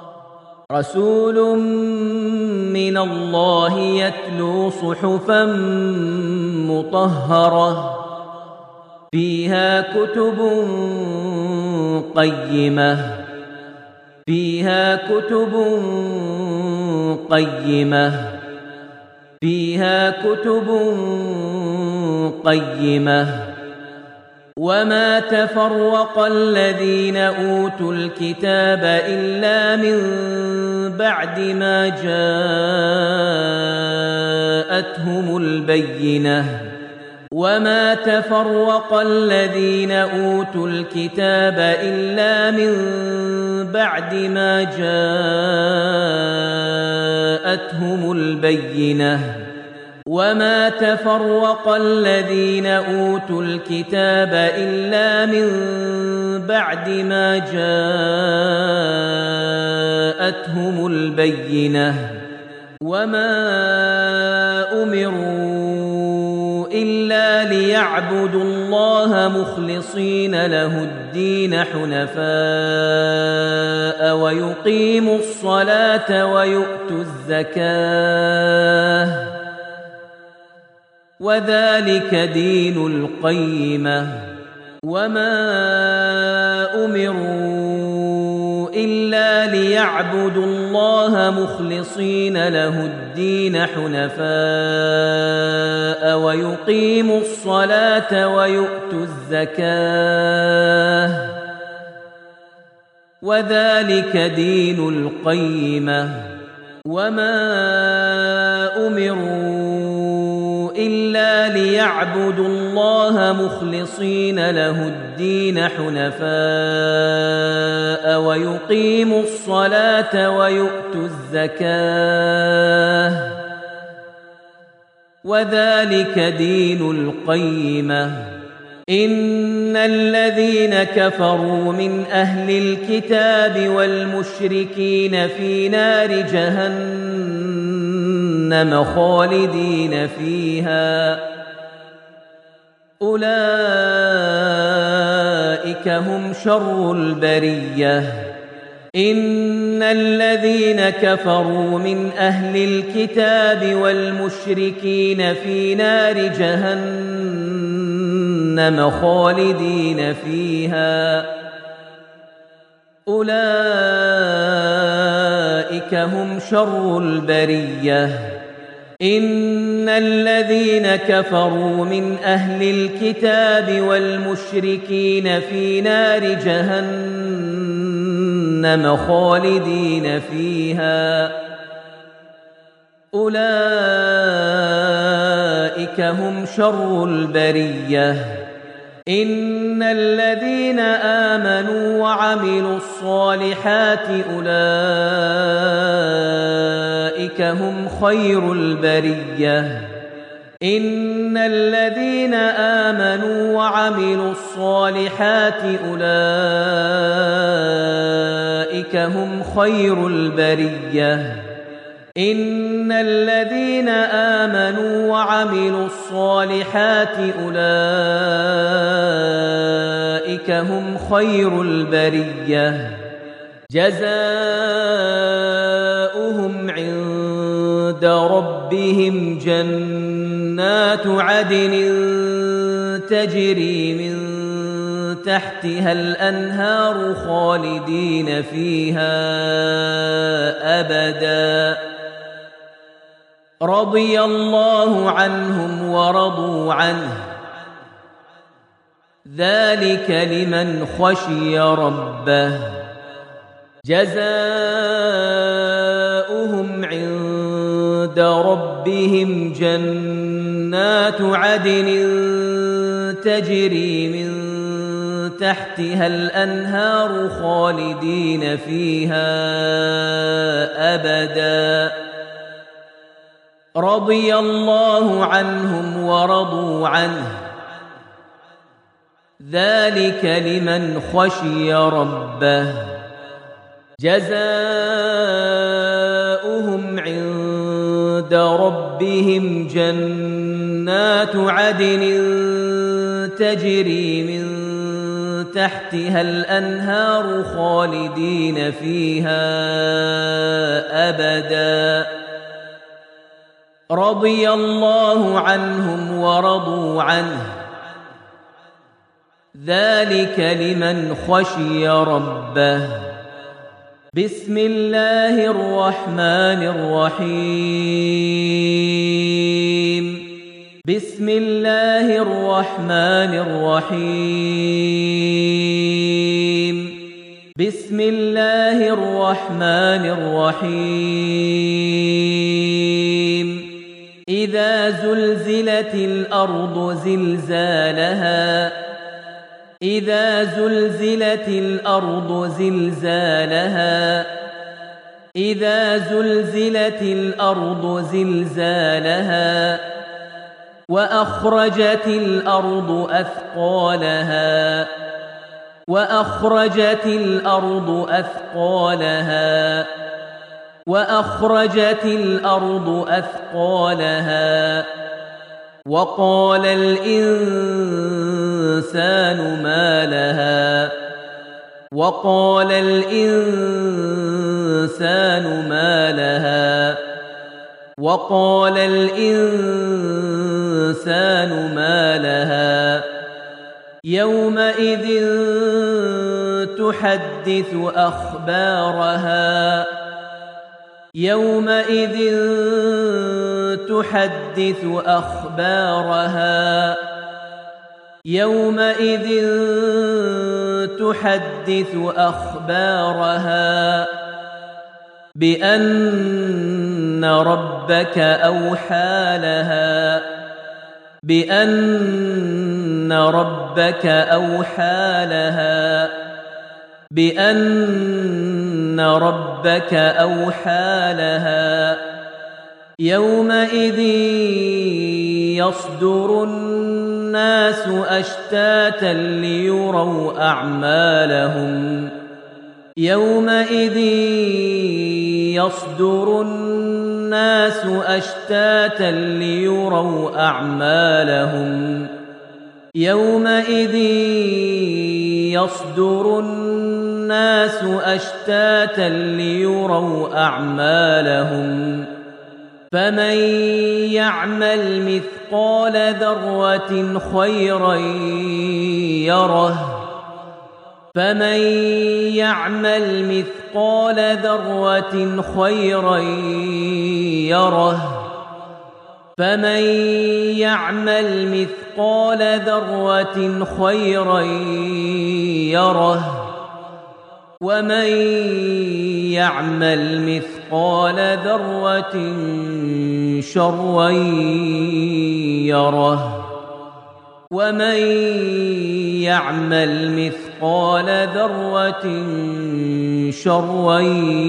رسول من الله يتلو صحفا مطهرة فيها كتب قيمة فيها كتب قيمة فيها كتب قيمة وما تفرق الذين أوتوا الكتاب إلا من بعد ما جاءتهم البينة وما تفرق الذين أوتوا الكتاب إلا من بعد ما جاءتهم البينة وما تفرق الذين أوتوا الكتاب إلا من بعد ما جاءتهم البينة وما أمروا إلا ليعبدوا الله مخلصين له الدين حنفاء ويقيموا الصلاة ويؤتوا الزكاة وذلك دين القيمة وما أمروا إلا ليعبدوا الله مخلصين له الدين حنفاء ويقيموا الصلاة ويؤتوا الزكاة وذلك دين القيمة وما أمروا إلا ليعبدوا الله مخلصين له الدين حنفاء ويقيموا الصلاة ويؤتوا الزكاة وذلك دين القيمة إن الذين كفروا من أهل الكتاب والمشركين في نار جهنم خالدين فيها أولئك أولئك هم شر البرية إن الذين كفروا من أهل الكتاب والمشركين في نار جهنم خالدين فيها أولئك هم شر البرية إن الذين كفروا من أهل الكتاب والمشركين في نار جهنم خالدين فيها أولئك هم شر البرية إن الذين آمنوا وعملوا الصالحات أولئك هم خير البرية إن الذين آمنوا وعملوا الصالحات أولئك هم خير البرية إن الذين آمنوا وعملوا الصالحات أولئك هم خير البرية جزاؤهم عند ربهم جنات عدن تجري من تحتها الأنهار خالدين فيها أبدا رضي الله عنهم ورضوا عنه ذلك لمن خشي ربه جزاؤهم عند ربهم جنات عدن تجري من تحتها الأنهار خالدين فيها أبدا رضي الله عنهم ورضوا عنه ذلك لمن خشي ربه جزاؤهم عند ربهم جنات عدن تجري من تحتها الأنهار خالدين فيها أبدا رضي الله عنهم ورضوا عنه ذلك لمن خشي ربه بسم الله الرحمن الرحيم بسم الله الرحمن الرحيم بسم الله الرحمن الرحيم إذا زلزلت الأرض زلزالها إذا زلزلت الأرض زلزالها إذا زلزلت الأرض زلزالها وأخرجت الأرض أثقالها وأخرجت الأرض أثقالها وأخرجت الأرض أثقالها وقال الإنسان ما لها وقال الإنسان ما لها وقال الإنسان ما لها يومئذ تحدث أخبارها يومئذ تحدث أخبارها يومئذ تحدث أخبارها بأن ربك أوحى لها بأن ربك أوحى لها بأن ربك أوحى لها يومئذ يصدر الناس أشتاتا ليروا أعمالهم يومئذ يصدر الناس أشتاتا ليروا أعمالهم يومئذ يصدر الناس أشتاتا ليروا أعمالهم فمن يعمل مثقال ذرة خيرا يره فمن يعمل مثقال ذرة خيرا يره فمن يعمل مثقال ذرة خيرا يره ومن يعمل مثقال ذرة شرا يره ومن يعمل مثقال ذرة شرا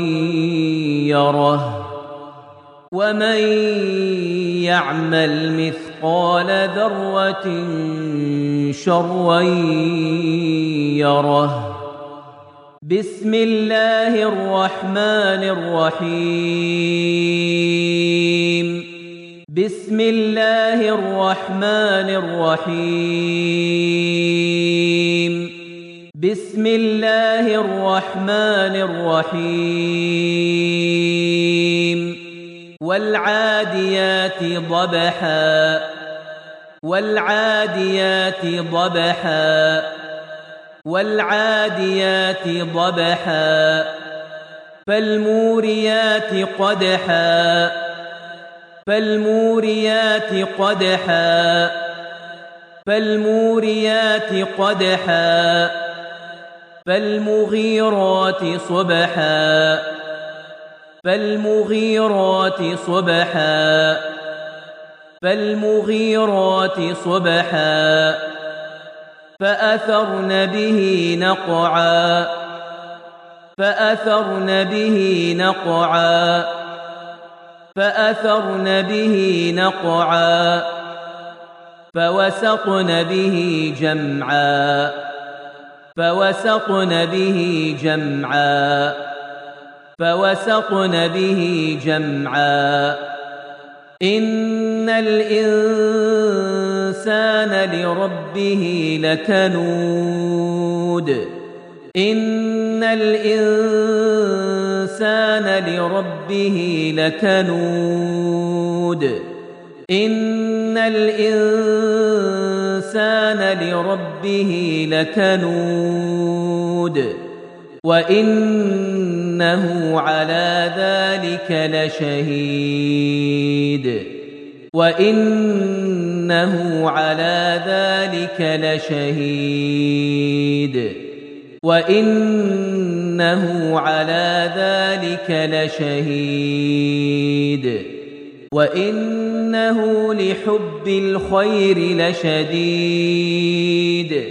يره ومن يعمل مثقال ذرة شرا يره. بسم الله الرحمن الرحيم. بسم الله الرحمن الرحيم. بسم الله الرحمن الرحيم. والعاديات ضبحا والعاديات ضبحا والعاديات ضبحا فالموريات قدحا فالموريات قدحا فالموريات قدحا فالمغيرات صبحا فالمغيرات صبحا فالمغيرات صبحا فأثرن به نقعا فأثرن به نقعا فأثرن به نقعا فوسطن به جمعا فوسطن به جمعا فوسطن به جمعا إن الإنسان لربه لكنود إن الإنسان لربه لكنود إن الإنسان لربه لكنود وإنه على ذلك لشهيد وإنه على ذلك لشهيد وإنه على ذلك لشهيد وإنه لحب الخير لشديد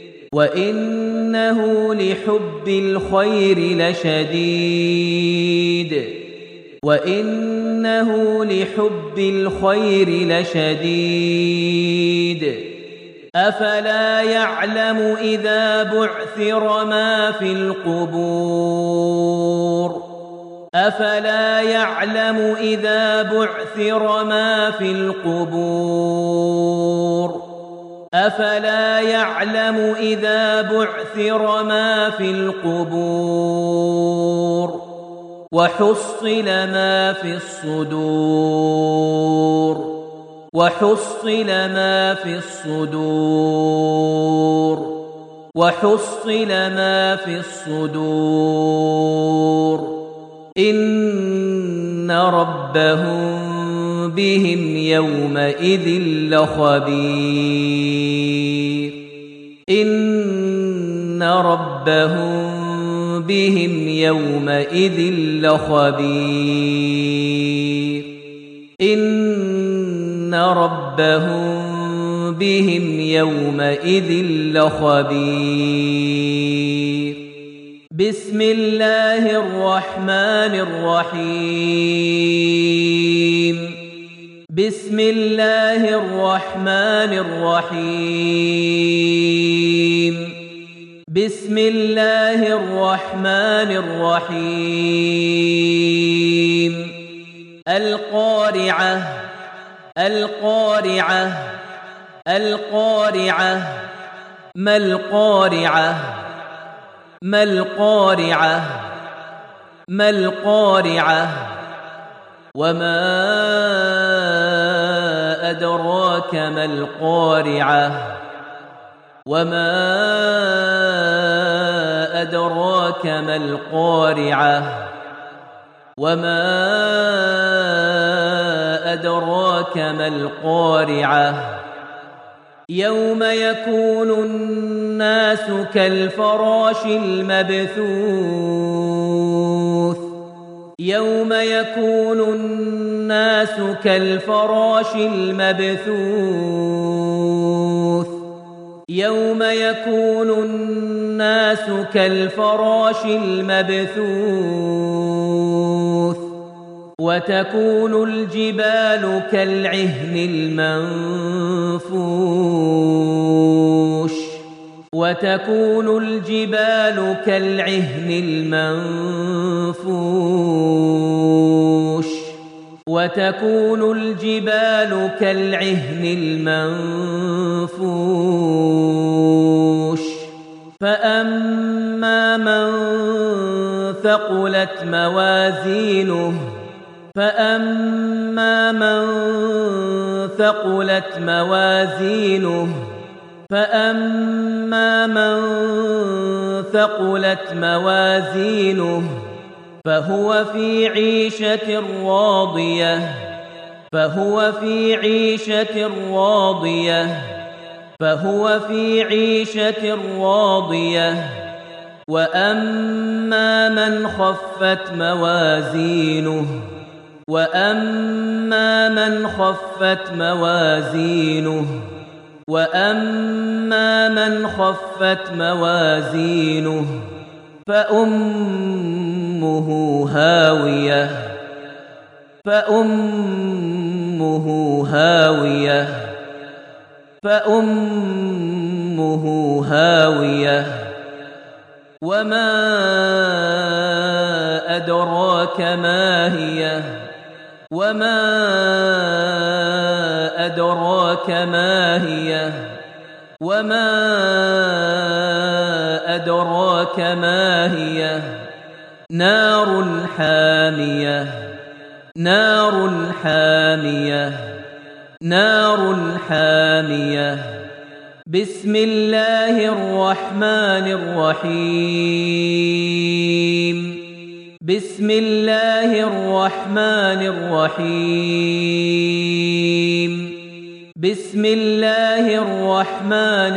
وإنه لحب الخير لشديد وإنه لحب الخير لشديد أفلا يعلم إذا بعثر ما في القبور أفلا يعلم إذا بعثر ما في القبور أفلا يعلم إذا بعثر ما في القبور وحصل ما في الصدور وحصل ما في الصدور وحصل ما في الصدور إن ربهم بهم يومئذ لخبير إن ربهم بهم يومئذ لخبير إن ربهم بهم يومئذ لخبير. بسم الله الرحمن الرحيم. بسم الله الرحمن الرحيم. بسم الله الرحمن الرحيم. القارعة القارعة القارعة ما القارعة ما القارعة ما القارعة وما أدراك ما القارعة وما أدراك ما القارعة وما أدراك ما القارعة يوم يكون الناس كالفراش المبثوث يوم يكون الناس كالفراش المبثوث يوم يكون الناس كالفراش المبثوث وتكون الجبال كالعهن المنفوش وتكون الجبال كالعهن المنفوش وتكون الجبال كالعهن المنفوش فأما من ثقلت موازينه فأما من ثقلت موازينه فأما من ثقلت موازينه فهو في عيشة راضية فهو في عيشة راضية فهو في عيشة راضية وأما من خفت موازينه وأما من خفت موازينه وأما من خفت موازينه فأمه هاوية فأمه هاوية فأمه هاوية وما أدراك ما هي وما أدراك ما هي وما أدراك ما هي نار حامية نار حامية نار حامية بسم الله الرحمن الرحيم بسم الله الرحمن الرحيم بسم الله الرحمن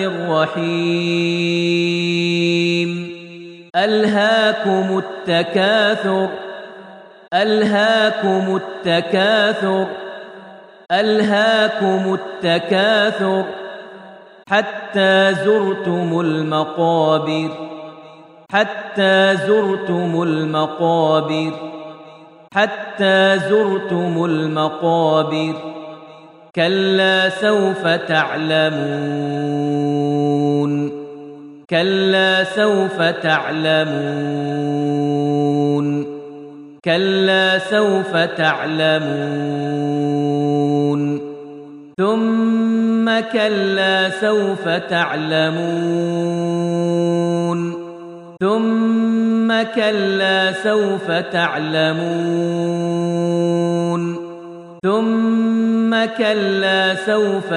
الرحيم ألهاكم التكاثر ألهاكم التكاثر ألهاكم التكاثر حتى زرتم المقابر حتى زرتم المقابر حتى زرتم المقابر كلا سوف تعلمون كلا سوف تعلمون كلا سوف تعلمون ثم كلا سوف تعلمون ثم كلا سوف تعلمون ثم كلا سوف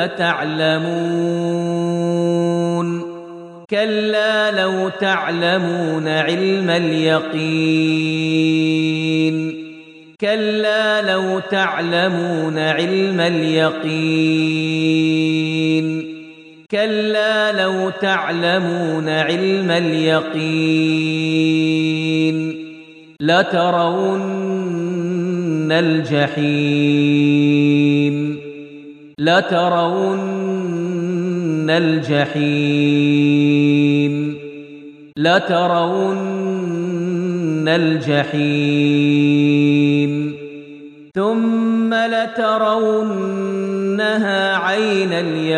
تعلمون كلا لو تعلمون علم اليقين كلا لو تعلمون علم اليقين كلا لو تعلمون علم اليقين لترون الجحيم لترون الجحيم لترون الجحيم ثم لترونها عين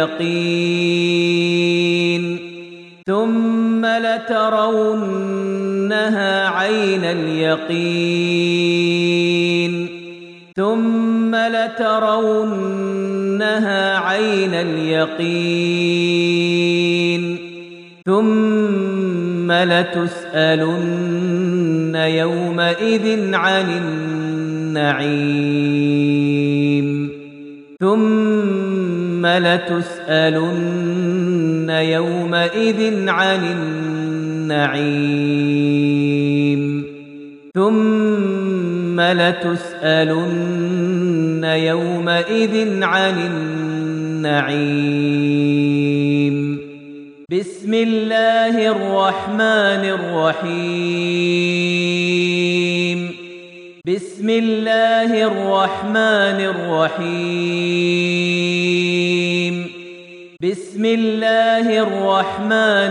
اليقين ثم لترونها عين اليقين ثم لترونها عين اليقين ثم لتسألن يومئذ عن النعيم ثم لتسألن يومئذ عن النعيم ثم لتسألن يومئذ عن النعيم بسم الله الرحمن الرحيم بسم الله الرحمن الرحيم بسم الله الرحمن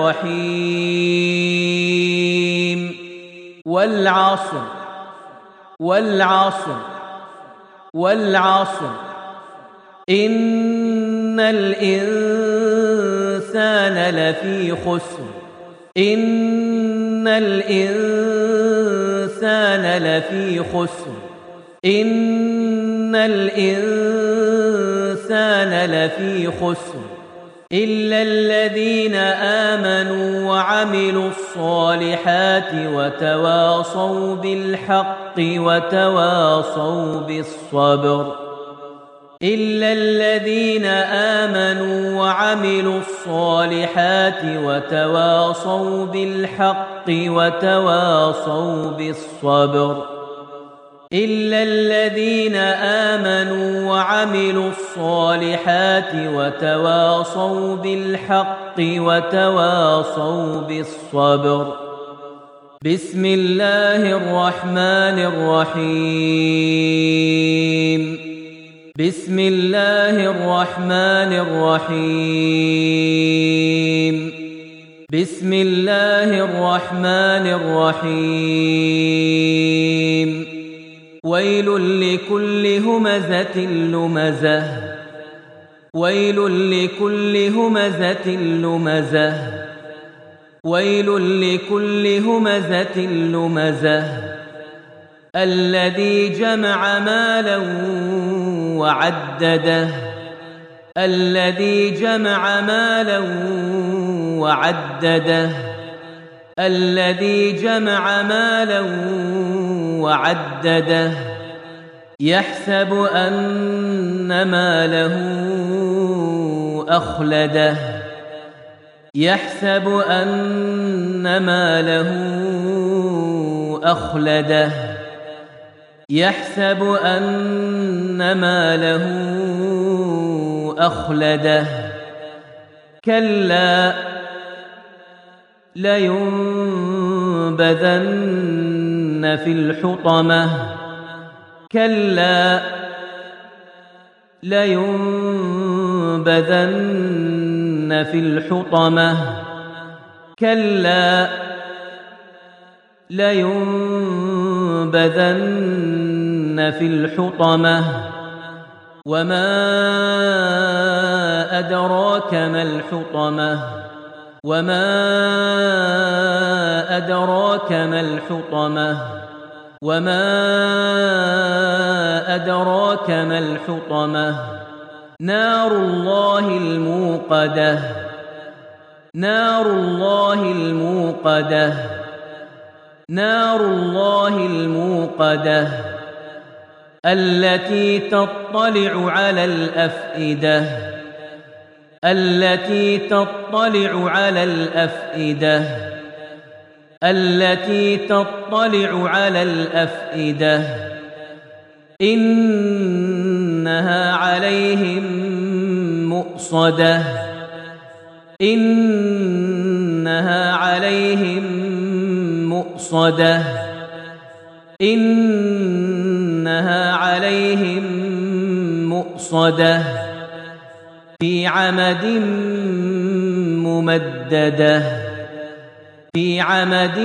الرحيم والعصر والعصر والعصر إن الإنسان لفي خسر إن الإنسان لفي خسر إن الإنسان لفي خسر إلا الذين آمنوا وعملوا الصالحات وتواصوا بالحق وتواصوا بالصبر إلا الذين آمنوا وعملوا الصالحات وتواصوا بالحق وتواصوا بالصبر إلا الذين آمنوا وعملوا الصالحات وتواصوا بالحق وتواصوا بالصبر بسم الله الرحمن الرحيم بسم الله الرحمن الرحيم بسم الله الرحمن الرحيم ويل لكل همزة لمزة ويل لكل همزة لمزة ويل لكل همزة لمزة الذي جمع مالا وعدده الذي جمع مالا وعدده الذي جمع مالا وعدده يحسب أن ماله أخلده يحسب أن ماله أخلده يحسب أن ماله أخلده كلا لينبذن في الحطمة كلا لينبذن في الحطمة كلا لينبذن في الحطمة وما أدراك ما الحطمة وما أدراك ما الحطمة وما أدراك ما الحطمة نار الله الموقدة نار الله الموقدة نار الله الموقدة التي تطلع على الأفئدة التي تطلع على الأفئدة التي تطلع على الأفئدة إنها عليهم مؤصدة إنها عليهم مؤصدة إنها عليهم مؤصدة في عمد ممددة في عمد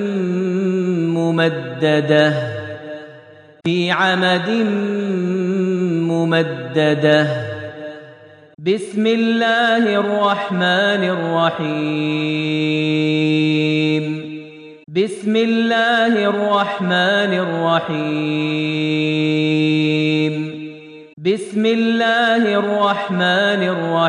ممددة في عمد ممددة بسم الله الرحمن الرحيم بسم الله الرحمن الرحيم بسم الله الرحمن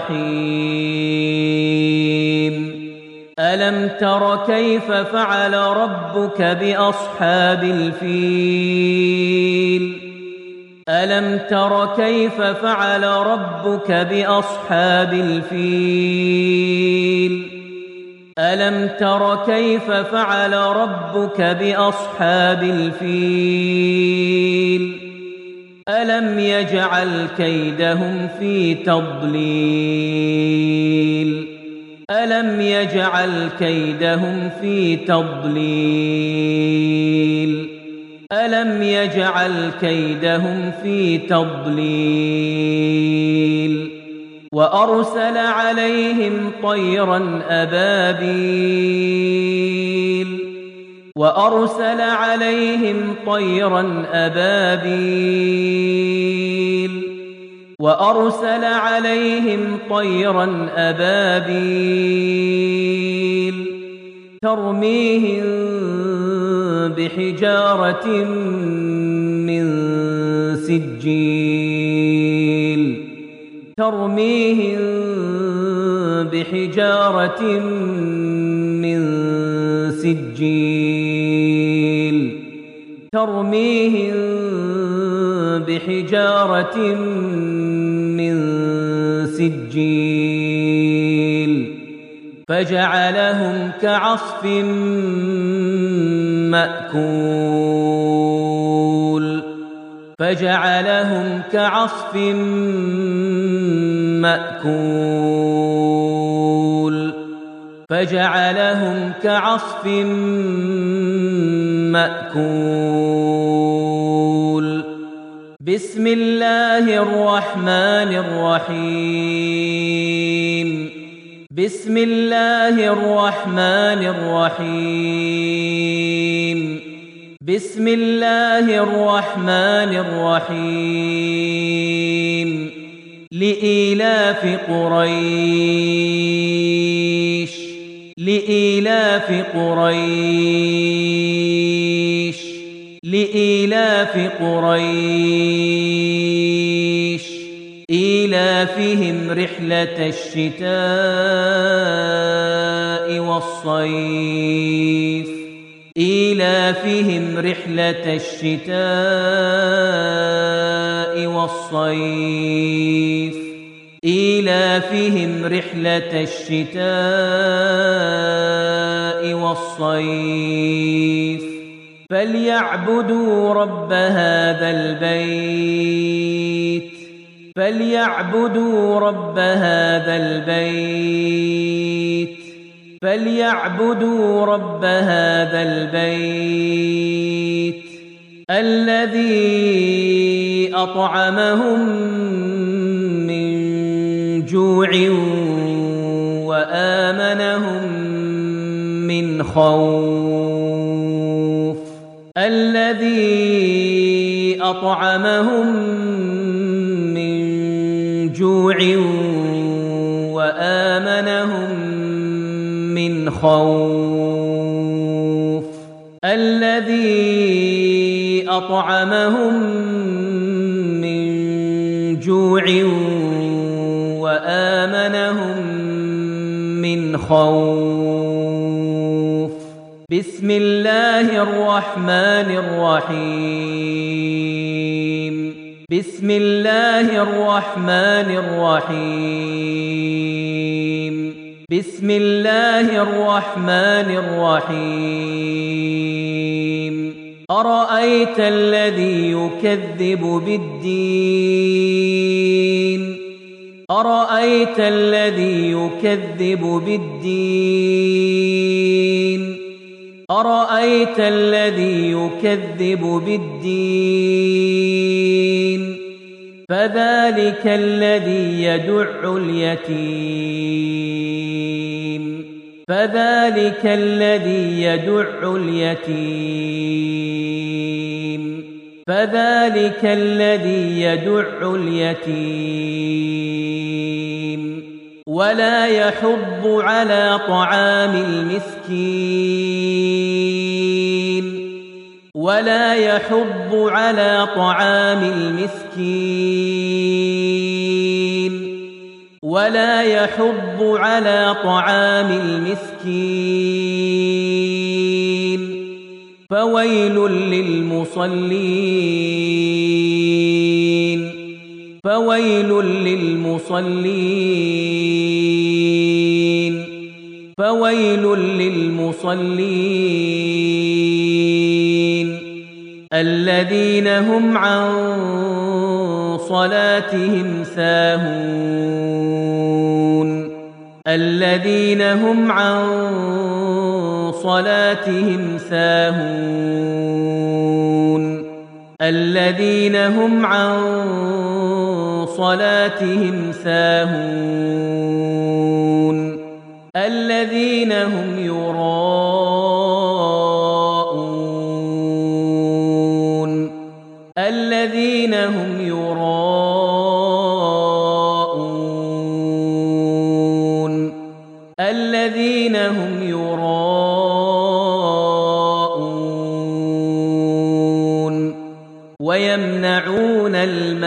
الرحيم ألم تر كيف فعل ربك بأصحاب الفيل ألم تر كيف فعل ربك بأصحاب الفيل ألم تر كيف فعل ربك بأصحاب الفيل ألم يجعل كيدهم في تضليل ألم يجعل كيدهم في تضليل ألم يجعل كيدهم في تضليل وأرسل عليهم طيرا أبابيل وأرسل عليهم طيرا أبابيل وأرسل عليهم طيرا أبابيل ترميهم بحجارة من سجيل ترميهم بحجارة من سجيل ترميهم بحجارة من سجيل فجعلهم كعصف مأكول فجعلهم كعصف مأكول فجعلهم كعصف مأكول بسم الله الرحمن الرحيم بسم الله الرحمن الرحيم بسم الله الرحمن الرحيم لإيلاف قريش لإيلاف قريش لإيلاف قريش إيلافهم رحلة الشتاء والصيف إيلافهم رحلة الشتاء والصيف إيلافهم رحلة الشتاء والصيف فليعبدوا رب هذا البيت فليعبدوا رب هذا البيت فليعبدوا رب هذا البيت الذي أطعمهم من جوع وآمنهم من خوف الذي أطعمهم من جوع وآمنهم من خوف الذي أطعمهم من جوع وآمنهم من خوف بسم الله الرحمن الرحيم بسم الله الرحمن الرحيم بسم الله الرحمن الرحيم أرأيت الذي يكذب بالدين أرأيت الذي يكذب بالدين أرأيت الذي يكذب بالدين فذلك الذي يدع اليتيم فذلك الذي يدع اليتيم فذلك الذي يدع اليتيم ولا يحض على طعام المسكين ولا يحض على طعام المسكين ولا يحض على طعام المسكين فويل للمصلين فويل للمصلين فويل للمصلين الذين هم عن صلاتهم ساهون الذين هم عن صلاتهم ساهون الذين هم عن صلاتهم ساهون الذين هم يراءون الذين هم يراءون الذين هم يراءون ويمنعون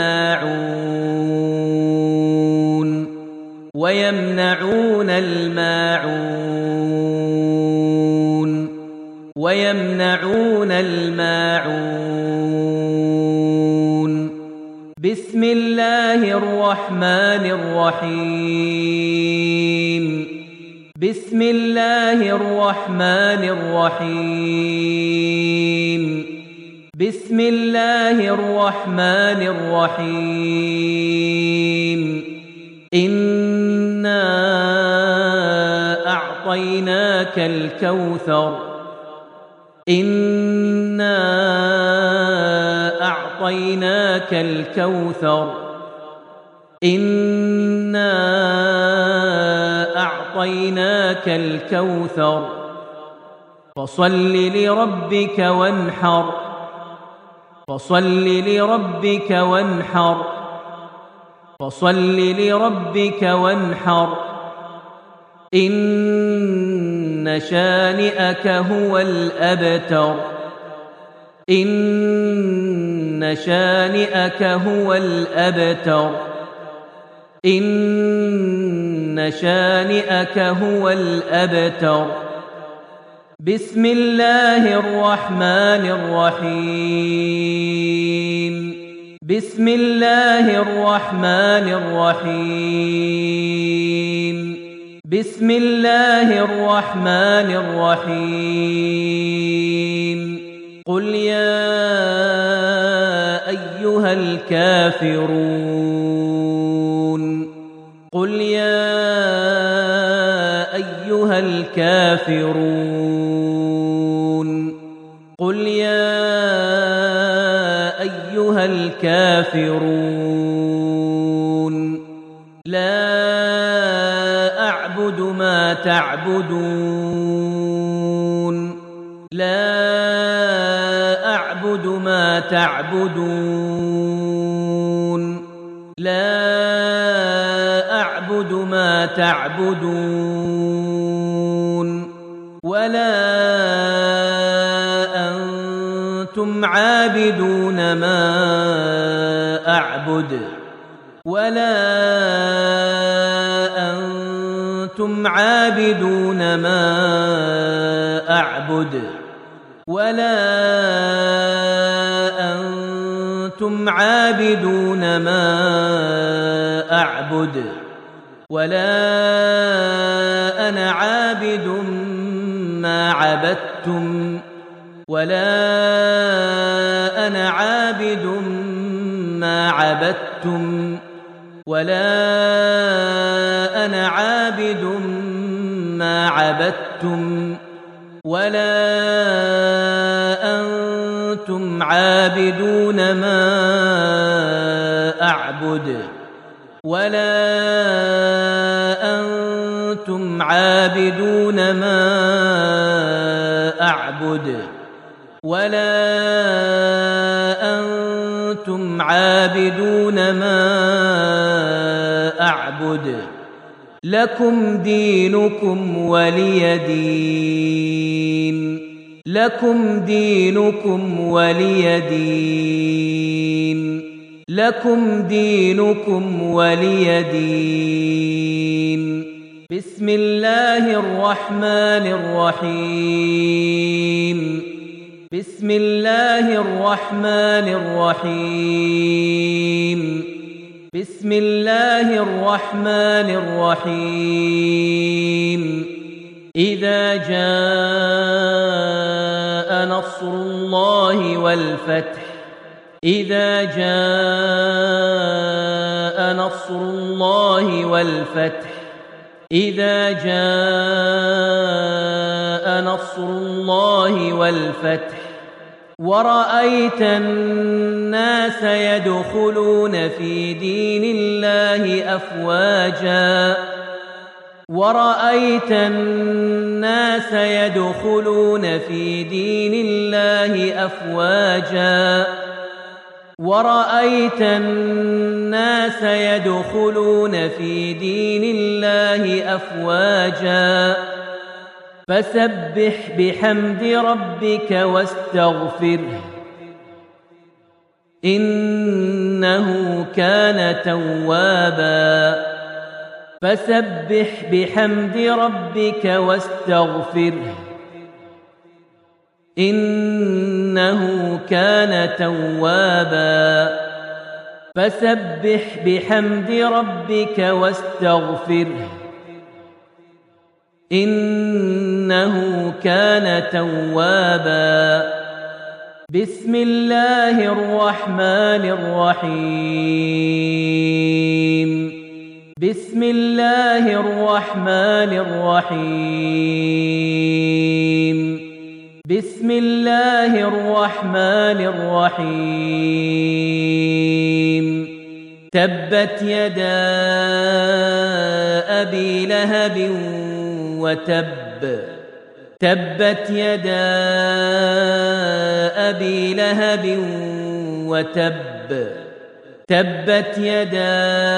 الماعون ويمنعون الماعون ويمنعون الماعون بسم الله الرحمن الرحيم بسم الله الرحمن الرحيم بسم الله الرحمن الرحيم إنا أعطيناك الكوثر إنا أعطيناك الكوثر إنا أعطيناك الكوثر فصل لربك وانحر فصل لربك وانحر فصل لربك وانحر إن شانئك هو الأبتر إن شانئك هو الأبتر إن شانئك هو الأبتر بسم الله الرحمن الرحيم بسم الله الرحمن الرحيم بسم الله الرحمن الرحيم قل يا أيها الكافرون قل يا أيها الكافرون قل يا أيها الكافرون لا أعبد ما تعبدون لا أعبد ما تعبدون لا أعبد ما تعبدون ولا أنتم عابدون ما أعبد ولا أنتم عابدون ما أعبد ولا أنتم عابدون ما أعبد ولا أنا عابد ما عبدتم ولا أنا عابد ما عبدتم ولا أنا عابد ما عبدتم ولا أنتم عابدون ما أعبد ولا أنتم عابدون ما أعبد ولا أنتم عابدون ما أعبد لكم دينكم ولي دين. لكم دينكم ولي دين. لكم دينكم ولي دين. بسم الله الرحمن الرحيم. بسم الله الرحمن الرحيم. بسم الله الرحمن الرحيم. إذا جاء نصر الله والفتح. إذا جاء نصر الله والفتح. إذا جاء نصر الله والفتح ورأيت الناس يدخلون في دين الله أفواجا. ورأيت الناس يدخلون في دين الله أفواجا. ورأيت الناس يدخلون في دين الله أفواجا. فسبح بحمد ربك واستغفره إنه كان توابا. فسبح بحمد ربك واستغفره إنه كان توابا. فسبح بحمد ربك واستغفره إنه كان توابا. بسم الله الرحمن الرحيم. بسم الله الرحمن الرحيم. بسم الله الرحمن الرحيم. تبت يدا أبي لهب وتب. تبت يدا أبي لهب وتب. تبت يدا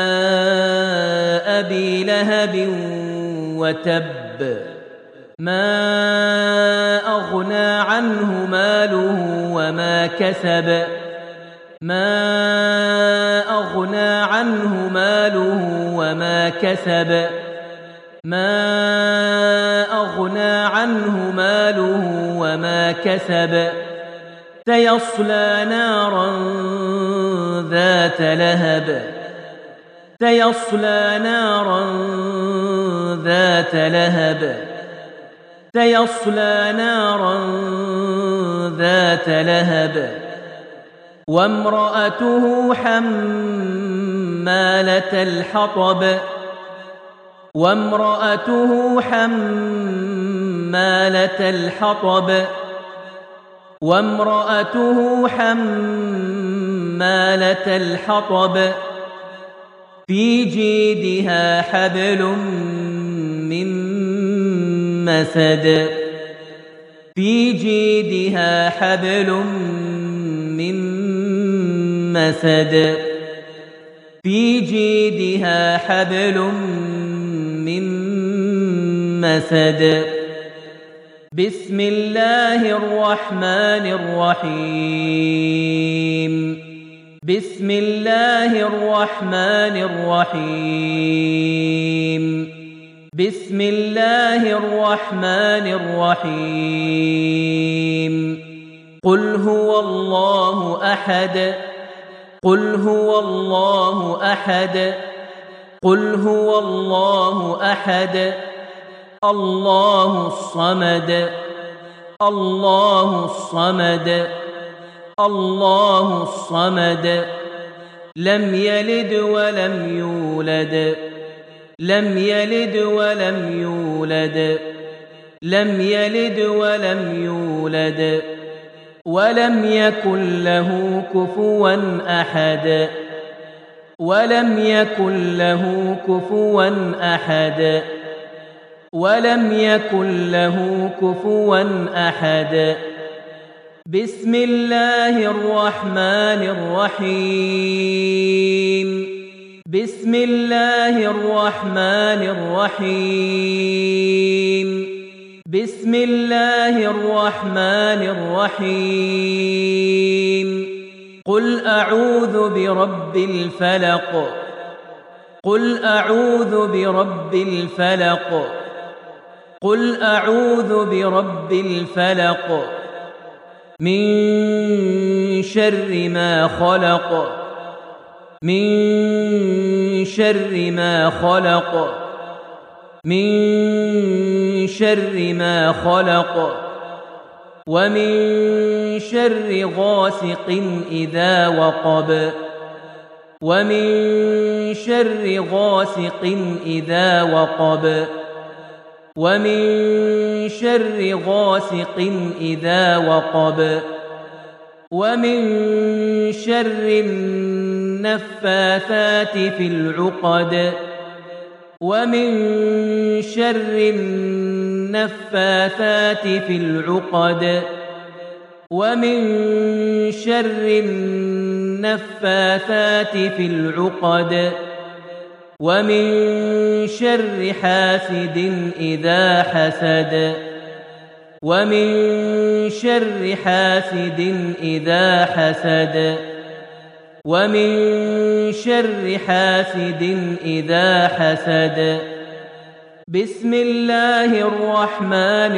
أبي لهب وتب. ما أغنى عنه ماله وما كسب. ما أغنى عنه ماله وما كسب. ما أغنى عنه ماله وما كسب. سيصلى نارا ذات لهب. سيصلى نارا ذات لهب. سيصلى نارا ذات لهب. وامرأته حمالة الحطب. وامرأته حمالة الحطب. وامرأته حمالة الحطب. في جيدها حبل من مسد. في جيدها حبل من مسد. في جيدها حبل من مسد. بسم الله الرحمن الرحيم. بسم الله الرحمن الرحيم. بسم الله الرحمن الرحيم. قل هو الله أحد. قل هو الله أحد. قل هو الله أحد. الله الصمد. الله الصمد. الله الصمد. لم يلد ولم يولد. لم يلد ولم يولد. لم يلد ولم يولد. ولم يكن له كفوا أحد. ولم يكن له كفوا أحد. ولم يكن له كفوا أحد. بسم الله الرحمن الرحيم. بسم الله الرحمن الرحيم بسم الله الرحمن الرحيم قل أعوذ برب الفلق قل أعوذ برب الفلق قل أعوذ برب الفلق من شر ما خلق من شر ما خلق من شر ما خلق ومن شر غاسق إذا وقب ومن شر غاسق إذا وقب ومن شر غاسق إذا وقب ومن شر النفاثات في العقد ومن شر النفاثات في العقد ومن شر النفاثات في العقد ومن شر حاسد إذا حسد ومن شر حاسد إذا حسد ومن شر حاسد إذا حسد بسم الله الرحمن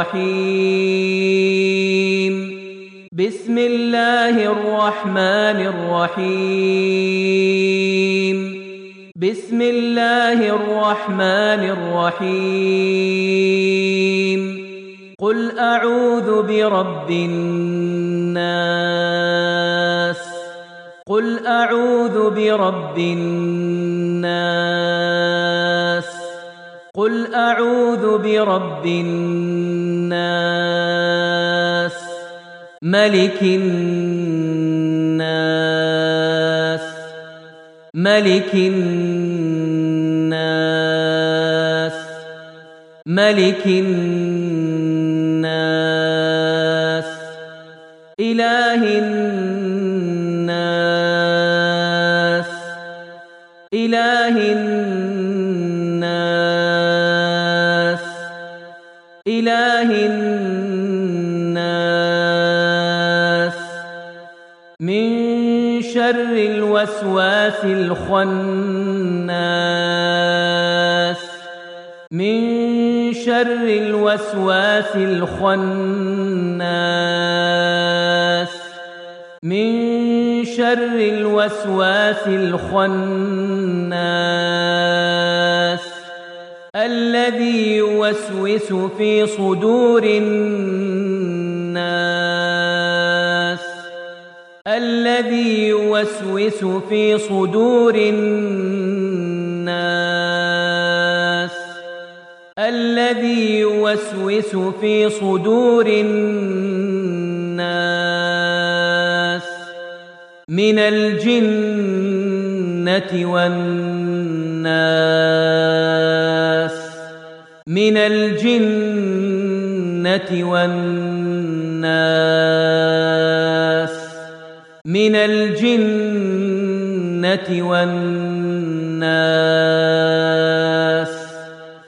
الرحيم بسم الله الرحمن الرحيم بسم الله الرحمن الرحيم قل أعوذ برب الناس قل أعوذ برب الناس قل أعوذ برب الناس ملك الناس ملك الناس ملك الناس إله الناس إله الناس إله الناس من شر الوسواس الخناس من شر الوسواس الخناس من شر الوسواس الخناس الذي يوسوس في صدور الناس الذي يوسوس في صدور الناس الذي يوسوس في صدور الناس من الجنة والناس من الجنة والناس من الجنة والناس